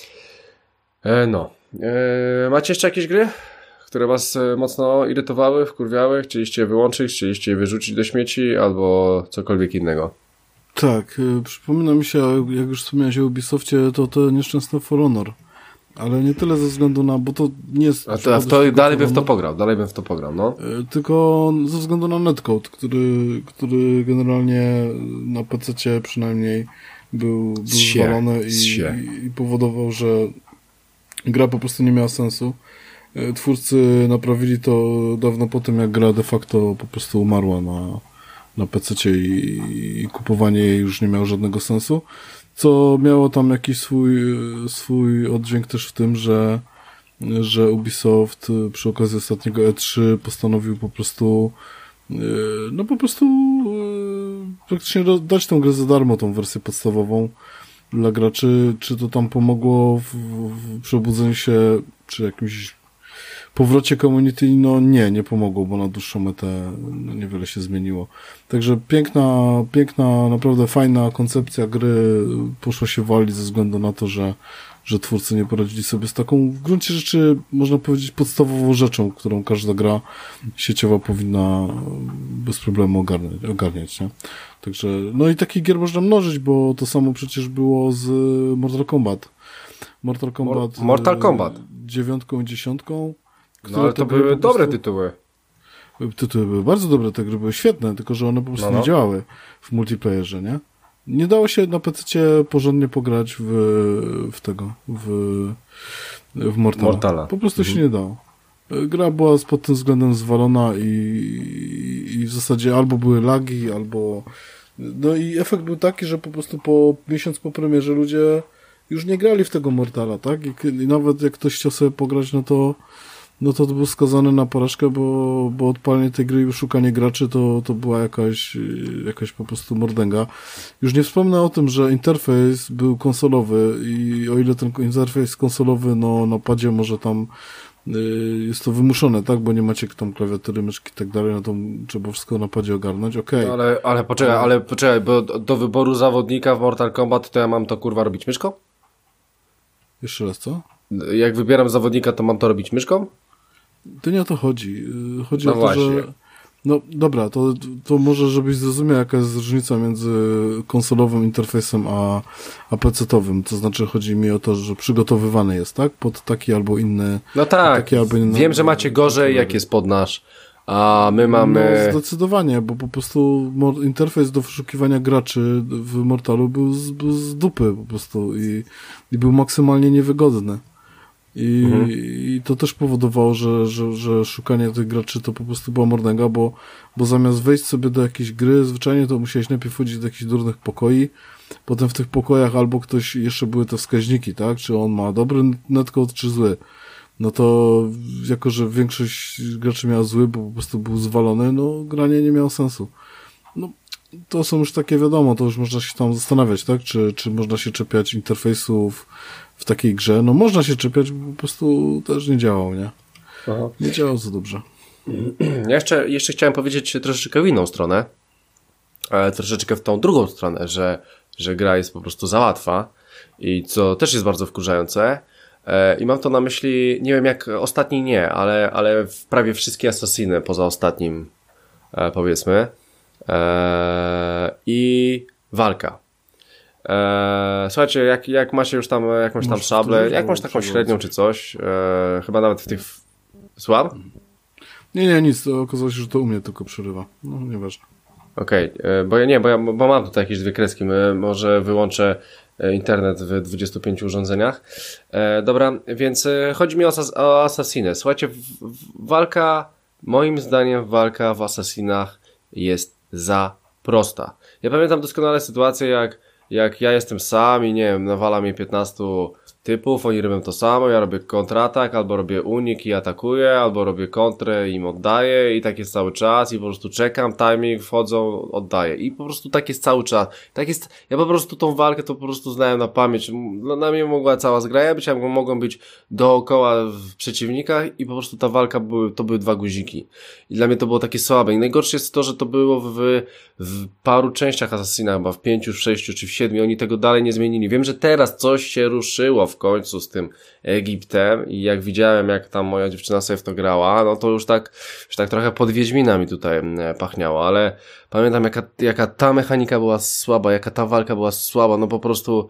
Macie jeszcze jakieś gry, które was mocno irytowały, wkurwiały? Chcieliście je wyłączyć, chcieliście je wyrzucić do śmieci albo cokolwiek innego? Tak, przypomina mi się, jak już wspomniałeś o Ubisoftie, to nieszczęsne For Honor. Ale nie tyle ze względu na, bo to nie jest... Dalej bym w to pograł, no. Tylko ze względu na netcode, który generalnie na PC-cie przynajmniej był zwalony i powodował, że gra po prostu nie miała sensu. Twórcy naprawili to dawno po tym, jak gra de facto po prostu umarła na PC-cie i kupowanie jej już nie miało żadnego sensu. Co miało tam jakiś swój oddźwięk też w tym, że Ubisoft przy okazji ostatniego E3 postanowił po prostu praktycznie dać tę grę za darmo, tą wersję podstawową dla graczy. Czy to tam pomogło w przebudzeniu się, czy jakimś powrocie community? No nie pomogło, bo na dłuższą metę niewiele się zmieniło. Także piękna, naprawdę fajna koncepcja gry poszła się walić ze względu na to, że twórcy nie poradzili sobie z taką w gruncie rzeczy, można powiedzieć, podstawową rzeczą, którą każda gra sieciowa powinna bez problemu ogarniać, nie? Także, no i takich gier można mnożyć, bo to samo przecież było z Mortal Kombat. Mortal Kombat 9 i 10. No ale to były dobre tytuły. Tytuły były bardzo dobre, te gry były świetne, tylko że one po prostu nie działały w multiplayerze, nie? Nie dało się na PC porządnie pograć w Mortala. Po prostu się nie dało. Gra była pod tym względem zwalona i w zasadzie albo były lagi, albo... No i efekt był taki, że po prostu miesiąc po premierze ludzie już nie grali w tego Mortala, tak? I nawet jak ktoś chciał sobie pograć, no to był skazany na porażkę, bo odpalenie tej gry i szukanie graczy to była jakaś po prostu mordęga. Już nie wspomnę o tym, że interfejs był konsolowy i o ile ten interfejs konsolowy, no na padzie może tam jest to wymuszone, tak? Bo nie macie tam klawiatury, myszki i tak dalej, no to trzeba wszystko na padzie ogarnąć, okej. No ale poczekaj, bo do wyboru zawodnika w Mortal Kombat to ja mam to kurwa robić myszką? Jeszcze raz, co? Jak wybieram zawodnika, to mam to robić myszką? To nie o to chodzi. Chodzi o to, właśnie. Że... No dobra, to może żebyś zrozumiał, jaka jest różnica między konsolowym interfejsem a PC-towym. To znaczy chodzi mi o to, że przygotowywany jest, tak? Pod taki albo inny... No tak, taki albo inny, wiem, że macie gorzej, jak jest pod nasz, a my mamy... No zdecydowanie, bo po prostu interfejs do wyszukiwania graczy w Mortalu był z dupy po prostu i był maksymalnie niewygodny. I to też powodowało, że szukanie tych graczy to po prostu była mordęga, bo zamiast wejść sobie do jakiejś gry, zwyczajnie to musiałeś najpierw wchodzić do jakichś durnych pokoi, potem w tych pokojach albo ktoś, jeszcze były te wskaźniki, tak, czy on ma dobry netcode, czy zły. No to jako, że większość graczy miała zły, bo po prostu był zwalony, no granie nie miało sensu. No to są już takie wiadomo, to już można się tam zastanawiać, tak, czy można się czepiać interfejsów w takiej grze. No można się czepiać, bo po prostu też nie działał, nie? Aha. Nie działał za dobrze. Ja jeszcze chciałem powiedzieć troszeczkę w inną stronę, troszeczkę w tą drugą stronę, że gra jest po prostu za łatwa i co też jest bardzo wkurzające i mam to na myśli, nie wiem jak ostatni nie, ale w prawie wszystkie Assassiny poza ostatnim powiedzmy i walka. Słuchajcie, jak macie już tam jakąś tam szablę, jakąś taką średnią czy coś, chyba nawet w tych... Słucham? Nie, nic, to okazało się, że to u mnie tylko przerywa. No, nieważne. Okej, bo mam tutaj jakieś dwie kreski, może wyłączę internet w 25 urządzeniach. Dobra, więc chodzi mi o Assassinę. Słuchajcie, moim zdaniem walka w Assassinach jest za prosta. Ja pamiętam doskonale sytuację, jak ja jestem sam i nie wiem, nawala mnie 15 typów, oni robią to samo, ja robię kontratak, albo robię unik i atakuję, albo robię kontrę i im oddaję i tak jest cały czas i po prostu czekam, timing, wchodzą, oddaję i po prostu tak jest cały czas. Tak jest, ja po prostu tą walkę to po prostu znałem na pamięć. Na mnie mogła cała zgraja być, mogą być dookoła w przeciwnikach i po prostu ta walka to były dwa guziki. I dla mnie to było takie słabe. I najgorsze jest to, że to było w paru częściach Assassina, chyba w 5, w 6 czy w 7, oni tego dalej nie zmienili. Wiem, że teraz coś się ruszyło w końcu z tym Egiptem i jak widziałem, jak tam moja dziewczyna sobie w to grała, no to już tak trochę pod Wiedźmina mi tutaj pachniało, ale pamiętam jaka ta mechanika była słaba, jaka ta walka była słaba, no po prostu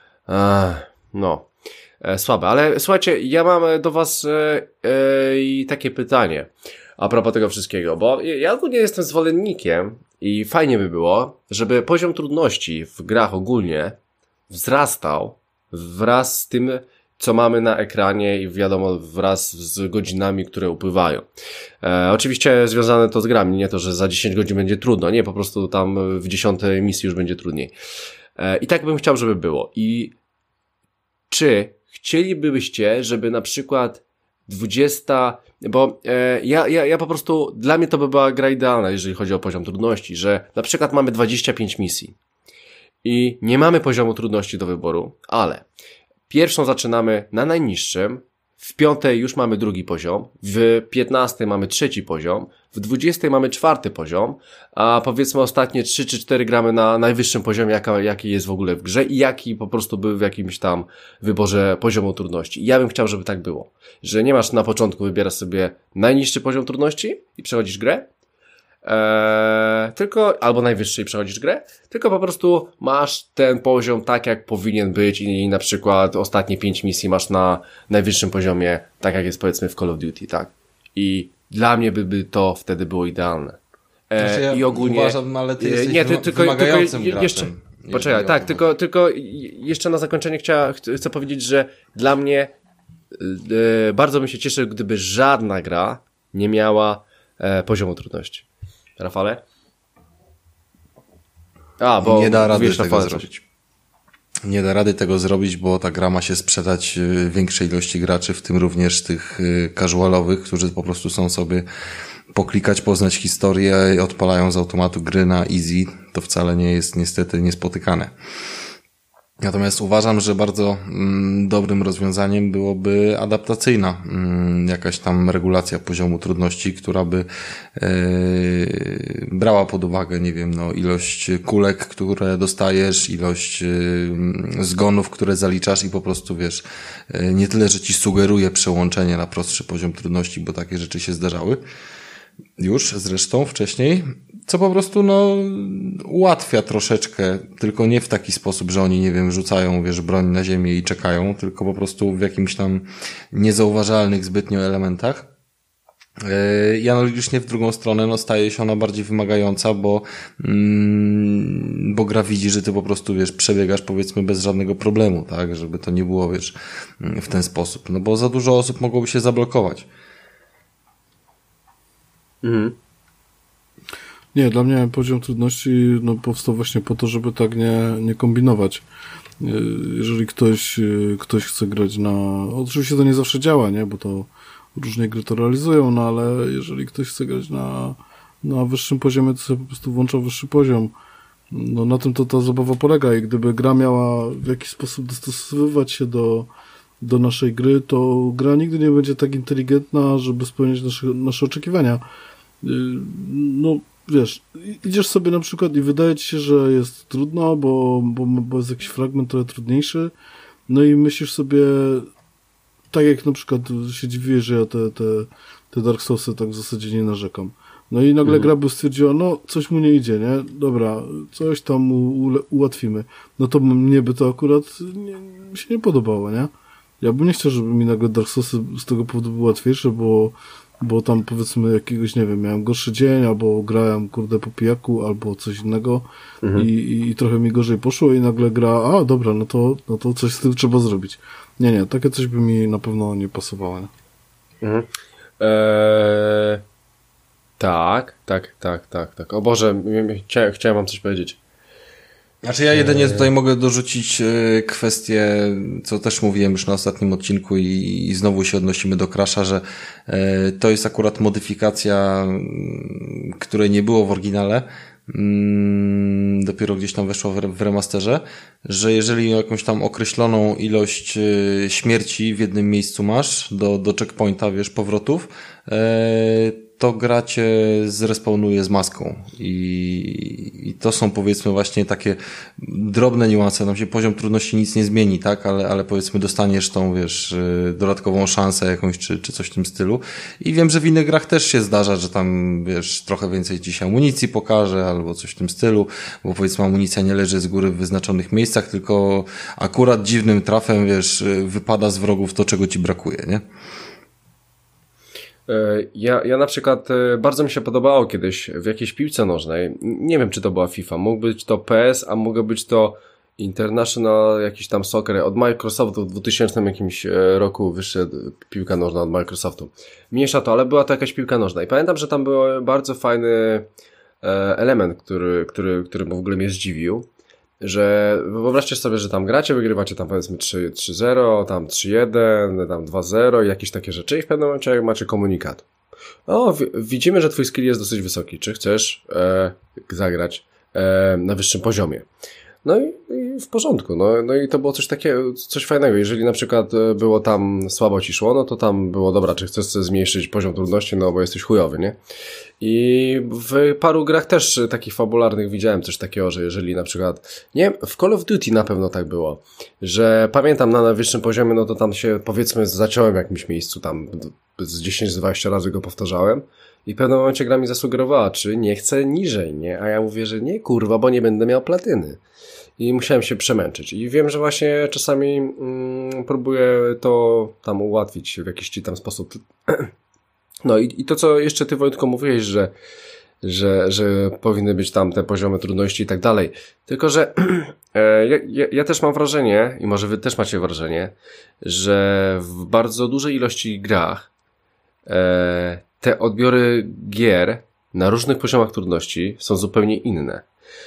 słabe. Ale słuchajcie, ja mam do was takie pytanie a propos tego wszystkiego, bo ja ogólnie jestem zwolennikiem i fajnie by było, żeby poziom trudności w grach ogólnie wzrastał wraz z tym, co mamy na ekranie i wiadomo, wraz z godzinami, które upływają. Oczywiście związane to z grami, nie to, że za 10 godzin będzie trudno, nie, po prostu tam w 10 misji już będzie trudniej. I tak bym chciał, żeby było. I czy chcielibyście, żeby na przykład 20, bo ja po prostu, dla mnie to by była gra idealna, jeżeli chodzi o poziom trudności, że na przykład mamy 25 misji i nie mamy poziomu trudności do wyboru, ale pierwszą zaczynamy na najniższym, w 5 już mamy drugi poziom, w 15 mamy trzeci poziom, w 20 mamy czwarty poziom, a powiedzmy ostatnie 3 czy 4 gramy na najwyższym poziomie, jaki jest w ogóle w grze i jaki po prostu był w jakimś tam wyborze poziomu trudności. I ja bym chciał, żeby tak było, że nie masz na początku, wybierasz sobie najniższy poziom trudności i przechodzisz grę, tylko, albo najwyższy i przechodzisz grę, tylko po prostu masz ten poziom tak, jak powinien być i na przykład ostatnie 5 misji masz na najwyższym poziomie, tak jak jest powiedzmy w Call of Duty, tak? I dla mnie by to wtedy było idealne. Ja i ogólnie uważam, ale ty jesteś wymagającym graczem. Poczekaj, tak, tylko jeszcze na zakończenie chcę powiedzieć, że dla mnie bardzo bym się cieszył, gdyby żadna gra nie miała poziomu trudności. Rafale? Bo nie da rady tego zrobić. Nie da rady tego zrobić, bo ta gra ma się sprzedać większej ilości graczy, w tym również tych casualowych, którzy po prostu są sobie poklikać, poznać historię i odpalają z automatu gry na easy. To wcale nie jest niestety niespotykane. Natomiast uważam, że bardzo dobrym rozwiązaniem byłoby adaptacyjna jakaś tam regulacja poziomu trudności, która by brała pod uwagę, nie wiem, ilość kulek, które dostajesz, ilość zgonów, które zaliczasz i po prostu, wiesz, nie tyle, że ci sugeruje przełączenie na prostszy poziom trudności, bo takie rzeczy się zdarzały już zresztą wcześniej, co po prostu ułatwia troszeczkę, tylko nie w taki sposób, że oni, nie wiem, rzucają, wiesz, broń na ziemię i czekają, tylko po prostu w jakimś tam niezauważalnych zbytnio elementach. I analogicznie w drugą stronę, staje się ona bardziej wymagająca, bo gra widzi, że ty po prostu, wiesz, przebiegasz, powiedzmy, bez żadnego problemu, tak, żeby to nie było, wiesz, w ten sposób, bo za dużo osób mogłoby się zablokować. Mhm. Nie, dla mnie poziom trudności powstał właśnie po to, żeby tak nie kombinować. Jeżeli ktoś chce grać oczywiście to nie zawsze działa, nie, bo to różnie gry to realizują, ale jeżeli ktoś chce grać na wyższym poziomie, to sobie po prostu włącza wyższy poziom. Na tym to ta zabawa polega i gdyby gra miała w jakiś sposób dostosowywać się do naszej gry, to gra nigdy nie będzie tak inteligentna, żeby spełniać nasze oczekiwania. Wiesz, idziesz sobie na przykład i wydaje ci się, że jest trudno, bo jest jakiś fragment trochę trudniejszy, i myślisz sobie, tak jak na przykład się dziwię, że ja te Dark Soulsy tak w zasadzie nie narzekam. I nagle gra by stwierdziła, coś mu nie idzie, nie? Dobra, coś tam mu ułatwimy. To mnie by to akurat mi się nie podobało, nie? Ja bym nie chciał, żeby mi nagle Dark Soulsy z tego powodu były łatwiejsze, bo tam, powiedzmy, jakiegoś, nie wiem, miałem gorszy dzień, albo grałem, po pijaku, albo coś innego i trochę mi gorzej poszło i nagle gra, dobra, no to coś z tym trzeba zrobić. Nie, takie coś by mi na pewno nie pasowało, nie? Tak. O Boże, chciałem wam coś powiedzieć. Znaczy ja jedynie tutaj mogę dorzucić kwestię, co też mówiłem już na ostatnim odcinku i znowu się odnosimy do Crasha, że to jest akurat modyfikacja, której nie było w oryginale, dopiero gdzieś tam weszło w remasterze, że jeżeli jakąś tam określoną ilość śmierci w jednym miejscu masz do checkpointa, wiesz, powrotów, to gra cię zrespawnuje z maską i to są, powiedzmy, właśnie takie drobne niuanse. Tam się poziom trudności nic nie zmieni, tak, ale powiedzmy dostaniesz tą, wiesz, dodatkową szansę jakąś czy coś w tym stylu i wiem, że w innych grach też się zdarza, że tam, wiesz, trochę więcej ci się amunicji pokaże albo coś w tym stylu, bo powiedzmy amunicja nie leży z góry w wyznaczonych miejscach, tylko akurat dziwnym trafem, wiesz, wypada z wrogów to, czego ci brakuje, nie? Ja na przykład bardzo mi się podobało kiedyś w jakiejś piłce nożnej, nie wiem czy to była FIFA, mógł być to PS, a mógł być to International jakiś tam soccer od Microsoftu w 2000 jakimś roku wyszedł piłka nożna od Microsoftu. Mniejsza to, ale była to jakaś piłka nożna i pamiętam, że tam był bardzo fajny element, który w ogóle mnie zdziwił, że wyobraźcie sobie, że tam gracie, wygrywacie tam powiedzmy 3-0, tam 3-1, tam 2-0 i jakieś takie rzeczy i w pewnym momencie macie komunikat. Widzimy, że twój skill jest dosyć wysoki. Czy chcesz zagrać na wyższym poziomie? I w porządku. I to było coś fajnego. Jeżeli na przykład było tam słabo ci szło, to tam było dobra, czy chcesz zmniejszyć poziom trudności, bo jesteś chujowy, nie? I w paru grach też takich fabularnych widziałem coś takiego, że jeżeli na przykład, nie, w Call of Duty na pewno tak było, że pamiętam na najwyższym poziomie, to tam się, powiedzmy, zaciąłem w jakimś miejscu, tam z 10-20 razy go powtarzałem i w pewnym momencie gra mi zasugerowała, czy nie chcę niżej, nie? A ja mówię, że nie, kurwa, bo nie będę miał platyny. I musiałem się przemęczyć. I wiem, że właśnie czasami próbuję to tam ułatwić w jakiś tam sposób. I to, co jeszcze ty, Wojtko, mówiłeś, że że powinny być tam te poziomy trudności i tak dalej. Tylko, że ja też mam wrażenie, i może wy też macie wrażenie, że w bardzo dużej ilości grach te odbiory gier na różnych poziomach trudności są zupełnie inne.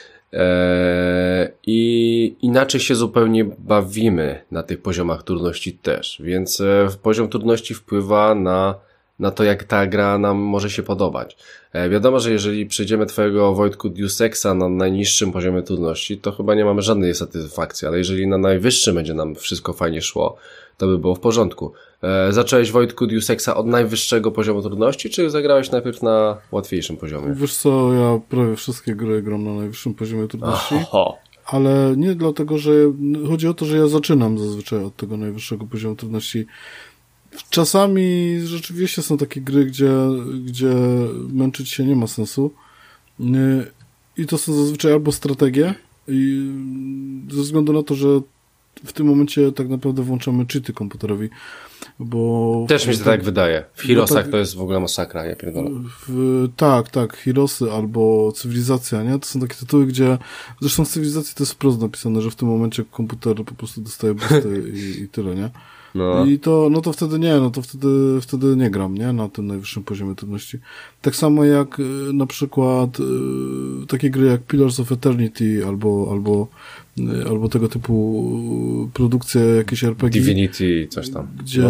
I inaczej się zupełnie bawimy na tych poziomach trudności też, więc poziom trudności wpływa na to, jak ta gra nam może się podobać. Wiadomo, że jeżeli przejdziemy twojego, Wojtku, Deus Exa na najniższym poziomie trudności, to chyba nie mamy żadnej satysfakcji, ale jeżeli na najwyższym będzie nam wszystko fajnie szło, to by było w porządku. Zacząłeś, Wojtku, Deus Exa od najwyższego poziomu trudności, czy zagrałeś najpierw na łatwiejszym poziomie? Wiesz co, ja prawie wszystkie gry gram na najwyższym poziomie trudności, ale nie dlatego, że chodzi o to, że ja zaczynam zazwyczaj od tego najwyższego poziomu trudności. Czasami rzeczywiście są takie gry, gdzie męczyć się nie ma sensu i to są zazwyczaj albo strategie i ze względu na to, że w tym momencie tak naprawdę włączamy cheaty komputerowi, bo... Też mi się tak wydaje. W Heroesach to jest w ogóle masakra, ja pierdolę. Tak, Heroesy albo Cywilizacja, nie? To są takie tytuły, gdzie... Zresztą w Cywilizacji to jest wprost napisane, że w tym momencie komputer po prostu dostaje boosty i tyle, nie? No. I to, no to wtedy nie, no to wtedy nie gram, nie? Na tym najwyższym poziomie trudności. Tak samo jak na przykład takie gry jak Pillars of Eternity albo tego typu produkcje, jakieś RPG. Divinity, coś tam. Gdzie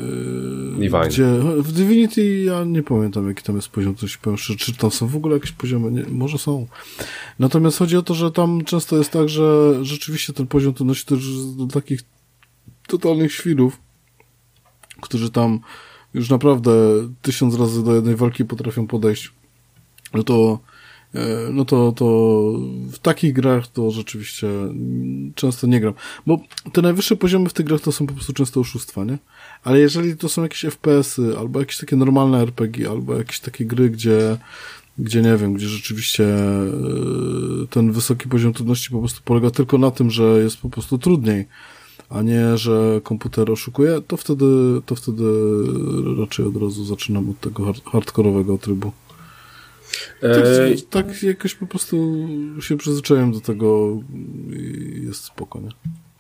w Divinity ja nie pamiętam, jaki tam jest poziom, coś powiem, czy tam są w ogóle jakieś poziomy, nie, może są. Natomiast chodzi o to, że tam często jest tak, że rzeczywiście ten poziom trudności to już do takich totalnych świrów, którzy tam już naprawdę 1000 razy do jednej walki potrafią podejść, no to w takich grach to rzeczywiście często nie gram. Bo te najwyższe poziomy w tych grach to są po prostu często oszustwa, nie? Ale jeżeli to są jakieś FPS-y, albo jakieś takie normalne RPG, albo jakieś takie gry, gdzie nie wiem, gdzie rzeczywiście ten wysoki poziom trudności po prostu polega tylko na tym, że jest po prostu trudniej, a nie, że komputer oszukuje, to wtedy raczej od razu zaczynam od tego hardkorowego trybu. Tak jakoś po prostu się przyzwyczaiłem do tego i jest spoko, nie?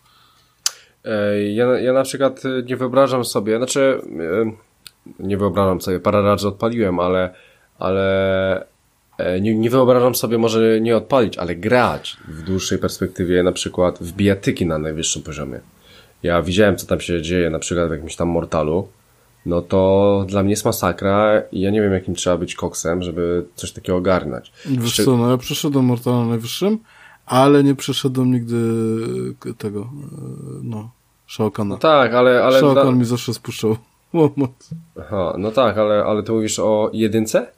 Ja na przykład nie wyobrażam sobie, nie wyobrażam sobie, parę razy odpaliłem, ale nie wyobrażam sobie może nie odpalić, ale grać w dłuższej perspektywie, na przykład w bijatyki na najwyższym poziomie. Ja widziałem, co tam się dzieje, na przykład w jakimś tam Mortalu, no to dla mnie jest masakra i ja nie wiem, jakim trzeba być koksem, żeby coś takiego ogarnąć. Wiesz co, no ja przeszedłem Mortala na najwyższym, ale nie przeszedłem nigdy tego, Shao Kahna. No tak, ale Shao Kahn mi zawsze spuszczał łomot. Aha, no tak, ale ty mówisz o jedynce?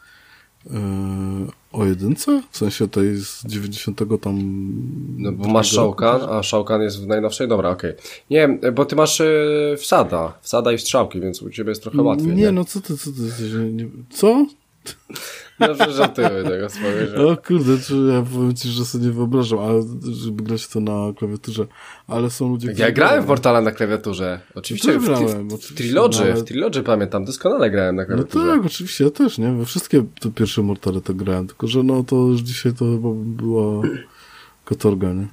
O jedynce? W sensie tej z 90 tam... No bo masz Shao Kahn, a Shao Kahn jest w najnowszej? Dobra, okej. Nie, bo ty masz wsada i strzałki, więc u ciebie jest trochę łatwiej. Nie, no co ty co? Dobrze, żartuję tego swojego. O kurde, ja powiem ci, że sobie nie wyobrażam, ale żeby grać to na klawiaturze, ale są ludzie, Ja grałem w Mortala na klawiaturze. Oczywiście w Trilogy pamiętam, doskonale grałem na klawiaturze. No tak, oczywiście, ja też, nie? We wszystkie te pierwsze Mortale to grałem, tylko że no to już dzisiaj to chyba była katorga, nie?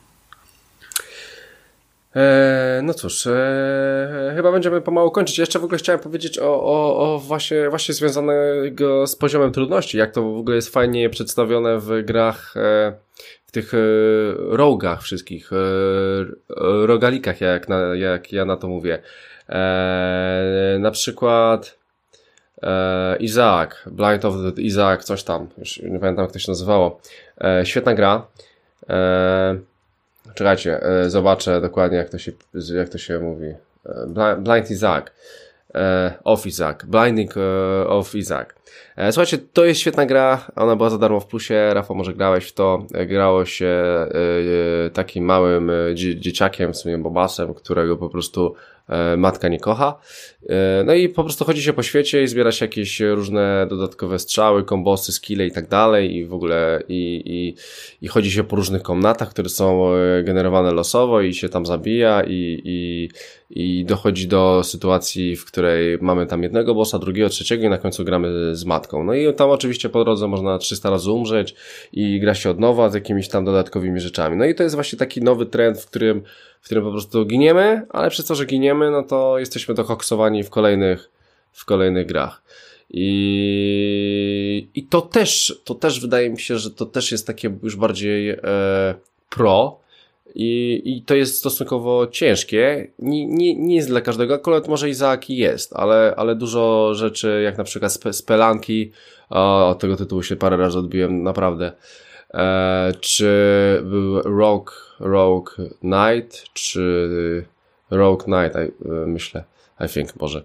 No cóż, chyba będziemy pomału kończyć. Jeszcze w ogóle chciałem powiedzieć o właśnie związanego z poziomem trudności, jak to w ogóle jest fajnie przedstawione w grach, w tych rogach wszystkich, rogalikach, jak ja na to mówię. Na przykład Isaac, Blind of the Isaac, coś tam, już nie pamiętam, jak to się nazywało. Świetna gra. Czekajcie, zobaczę dokładnie, jak to się mówi. Blind Isaac. Of Isaac. Blinding of Isaac. Słuchajcie, to jest świetna gra. Ona była za darmo w plusie. Rafał, może grałeś w to. Grało się takim małym dzieciakiem, w sumie Bobasem, którego po prostu matka nie kocha. No i po prostu chodzi się po świecie i zbiera się jakieś różne dodatkowe strzały, kombosy, skille i tak dalej i w ogóle i chodzi się po różnych komnatach, które są generowane losowo i się tam zabija i dochodzi do sytuacji, w której mamy tam jednego bossa, drugiego, trzeciego i na końcu gramy z matką. No i tam oczywiście po drodze można 300 razy umrzeć i gra się od nowa z jakimiś tam dodatkowymi rzeczami. No i to jest właśnie taki nowy trend, w którym po prostu giniemy, ale przez to, że giniemy, no to jesteśmy dokoksowani w kolejnych grach. I to też wydaje mi się, że to też jest takie już bardziej pro i to jest stosunkowo ciężkie. Nie jest dla każdego, akurat może Izaaki jest, ale dużo rzeczy, jak na przykład Spelanki, od tego tytułu się parę razy odbiłem, naprawdę. Czy był Rogue Knight, czy Rogue Knight, myślę, I think, Boże.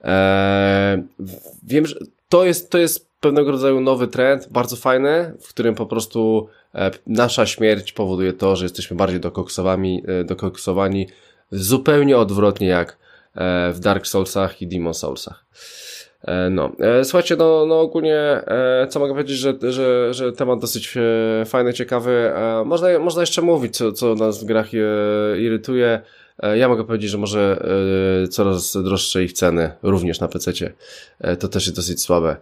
Wiem, że to jest pewnego rodzaju nowy trend, bardzo fajny, w którym po prostu nasza śmierć powoduje to, że jesteśmy bardziej dokoksowani zupełnie odwrotnie jak w Dark Soulsach i Demon Soulsach. Słuchajcie, no ogólnie co mogę powiedzieć, że temat dosyć fajny, ciekawy. Można jeszcze mówić, co nas w grach irytuje. Ja mogę powiedzieć, że może coraz droższe ich ceny, również na PC-cie. To też jest dosyć słabe.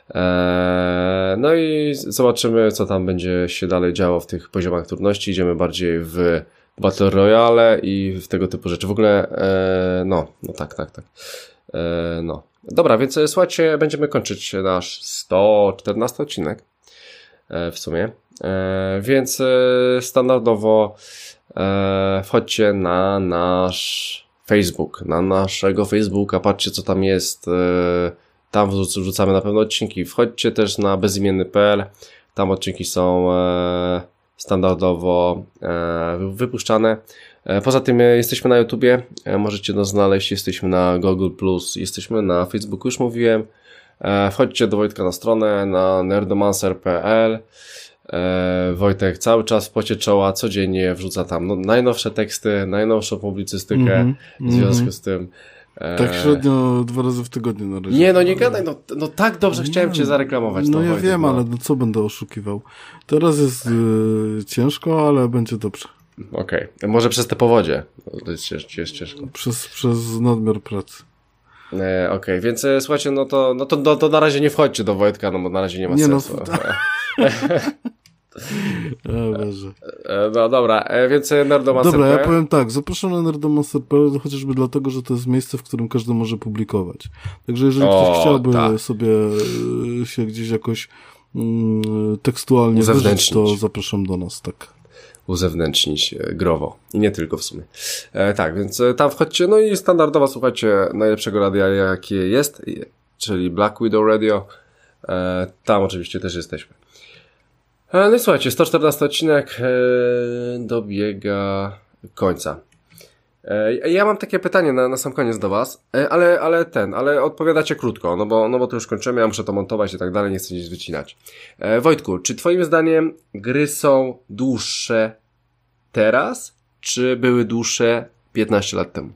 No i zobaczymy, co tam będzie się dalej działo w tych poziomach trudności. Idziemy bardziej w Battle Royale i w tego typu rzeczy. W ogóle, tak. Dobra, więc słuchajcie, będziemy kończyć nasz 114 odcinek w sumie, więc standardowo wchodźcie na nasz Facebook, na naszego Facebooka, patrzcie co tam jest, tam wrzucamy na pewno odcinki, wchodźcie też na bezimienny.pl, tam odcinki są standardowo wypuszczane. Poza tym jesteśmy na YouTubie, możecie nas znaleźć, jesteśmy na Google+, jesteśmy na Facebooku, już mówiłem. Wchodźcie do Wojtka na stronę, na nerdomancer.pl. Wojtek cały czas w pocie czoła, codziennie wrzuca tam najnowsze teksty, najnowszą publicystykę w związku z tym. Tak średnio 2 razy w tygodniu na razie. Nie, nie gadaj, no tak dobrze chciałem cię zareklamować. No ja Wojtek, wiem, ale co będę oszukiwał. Teraz jest ciężko, ale będzie dobrze. Okej. Może przez te powodzie. To jest ciężko. Przez nadmiar pracy. Okej, więc słuchajcie, no to na razie nie wchodźcie do Wojtka, no bo na razie nie ma sensu. No dobra, więc Nerdomancer. Dobra, ja powiem tak, zapraszam na Nerdomancer.pl chociażby dlatego, że to jest miejsce, w którym każdy może publikować. Także jeżeli ktoś chciałby sobie się gdzieś jakoś tekstualnie wyżyć, to zapraszam do nas, tak. Uzewnętrznić growo. I nie tylko w sumie. Tak, więc tam wchodźcie, no i standardowo słuchajcie najlepszego radia, jakie jest, czyli Black Widow Radio. Tam oczywiście też jesteśmy. No i słuchajcie, 114 odcinek dobiega końca. Ja mam takie pytanie na sam koniec do was, ale odpowiadacie krótko, no bo to już kończymy, ja muszę to montować i tak dalej, nie chcę nic wycinać. Wojtku, czy twoim zdaniem gry są dłuższe teraz, czy były dłuższe 15 lat temu?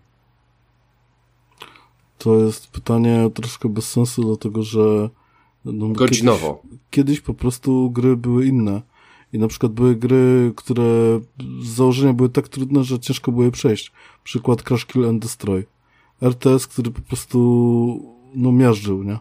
To jest pytanie troszkę bez sensu, dlatego że godzinowo. Kiedyś po prostu gry były inne. I na przykład były gry, które z założenia były tak trudne, że ciężko było je przejść. Przykład Crash Kill and Destroy. RTS, który po prostu miażdżył, nie?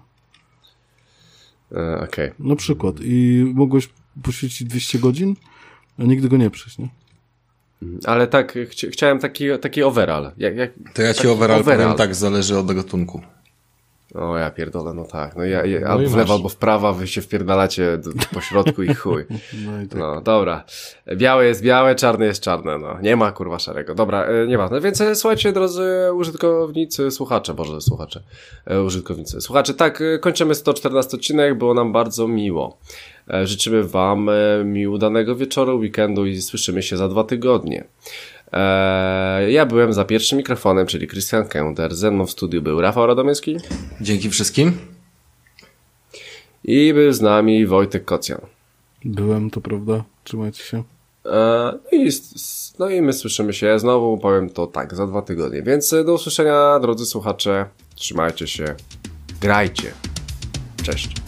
Okej. Na przykład. I mogłeś poświęcić 200 godzin, a nigdy go nie przejść, nie? Ale tak, chciałem taki overall. To ja ci overall powiem tak, zależy od gatunku. O ja pierdolę, no tak. No ja albo w lewo, albo w prawo, wy się wpierdalacie po środku i chuj. No dobra. Białe jest białe, czarne jest czarne, no. Nie ma kurwa szarego. Dobra, nieważne. Więc słuchajcie, drodzy użytkownicy, słuchacze, tak, kończymy 114 odcinek, było nam bardzo miło. Życzymy wam udanego wieczoru, weekendu i słyszymy się za 2 tygodnie. Ja byłem za pierwszym mikrofonem, czyli Krystian Kęder. Ze mną w studiu był Rafał Radomyski. Dzięki wszystkim. I był z nami Wojtek Kocjan. Byłem, to prawda. Trzymajcie się. No i my słyszymy się znowu, powiem to tak, za 2 tygodnie. Więc do usłyszenia, drodzy słuchacze. Trzymajcie się. Grajcie. Cześć.